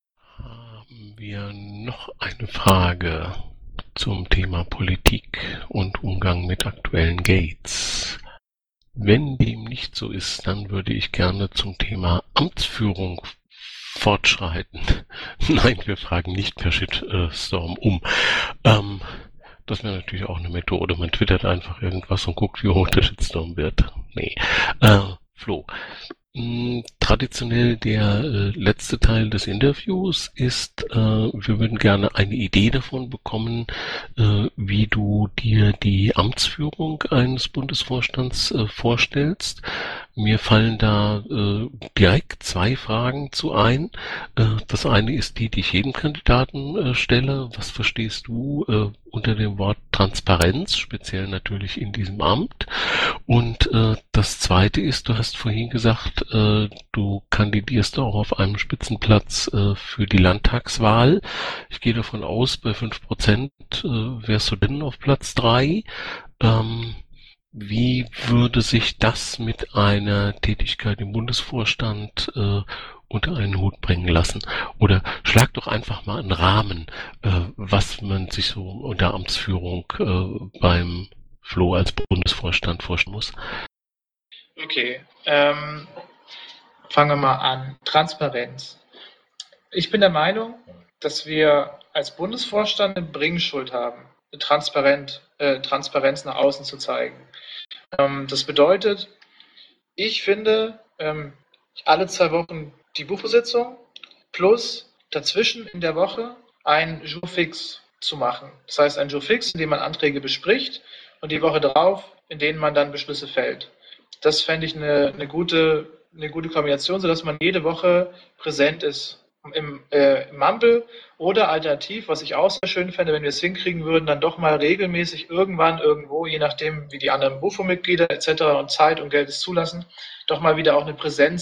S1: Haben wir noch eine Frage zum Thema Politik und Umgang mit aktuellen Gates? Wenn dem nicht so ist, dann würde ich gerne zum Thema Amtsführung fortschreiten. Nein, wir fragen nicht per Shitstorm um. Ähm, das wäre natürlich auch eine Methode. Man twittert einfach irgendwas und guckt, wie hoch der Shitstorm wird. Nee. Äh, Flo. Mh, traditionell der äh, letzte Teil des Interviews ist, äh, wir würden gerne eine Idee davon bekommen, äh, wie du dir die Amtsführung eines Bundesvorstands äh, vorstellst. Mir fallen da äh, direkt zwei Fragen zu ein. Äh, das eine ist die, die ich jedem Kandidaten äh, stelle. Was verstehst du äh, unter dem Wort Transparenz, speziell natürlich in diesem Amt? Und äh, das zweite ist, du hast vorhin gesagt, äh, du kandidierst auch auf einem Spitzenplatz äh, für die Landtagswahl. Ich gehe davon aus, bei fünf Prozent äh, wärst du denn auf Platz drei. Ähm, Wie würde sich das mit einer Tätigkeit im Bundesvorstand äh, unter einen Hut bringen lassen? Oder schlag doch einfach mal einen Rahmen, äh, was man sich so unter Amtsführung äh, beim Flo als Bundesvorstand vorstellen muss.
S2: Okay, ähm, fangen wir mal an. Transparenz. Ich bin der Meinung, dass wir als Bundesvorstand eine Bringschuld haben, eine Transparent, äh, Transparenz nach außen zu zeigen. Ähm, das bedeutet, ich finde, ähm, alle zwei Wochen die Bufo-Sitzung plus dazwischen in der Woche ein Jour fix zu machen. Das heißt, ein Jour fix, in dem man Anträge bespricht und die Woche darauf, in denen man dann Beschlüsse fällt. Das fände ich eine, eine, gute, eine gute Kombination, sodass man jede Woche präsent ist im, äh, im Ampel oder alternativ, was ich auch sehr schön fände, wenn wir es hinkriegen würden, dann doch mal regelmäßig irgendwann irgendwo, je nachdem wie die anderen Bufo-Mitglieder et cetera und Zeit und Geld es zulassen, doch mal wieder auch eine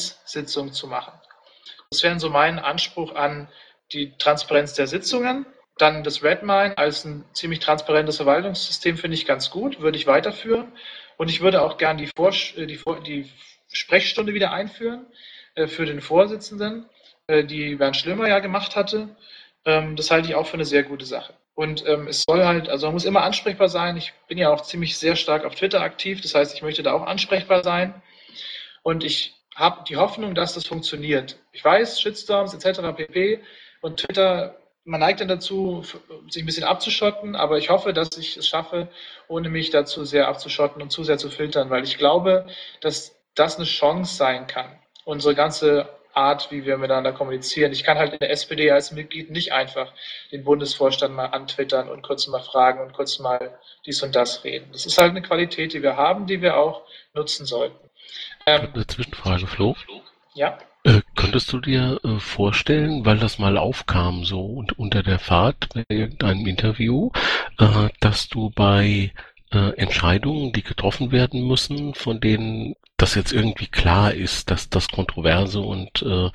S2: Präsenzsitzung zu machen. Das wäre so mein Anspruch an die Transparenz der Sitzungen. dann das Redmine als ein ziemlich transparentes Verwaltungssystem finde ich ganz gut, würde ich weiterführen. Und ich würde auch gern die, Vorsch die, die Sprechstunde wieder einführen äh, für den Vorsitzenden, äh, die Bernd Schlömer ja gemacht hatte. Ähm, das halte ich auch für eine sehr gute Sache. Und ähm, es soll halt, also man muss immer ansprechbar sein. Ich bin ja auch ziemlich sehr stark auf Twitter aktiv, das heißt, ich möchte da auch ansprechbar sein. Und ich habe die Hoffnung, dass das funktioniert. Ich weiß, Shitstorms et cetera pp. Und Twitter, man neigt dann dazu, sich ein bisschen abzuschotten, aber ich hoffe, dass ich es schaffe, ohne mich dazu sehr abzuschotten und zu sehr zu filtern, weil ich glaube, dass das eine Chance sein kann. Unsere ganze Art, wie wir miteinander kommunizieren. Ich kann halt in der S P D als Mitglied nicht einfach den Bundesvorstand mal antwittern und kurz mal fragen und kurz mal dies und das reden. Das ist halt eine Qualität, die wir haben, die wir auch nutzen sollten. Ähm,
S1: Eine Zwischenfrage, Flo.
S2: Ja.
S1: Äh, könntest du dir äh, vorstellen, weil das mal aufkam, so und unter der Fahrt bei irgendeinem Interview, äh, dass du bei äh, Entscheidungen, die getroffen werden müssen, von denen das jetzt irgendwie klar ist, dass das kontroverse und äh,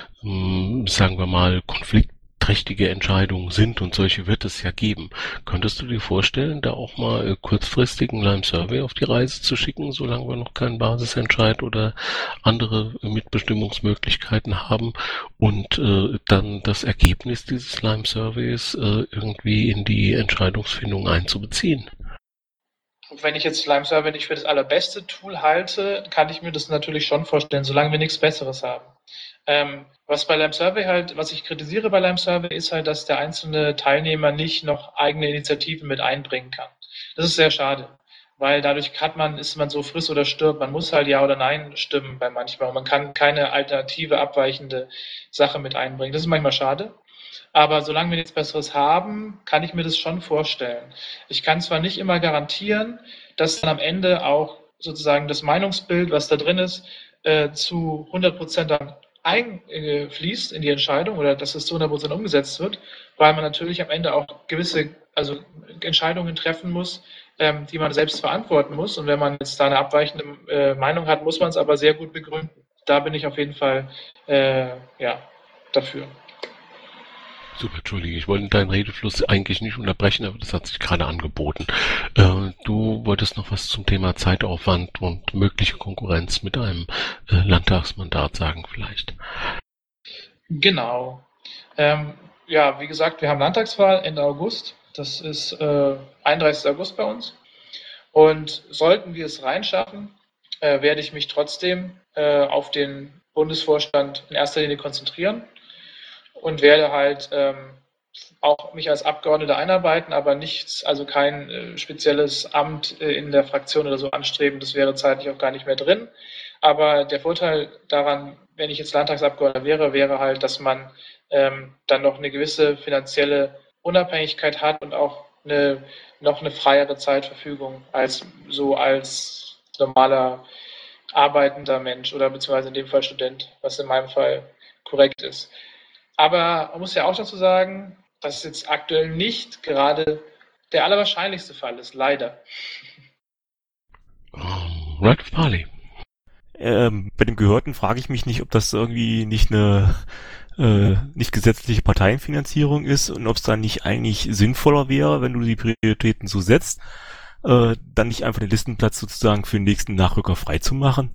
S1: mh, sagen wir mal konfliktträchtige Entscheidungen sind, und solche wird es ja geben. Könntest du dir vorstellen, da auch mal äh, kurzfristig einen Lime Survey auf die Reise zu schicken, solange wir noch keinen Basisentscheid oder andere äh, Mitbestimmungsmöglichkeiten haben, und äh, dann das Ergebnis dieses Lime Surveys äh, irgendwie in die Entscheidungsfindung einzubeziehen?
S2: Wenn ich jetzt Lime Survey nicht für das allerbeste Tool halte, kann ich mir das natürlich schon vorstellen, solange wir nichts Besseres haben. Ähm, was bei Lime Survey halt, was ich kritisiere bei Lime Survey, ist halt, dass der einzelne Teilnehmer nicht noch eigene Initiativen mit einbringen kann. Das ist sehr schade, weil dadurch hat man, ist man so friss oder stirbt. Man muss halt Ja oder Nein stimmen bei manchmal. Und man kann keine alternative, abweichende Sache mit einbringen. Das ist manchmal schade. Aber solange wir nichts Besseres haben, kann ich mir das schon vorstellen. Ich kann zwar nicht immer garantieren, dass dann am Ende auch sozusagen das Meinungsbild, was da drin ist, äh, zu hundert Prozent dann einfließt in die Entscheidung oder dass es zu hundert Prozent umgesetzt wird, weil man natürlich am Ende auch gewisse also Entscheidungen treffen muss, ähm, die man selbst verantworten muss. Und wenn man jetzt da eine abweichende äh, Meinung hat, muss man es aber sehr gut begründen. Da bin ich auf jeden Fall äh, ja, dafür.
S1: Super, Entschuldige, ich wollte deinen Redefluss eigentlich nicht unterbrechen, aber das hat sich gerade angeboten. Äh, du wolltest noch was zum Thema Zeitaufwand und mögliche Konkurrenz mit einem äh, Landtagsmandat sagen vielleicht.
S2: Genau. Ähm, ja, wie gesagt, wir haben Landtagswahl Ende August. Das ist äh, einunddreißigsten August bei uns. Und sollten wir es reinschaffen, äh, werde ich mich trotzdem äh, auf den Bundesvorstand in erster Linie konzentrieren. Und werde halt ähm, auch mich als Abgeordneter einarbeiten, aber nichts, also kein äh, spezielles Amt äh, in der Fraktion oder so anstreben. Das wäre zeitlich auch gar nicht mehr drin. Aber der Vorteil daran, wenn ich jetzt Landtagsabgeordneter wäre, wäre halt, dass man ähm, dann noch eine gewisse finanzielle Unabhängigkeit hat und auch eine, noch eine freiere Zeitverfügung als so als normaler arbeitender Mensch oder beziehungsweise in dem Fall Student, was in meinem Fall korrekt ist. Aber man muss ja auch dazu sagen, dass es jetzt aktuell nicht gerade der allerwahrscheinlichste Fall ist, leider.
S1: Right of Parley.
S11: Ähm, bei dem Gehörten frage ich mich nicht, ob das irgendwie nicht eine äh, nicht gesetzliche Parteienfinanzierung ist und ob es dann nicht eigentlich sinnvoller wäre, wenn du die Prioritäten so setzt, äh, dann nicht einfach den Listenplatz sozusagen für den nächsten Nachrücker freizumachen.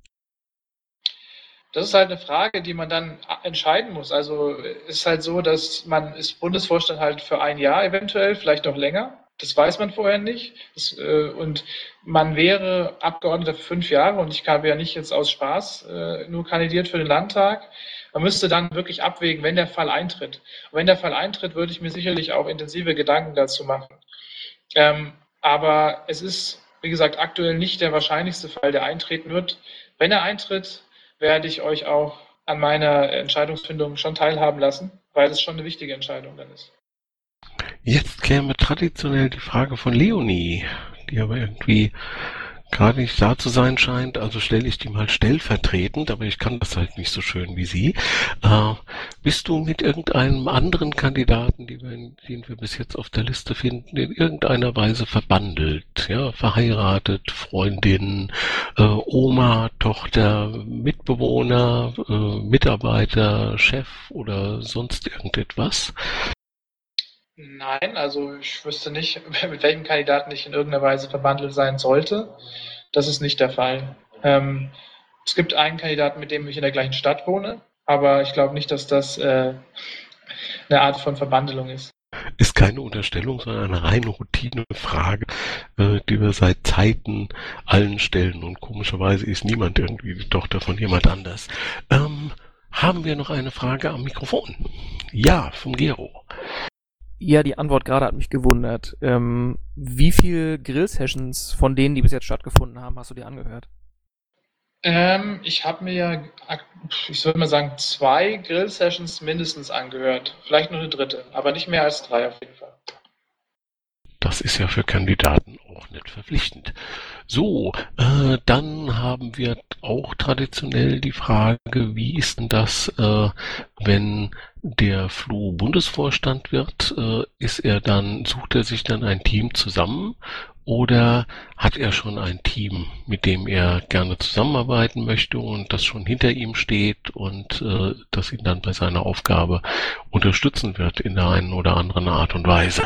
S2: Das ist halt eine Frage, die man dann entscheiden muss. Also es ist halt so, dass man ist Bundesvorstand halt für ein Jahr eventuell, vielleicht noch länger. Das weiß man vorher nicht. Das, äh, und man wäre Abgeordneter für fünf Jahre und ich habe ja nicht jetzt aus Spaß äh, nur kandidiert für den Landtag. Man müsste dann wirklich abwägen, wenn der Fall eintritt. Und wenn der Fall eintritt, würde ich mir sicherlich auch intensive Gedanken dazu machen. Ähm, aber es ist, wie gesagt, aktuell nicht der wahrscheinlichste Fall, der eintreten wird. Wenn er eintritt, werde ich euch auch an meiner Entscheidungsfindung schon teilhaben lassen, weil es schon eine wichtige Entscheidung dann ist.
S1: Jetzt klären wir traditionell die Frage von Leonie, die aber irgendwie gerade nicht da zu sein scheint, also stelle ich die mal stellvertretend, aber ich kann das halt nicht so schön wie sie. Äh, bist du mit irgendeinem anderen Kandidaten, die wir, den wir bis jetzt auf der Liste finden, in irgendeiner Weise verbandelt, ja, verheiratet, Freundin, äh, Oma, Tochter, Mitbewohner, äh, Mitarbeiter, Chef oder sonst irgendetwas?
S2: Nein, also ich wüsste nicht, mit welchem Kandidaten ich in irgendeiner Weise verbandelt sein sollte. Das ist nicht der Fall. Ähm, es gibt einen Kandidaten, mit dem ich in der gleichen Stadt wohne, aber ich glaube nicht, dass das äh, eine Art von Verbandelung ist.
S1: Ist keine Unterstellung, sondern eine reine Routinefrage, äh, die wir seit Zeiten allen stellen. Und komischerweise ist niemand irgendwie die Tochter von jemand anders. Ähm, haben wir noch eine Frage am Mikrofon? Ja, vom Gero.
S15: Ja, die Antwort gerade hat mich gewundert. Ähm, wie viel Grill-Sessions von denen, die bis jetzt stattgefunden haben, hast du dir angehört?
S2: Ähm, ich habe mir ja, ich würde mal sagen, zwei Grill-Sessions mindestens angehört. Vielleicht noch eine dritte, aber nicht mehr als drei auf jeden Fall.
S1: Das ist ja für Kandidaten auch nicht verpflichtend. So, äh, dann haben wir auch traditionell die Frage, wie ist denn das, äh, wenn der Flo Bundesvorstand wird? Äh, ist er dann, sucht er sich dann ein Team zusammen oder hat er schon ein Team, mit dem er gerne zusammenarbeiten möchte und das schon hinter ihm steht und äh, das ihn dann bei seiner Aufgabe unterstützen wird in der einen oder anderen Art und Weise?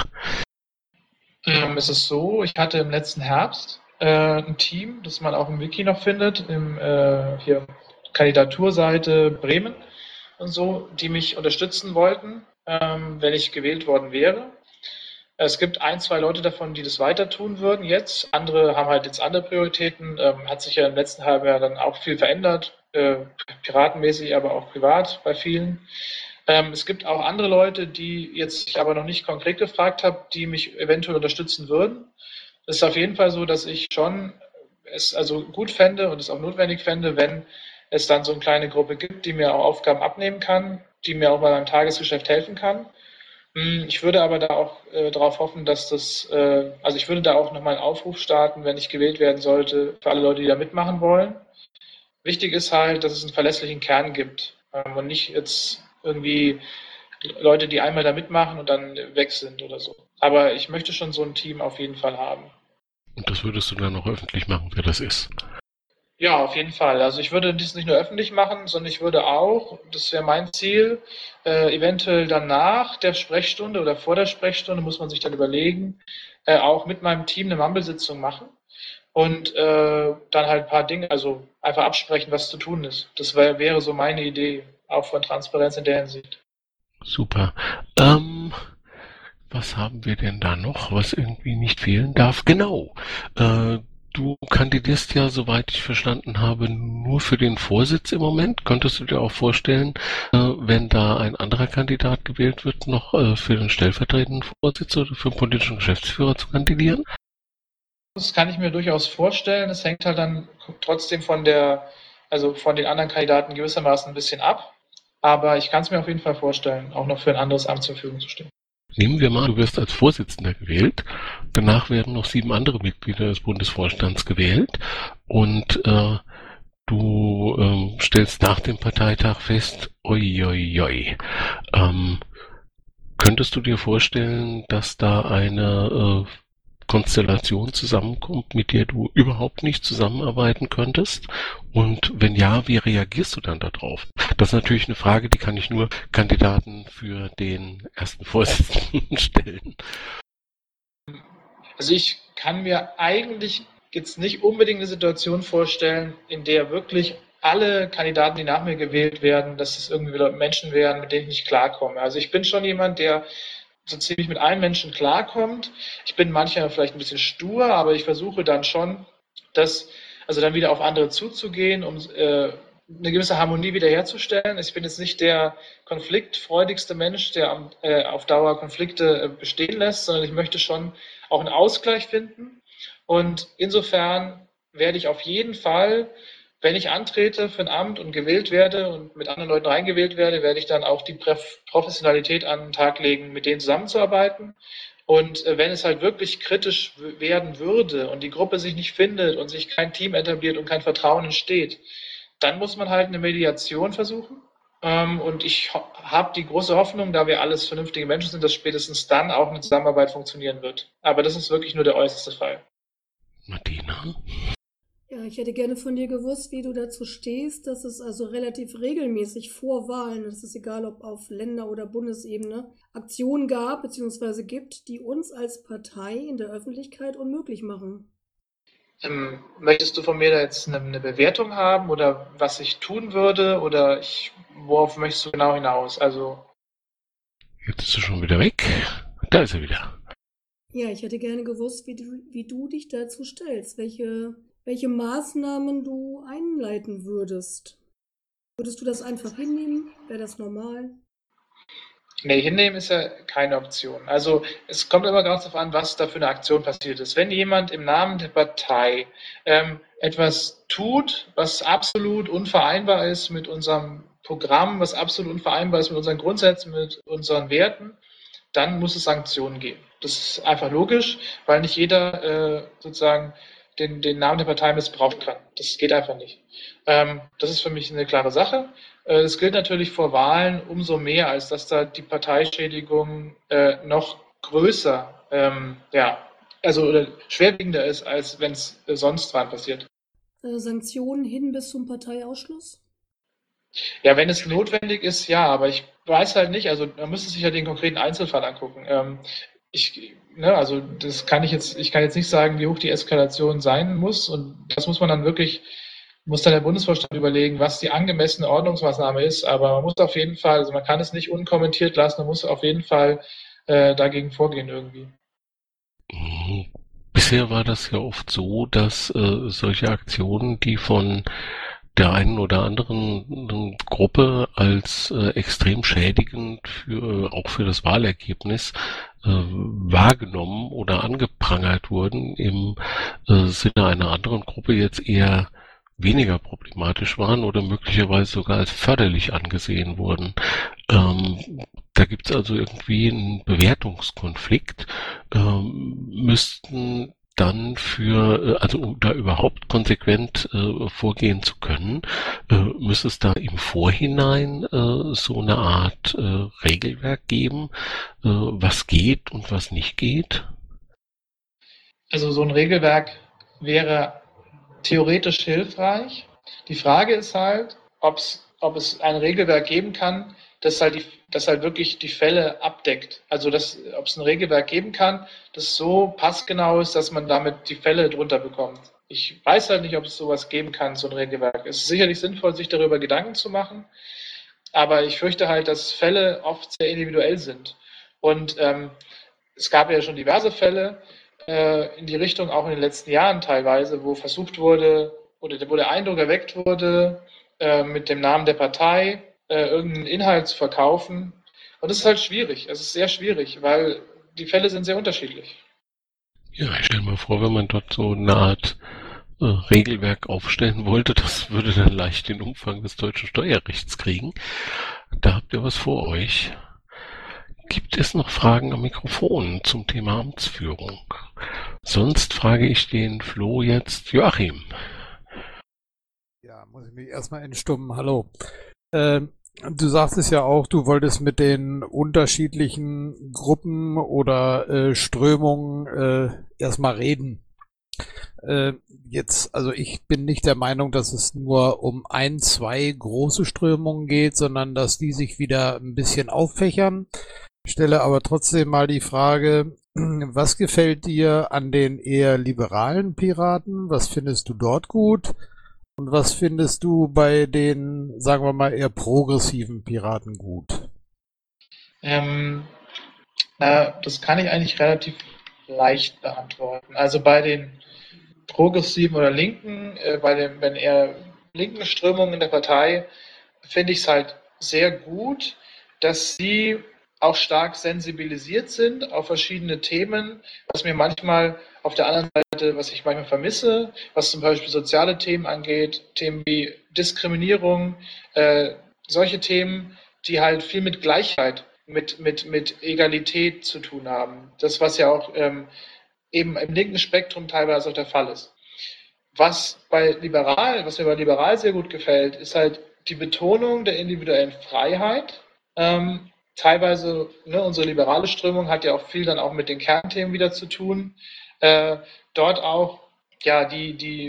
S2: Ähm, es ist so, ich hatte im letzten Herbst äh, ein Team, das man auch im Wiki noch findet, im äh, hier Kandidaturseite Bremen und so, die mich unterstützen wollten, ähm, wenn ich gewählt worden wäre. Es gibt ein, zwei Leute davon, die das weiter tun würden jetzt. Andere haben halt jetzt andere Prioritäten. Ähm, hat sich ja im letzten halben Jahr dann auch viel verändert, äh, piratenmäßig, aber auch privat bei vielen. Ähm, es gibt auch andere Leute, die jetzt ich aber noch nicht konkret gefragt habe, die mich eventuell unterstützen würden. Es ist auf jeden Fall so, dass ich schon es also gut fände und es auch notwendig fände, wenn es dann so eine kleine Gruppe gibt, die mir auch Aufgaben abnehmen kann, die mir auch bei meinem Tagesgeschäft helfen kann. Ich würde aber da auch äh, darauf hoffen, dass das, äh, also ich würde da auch nochmal einen Aufruf starten, wenn ich gewählt werden sollte, für alle Leute, die da mitmachen wollen. Wichtig ist halt, dass es einen verlässlichen Kern gibt ähm, und nicht jetzt irgendwie Leute, die einmal da mitmachen und dann weg sind oder so. Aber ich möchte schon so ein Team auf jeden Fall haben.
S1: Und das würdest du dann noch öffentlich machen, wer das ist?
S2: Ja, auf jeden Fall. Also ich würde dies nicht nur öffentlich machen, sondern ich würde auch, das wäre mein Ziel, äh, eventuell danach der Sprechstunde oder vor der Sprechstunde, muss man sich dann überlegen, äh, auch mit meinem Team eine Mumble-Sitzung machen und äh, dann halt ein paar Dinge, also einfach absprechen, was zu tun ist. Das wär, wäre so meine Idee, auch von Transparenz in der Hinsicht.
S1: Super. Ähm, was haben wir denn da noch, was irgendwie nicht fehlen darf? Genau. Äh, du kandidierst ja, soweit ich verstanden habe, nur für den Vorsitz im Moment. Könntest du dir auch vorstellen, äh, wenn da ein anderer Kandidat gewählt wird, noch äh, für den stellvertretenden Vorsitz oder für den politischen Geschäftsführer zu kandidieren?
S2: Das kann ich mir durchaus vorstellen. Es hängt halt dann trotzdem von der, also von den anderen Kandidaten gewissermaßen ein bisschen ab. Aber ich kann es mir auf jeden Fall vorstellen, auch noch für ein anderes Amt zur Verfügung zu stehen.
S1: Nehmen wir mal, du wirst als Vorsitzender gewählt. Danach werden noch sieben andere Mitglieder des Bundesvorstands gewählt. Und äh, du ähm, stellst nach dem Parteitag fest, oi, oi, oi. Ähm, könntest du dir vorstellen, dass da eine äh, Konstellation zusammenkommt, mit der du überhaupt nicht zusammenarbeiten könntest? Und wenn ja, wie reagierst du dann darauf? Das ist natürlich eine Frage, die kann ich nur Kandidaten für den ersten Vorsitzenden stellen.
S2: Also ich kann mir eigentlich jetzt nicht unbedingt eine Situation vorstellen, in der wirklich alle Kandidaten, die nach mir gewählt werden, dass es irgendwie wieder Menschen wären, mit denen ich nicht klarkomme. Also ich bin schon jemand, der so ziemlich mit allen Menschen klarkommt. Ich bin manchmal vielleicht ein bisschen stur, aber ich versuche dann schon, das, also dann wieder auf andere zuzugehen, um äh, eine gewisse Harmonie wiederherzustellen. Ich bin jetzt nicht der konfliktfreudigste Mensch, der äh, auf Dauer Konflikte äh, bestehen lässt, sondern ich möchte schon auch einen Ausgleich finden. Und insofern werde ich auf jeden Fall, wenn ich antrete für ein Amt und gewählt werde und mit anderen Leuten reingewählt werde, werde ich dann auch die Professionalität an den Tag legen, mit denen zusammenzuarbeiten. Und wenn es halt wirklich kritisch werden würde und die Gruppe sich nicht findet und sich kein Team etabliert und kein Vertrauen entsteht, dann muss man halt eine Mediation versuchen. Und ich habe die große Hoffnung, da wir alles vernünftige Menschen sind, dass spätestens dann auch eine Zusammenarbeit funktionieren wird. Aber das ist wirklich nur der äußerste Fall.
S1: Martina?
S17: Ja, ich hätte gerne von dir gewusst, wie du dazu stehst, dass es also relativ regelmäßig vor Wahlen, das ist egal ob auf Länder- oder Bundesebene, Aktionen gab bzw. gibt, die uns als Partei in der Öffentlichkeit unmöglich machen.
S2: Ähm, möchtest du von mir da jetzt eine, eine Bewertung haben oder was ich tun würde oder ich, worauf möchtest du genau hinaus? Also
S1: Jetzt ist er schon wieder weg. Da ist er wieder.
S17: Ja, ich hätte gerne gewusst, wie du, wie du dich dazu stellst, welche, welche Maßnahmen du einleiten würdest. Würdest du das einfach hinnehmen? Wäre das normal?
S2: Nee, hinnehmen ist ja keine Option. Also es kommt immer ganz darauf an, was da für eine Aktion passiert ist. Wenn jemand im Namen der Partei ähm, etwas tut, was absolut unvereinbar ist mit unserem Programm, was absolut unvereinbar ist mit unseren Grundsätzen, mit unseren Werten, dann muss es Sanktionen geben. Das ist einfach logisch, weil nicht jeder äh, sozusagen den, den Namen der Partei missbrauchen kann. Das geht einfach nicht. Ähm, das ist für mich eine klare Sache. Es gilt natürlich vor Wahlen umso mehr, als dass da die Parteischädigung äh, noch größer, ähm, ja, also oder schwerwiegender ist, als wenn es äh, sonst wann passiert.
S17: Äh, Sanktionen hin bis zum Parteiausschluss?
S2: Ja, wenn es notwendig ist, ja, aber ich weiß halt nicht, also man müsste sich ja den konkreten Einzelfall angucken. Ähm, ich, ne, also das kann ich jetzt, ich kann jetzt nicht sagen, wie hoch die Eskalation sein muss und das muss man dann wirklich muss dann der Bundesvorstand überlegen, was die angemessene Ordnungsmaßnahme ist, aber man muss auf jeden Fall, also man kann es nicht unkommentiert lassen, man muss auf jeden Fall äh, dagegen vorgehen irgendwie.
S1: Bisher war das ja oft so, dass äh, solche Aktionen, die von der einen oder anderen Gruppe als äh, extrem schädigend für, auch für das Wahlergebnis äh, wahrgenommen oder angeprangert wurden, im äh, Sinne einer anderen Gruppe jetzt eher weniger problematisch waren oder möglicherweise sogar als förderlich angesehen wurden. Ähm, da gibt es also irgendwie einen Bewertungskonflikt. Ähm, müssten dann für, also um da überhaupt konsequent äh, vorgehen zu können, äh, müsste es da im Vorhinein äh, so eine Art äh, Regelwerk geben, äh, was geht und was nicht geht?
S2: Also so ein Regelwerk wäre theoretisch hilfreich. Die Frage ist halt, ob's, ob es ein Regelwerk geben kann, das halt, die, das halt wirklich die Fälle abdeckt. Also dass, ob es ein Regelwerk geben kann, das so passgenau ist, dass man damit die Fälle drunter bekommt. Ich weiß halt nicht, ob es sowas geben kann, so ein Regelwerk. Es ist sicherlich sinnvoll, sich darüber Gedanken zu machen, aber ich fürchte halt, dass Fälle oft sehr individuell sind. Und ähm, es gab ja schon diverse Fälle, in die Richtung auch in den letzten Jahren teilweise, wo versucht wurde oder wo der Eindruck erweckt wurde, äh, mit dem Namen der Partei äh, irgendeinen Inhalt zu verkaufen. Und das ist halt schwierig. Es ist sehr schwierig, weil die Fälle sind sehr unterschiedlich.
S1: Ja, ich stelle mir vor, wenn man dort so eine Art äh, Regelwerk aufstellen wollte, das würde dann leicht den Umfang des deutschen Steuerrechts kriegen. Da habt ihr was vor euch. Gibt es noch Fragen am Mikrofon zum Thema Amtsführung? Sonst frage ich den Flo jetzt Joachim.
S18: Ja, muss ich mich erstmal entstummen. Hallo. Ähm, du sagtest ja auch, du wolltest mit den unterschiedlichen Gruppen oder äh, Strömungen äh, erstmal reden. Äh, jetzt, also ich bin nicht der Meinung, dass es nur um ein, zwei große Strömungen geht, sondern dass die sich wieder ein bisschen auffächern. Stelle aber trotzdem mal die Frage, was gefällt dir an den eher liberalen Piraten? Was findest du dort gut? Und was findest du bei den, sagen wir mal, eher progressiven Piraten gut?
S2: Ähm, äh, das kann ich eigentlich relativ leicht beantworten. Also bei den progressiven oder linken, äh, bei den wenn eher linken Strömungen in der Partei, finde ich es halt sehr gut, dass sie auch stark sensibilisiert sind auf verschiedene Themen, was mir manchmal auf der anderen Seite, was ich manchmal vermisse, was zum Beispiel soziale Themen angeht, Themen wie Diskriminierung, äh, solche Themen, die halt viel mit Gleichheit, mit, mit, mit Egalität zu tun haben. Das, was ja auch ähm, eben im linken Spektrum teilweise auch der Fall ist. Was bei Liberal, was mir bei Liberal sehr gut gefällt, ist halt die Betonung der individuellen Freiheit. Ähm, teilweise, ne, unsere liberale Strömung hat ja auch viel dann auch mit den Kernthemen wieder zu tun. Äh, dort auch ja die, die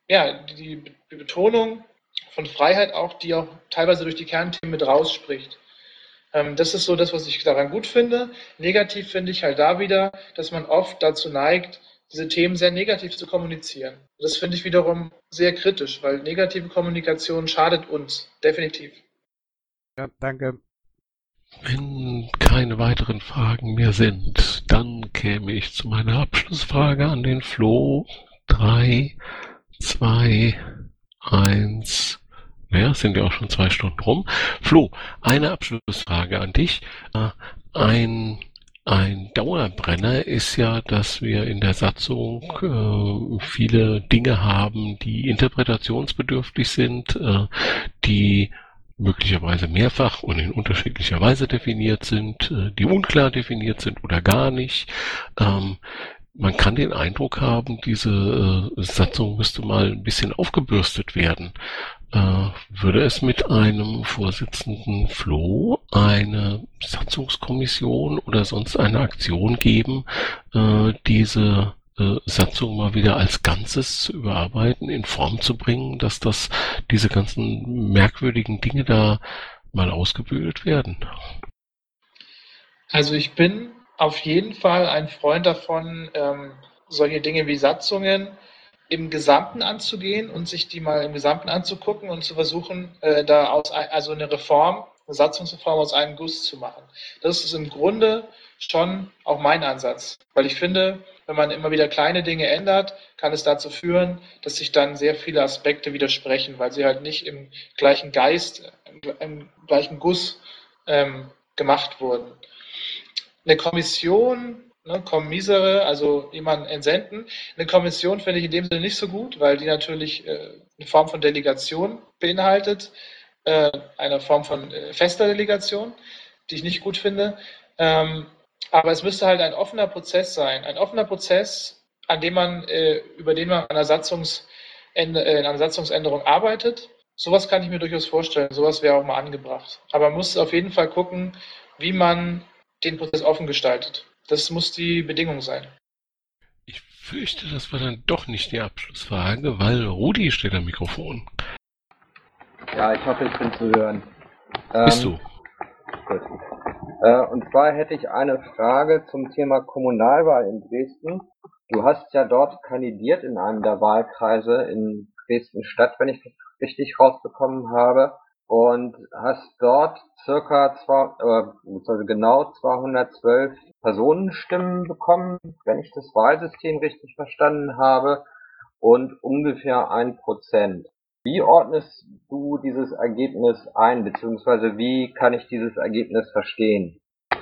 S2: ja, die, die Betonung von Freiheit auch, die auch teilweise durch die Kernthemen mit rausspricht. Ähm, das ist so das, was ich daran gut finde. Negativ finde ich halt da wieder, dass man oft dazu neigt, diese Themen sehr negativ zu kommunizieren. Das finde ich wiederum sehr kritisch, weil negative Kommunikation schadet uns, definitiv.
S18: Ja, danke.
S1: Wenn keine weiteren Fragen mehr sind, dann käme ich zu meiner Abschlussfrage an den Flo. Drei, zwei, eins. Naja, sind ja auch schon zwei Stunden rum. Flo, eine Abschlussfrage an dich. Ein, ein Dauerbrenner ist ja, dass wir in der Satzung äh, viele Dinge haben, die interpretationsbedürftig sind, äh, die möglicherweise mehrfach und in unterschiedlicher Weise definiert sind, äh, die unklar definiert sind oder gar nicht. Ähm, Man kann den Eindruck haben, diese äh, Satzung müsste mal ein bisschen aufgebürstet werden. Äh, würde es mit einem Vorsitzenden Flo eine Satzungskommission oder sonst eine Aktion geben, äh, diese äh, Satzung mal wieder als Ganzes zu überarbeiten, in Form zu bringen, dass das diese ganzen merkwürdigen Dinge da mal ausgebügelt werden?
S2: Also ich bin auf jeden Fall ein Freund davon, ähm, solche Dinge wie Satzungen im Gesamten anzugehen und sich die mal im Gesamten anzugucken und zu versuchen, äh, da aus ein, also eine Reform, eine Satzungsreform aus einem Guss zu machen. Das ist im Grunde schon auch mein Ansatz, weil ich finde, wenn man immer wieder kleine Dinge ändert, kann es dazu führen, dass sich dann sehr viele Aspekte widersprechen, weil sie halt nicht im gleichen Geist, im, im gleichen Guss ähm, gemacht wurden. Eine Kommission, ne, Kommissare, also jemanden entsenden. Eine Kommission finde ich in dem Sinne nicht so gut, weil die natürlich äh, eine Form von Delegation beinhaltet, äh, eine Form von äh, fester Delegation, die ich nicht gut finde. Ähm, aber es müsste halt ein offener Prozess sein, ein offener Prozess, an dem man, äh, über den man an einer, Satzungsende, äh, einer Satzungsänderung arbeitet. Sowas kann ich mir durchaus vorstellen, sowas wäre auch mal angebracht. Aber man muss auf jeden Fall gucken, wie man den Prozess offen gestaltet. Das muss die Bedingung sein.
S1: Ich fürchte, das war dann doch nicht die Abschlussfrage, weil Rudi steht am Mikrofon.
S19: Ja, ich hoffe, ich bin zu hören.
S1: Bist
S19: Ähm,
S1: du?
S19: gut. Äh, und zwar hätte ich eine Frage zum Thema Kommunalwahl in Dresden. Du hast ja dort kandidiert in einem der Wahlkreise in Dresden-Stadt, wenn ich das richtig rausbekommen habe. Und hast dort circa zwei, äh, also genau zweihundertzwölf Personenstimmen bekommen, wenn ich das Wahlsystem richtig verstanden habe, und ungefähr ein Prozent. Wie ordnest du dieses Ergebnis ein, beziehungsweise wie kann ich dieses Ergebnis verstehen?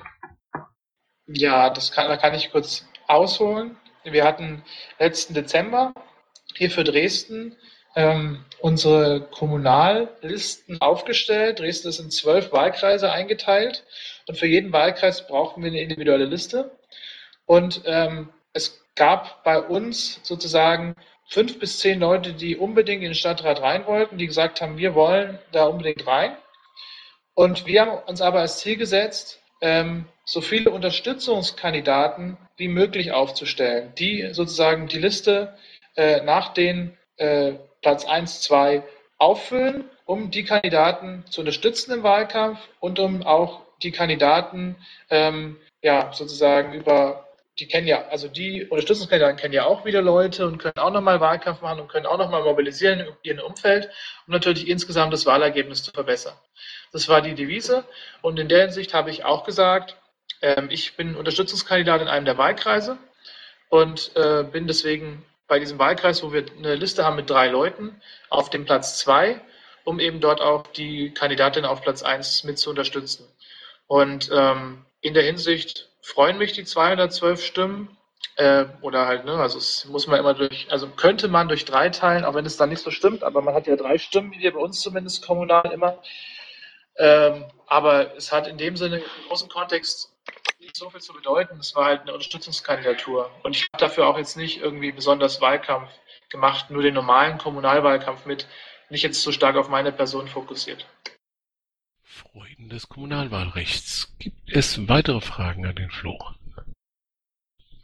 S2: Ja, das kann, da kann ich kurz ausholen. Wir hatten letzten Dezember hier für Dresden ähm, unsere Kommunallisten aufgestellt. Dresden ist in zwölf Wahlkreise eingeteilt und für jeden Wahlkreis brauchen wir eine individuelle Liste. Und ähm, es gab bei uns sozusagen fünf bis zehn Leute, die unbedingt in den Stadtrat rein wollten, die gesagt haben, wir wollen da unbedingt rein. Und wir haben uns aber als Ziel gesetzt, ähm, so viele Unterstützungskandidaten wie möglich aufzustellen, die sozusagen die Liste äh, nach den äh, Platz eins, zwei auffüllen, um die Kandidaten zu unterstützen im Wahlkampf und um auch die Kandidaten ähm, ja sozusagen über, die kennen ja, also die Unterstützungskandidaten kennen ja auch wieder Leute und können auch nochmal Wahlkampf machen und können auch nochmal mobilisieren in ihrem Umfeld, um natürlich insgesamt das Wahlergebnis zu verbessern. Das war die Devise und in der Hinsicht habe ich auch gesagt, ähm, ich bin Unterstützungskandidat in einem der Wahlkreise und äh, bin deswegen bei diesem Wahlkreis, wo wir eine Liste haben mit drei Leuten, auf dem Platz zwei, um eben dort auch die Kandidatin auf Platz eins mit zu unterstützen. Und ähm, in der Hinsicht freuen mich die zweihundertzwölf Stimmen, äh, oder halt, ne, also es muss man immer durch, also könnte man durch drei teilen, auch wenn es dann nicht so stimmt, aber man hat ja drei Stimmen, wie wir bei uns zumindest kommunal immer. Ähm, aber es hat in dem Sinne im großen Kontext nicht so viel zu bedeuten. Es war halt eine Unterstützungskandidatur. Und ich habe dafür auch jetzt nicht irgendwie besonders Wahlkampf gemacht, nur den normalen Kommunalwahlkampf mit, nicht jetzt so stark auf meine Person fokussiert.
S1: Freuden des Kommunalwahlrechts. Gibt es weitere Fragen an den Flo?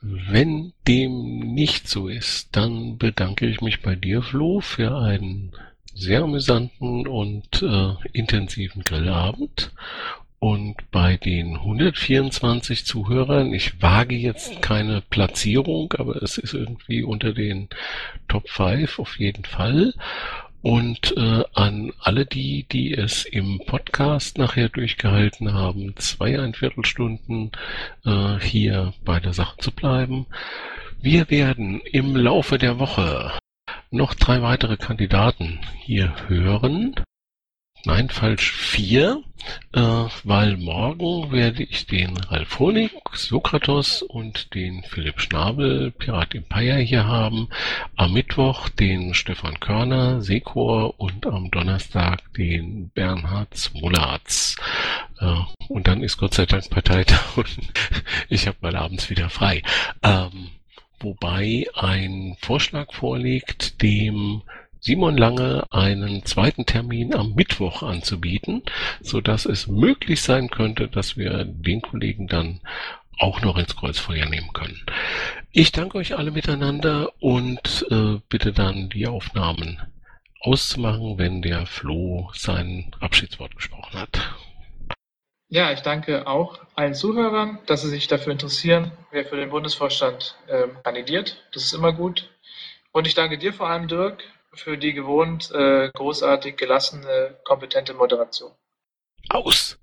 S1: Wenn dem nicht so ist, dann bedanke ich mich bei dir, Flo, für einen sehr amüsanten und äh, intensiven Grillabend. Und bei den hundertvierundzwanzig Zuhörern, ich wage jetzt keine Platzierung, aber es ist irgendwie unter den Top fünf auf jeden Fall. Und äh, an alle die, die es im Podcast nachher durchgehalten haben, zweieinviertel Stunden äh, hier bei der Sache zu bleiben. Wir werden im Laufe der Woche noch drei weitere Kandidaten hier hören. Nein, falsch, vier, äh, weil morgen werde ich den Ralf Honig, Sokratos und den Philipp Schnabel, Pirat Empire, hier haben. Am Mittwoch den Stefan Körner, Sekor, und am Donnerstag den Bernhard Smolatz. Äh, und dann ist Gott sei Dank Parteitag und ich habe mal abends wieder frei. Ähm, wobei ein Vorschlag vorliegt, dem Simon Lange einen zweiten Termin am Mittwoch anzubieten, so dass es möglich sein könnte, dass wir den Kollegen dann auch noch ins Kreuzfeuer nehmen können. Ich danke euch alle miteinander und äh, bitte dann die Aufnahmen auszumachen, wenn der Flo sein Abschiedswort gesprochen hat.
S2: Ja, ich danke auch allen Zuhörern, dass sie sich dafür interessieren, wer für den Bundesvorstand äh, kandidiert. Das ist immer gut. Und ich danke dir vor allem, Dirk, für die gewohnt äh, großartig gelassene, kompetente Moderation.
S1: Aus!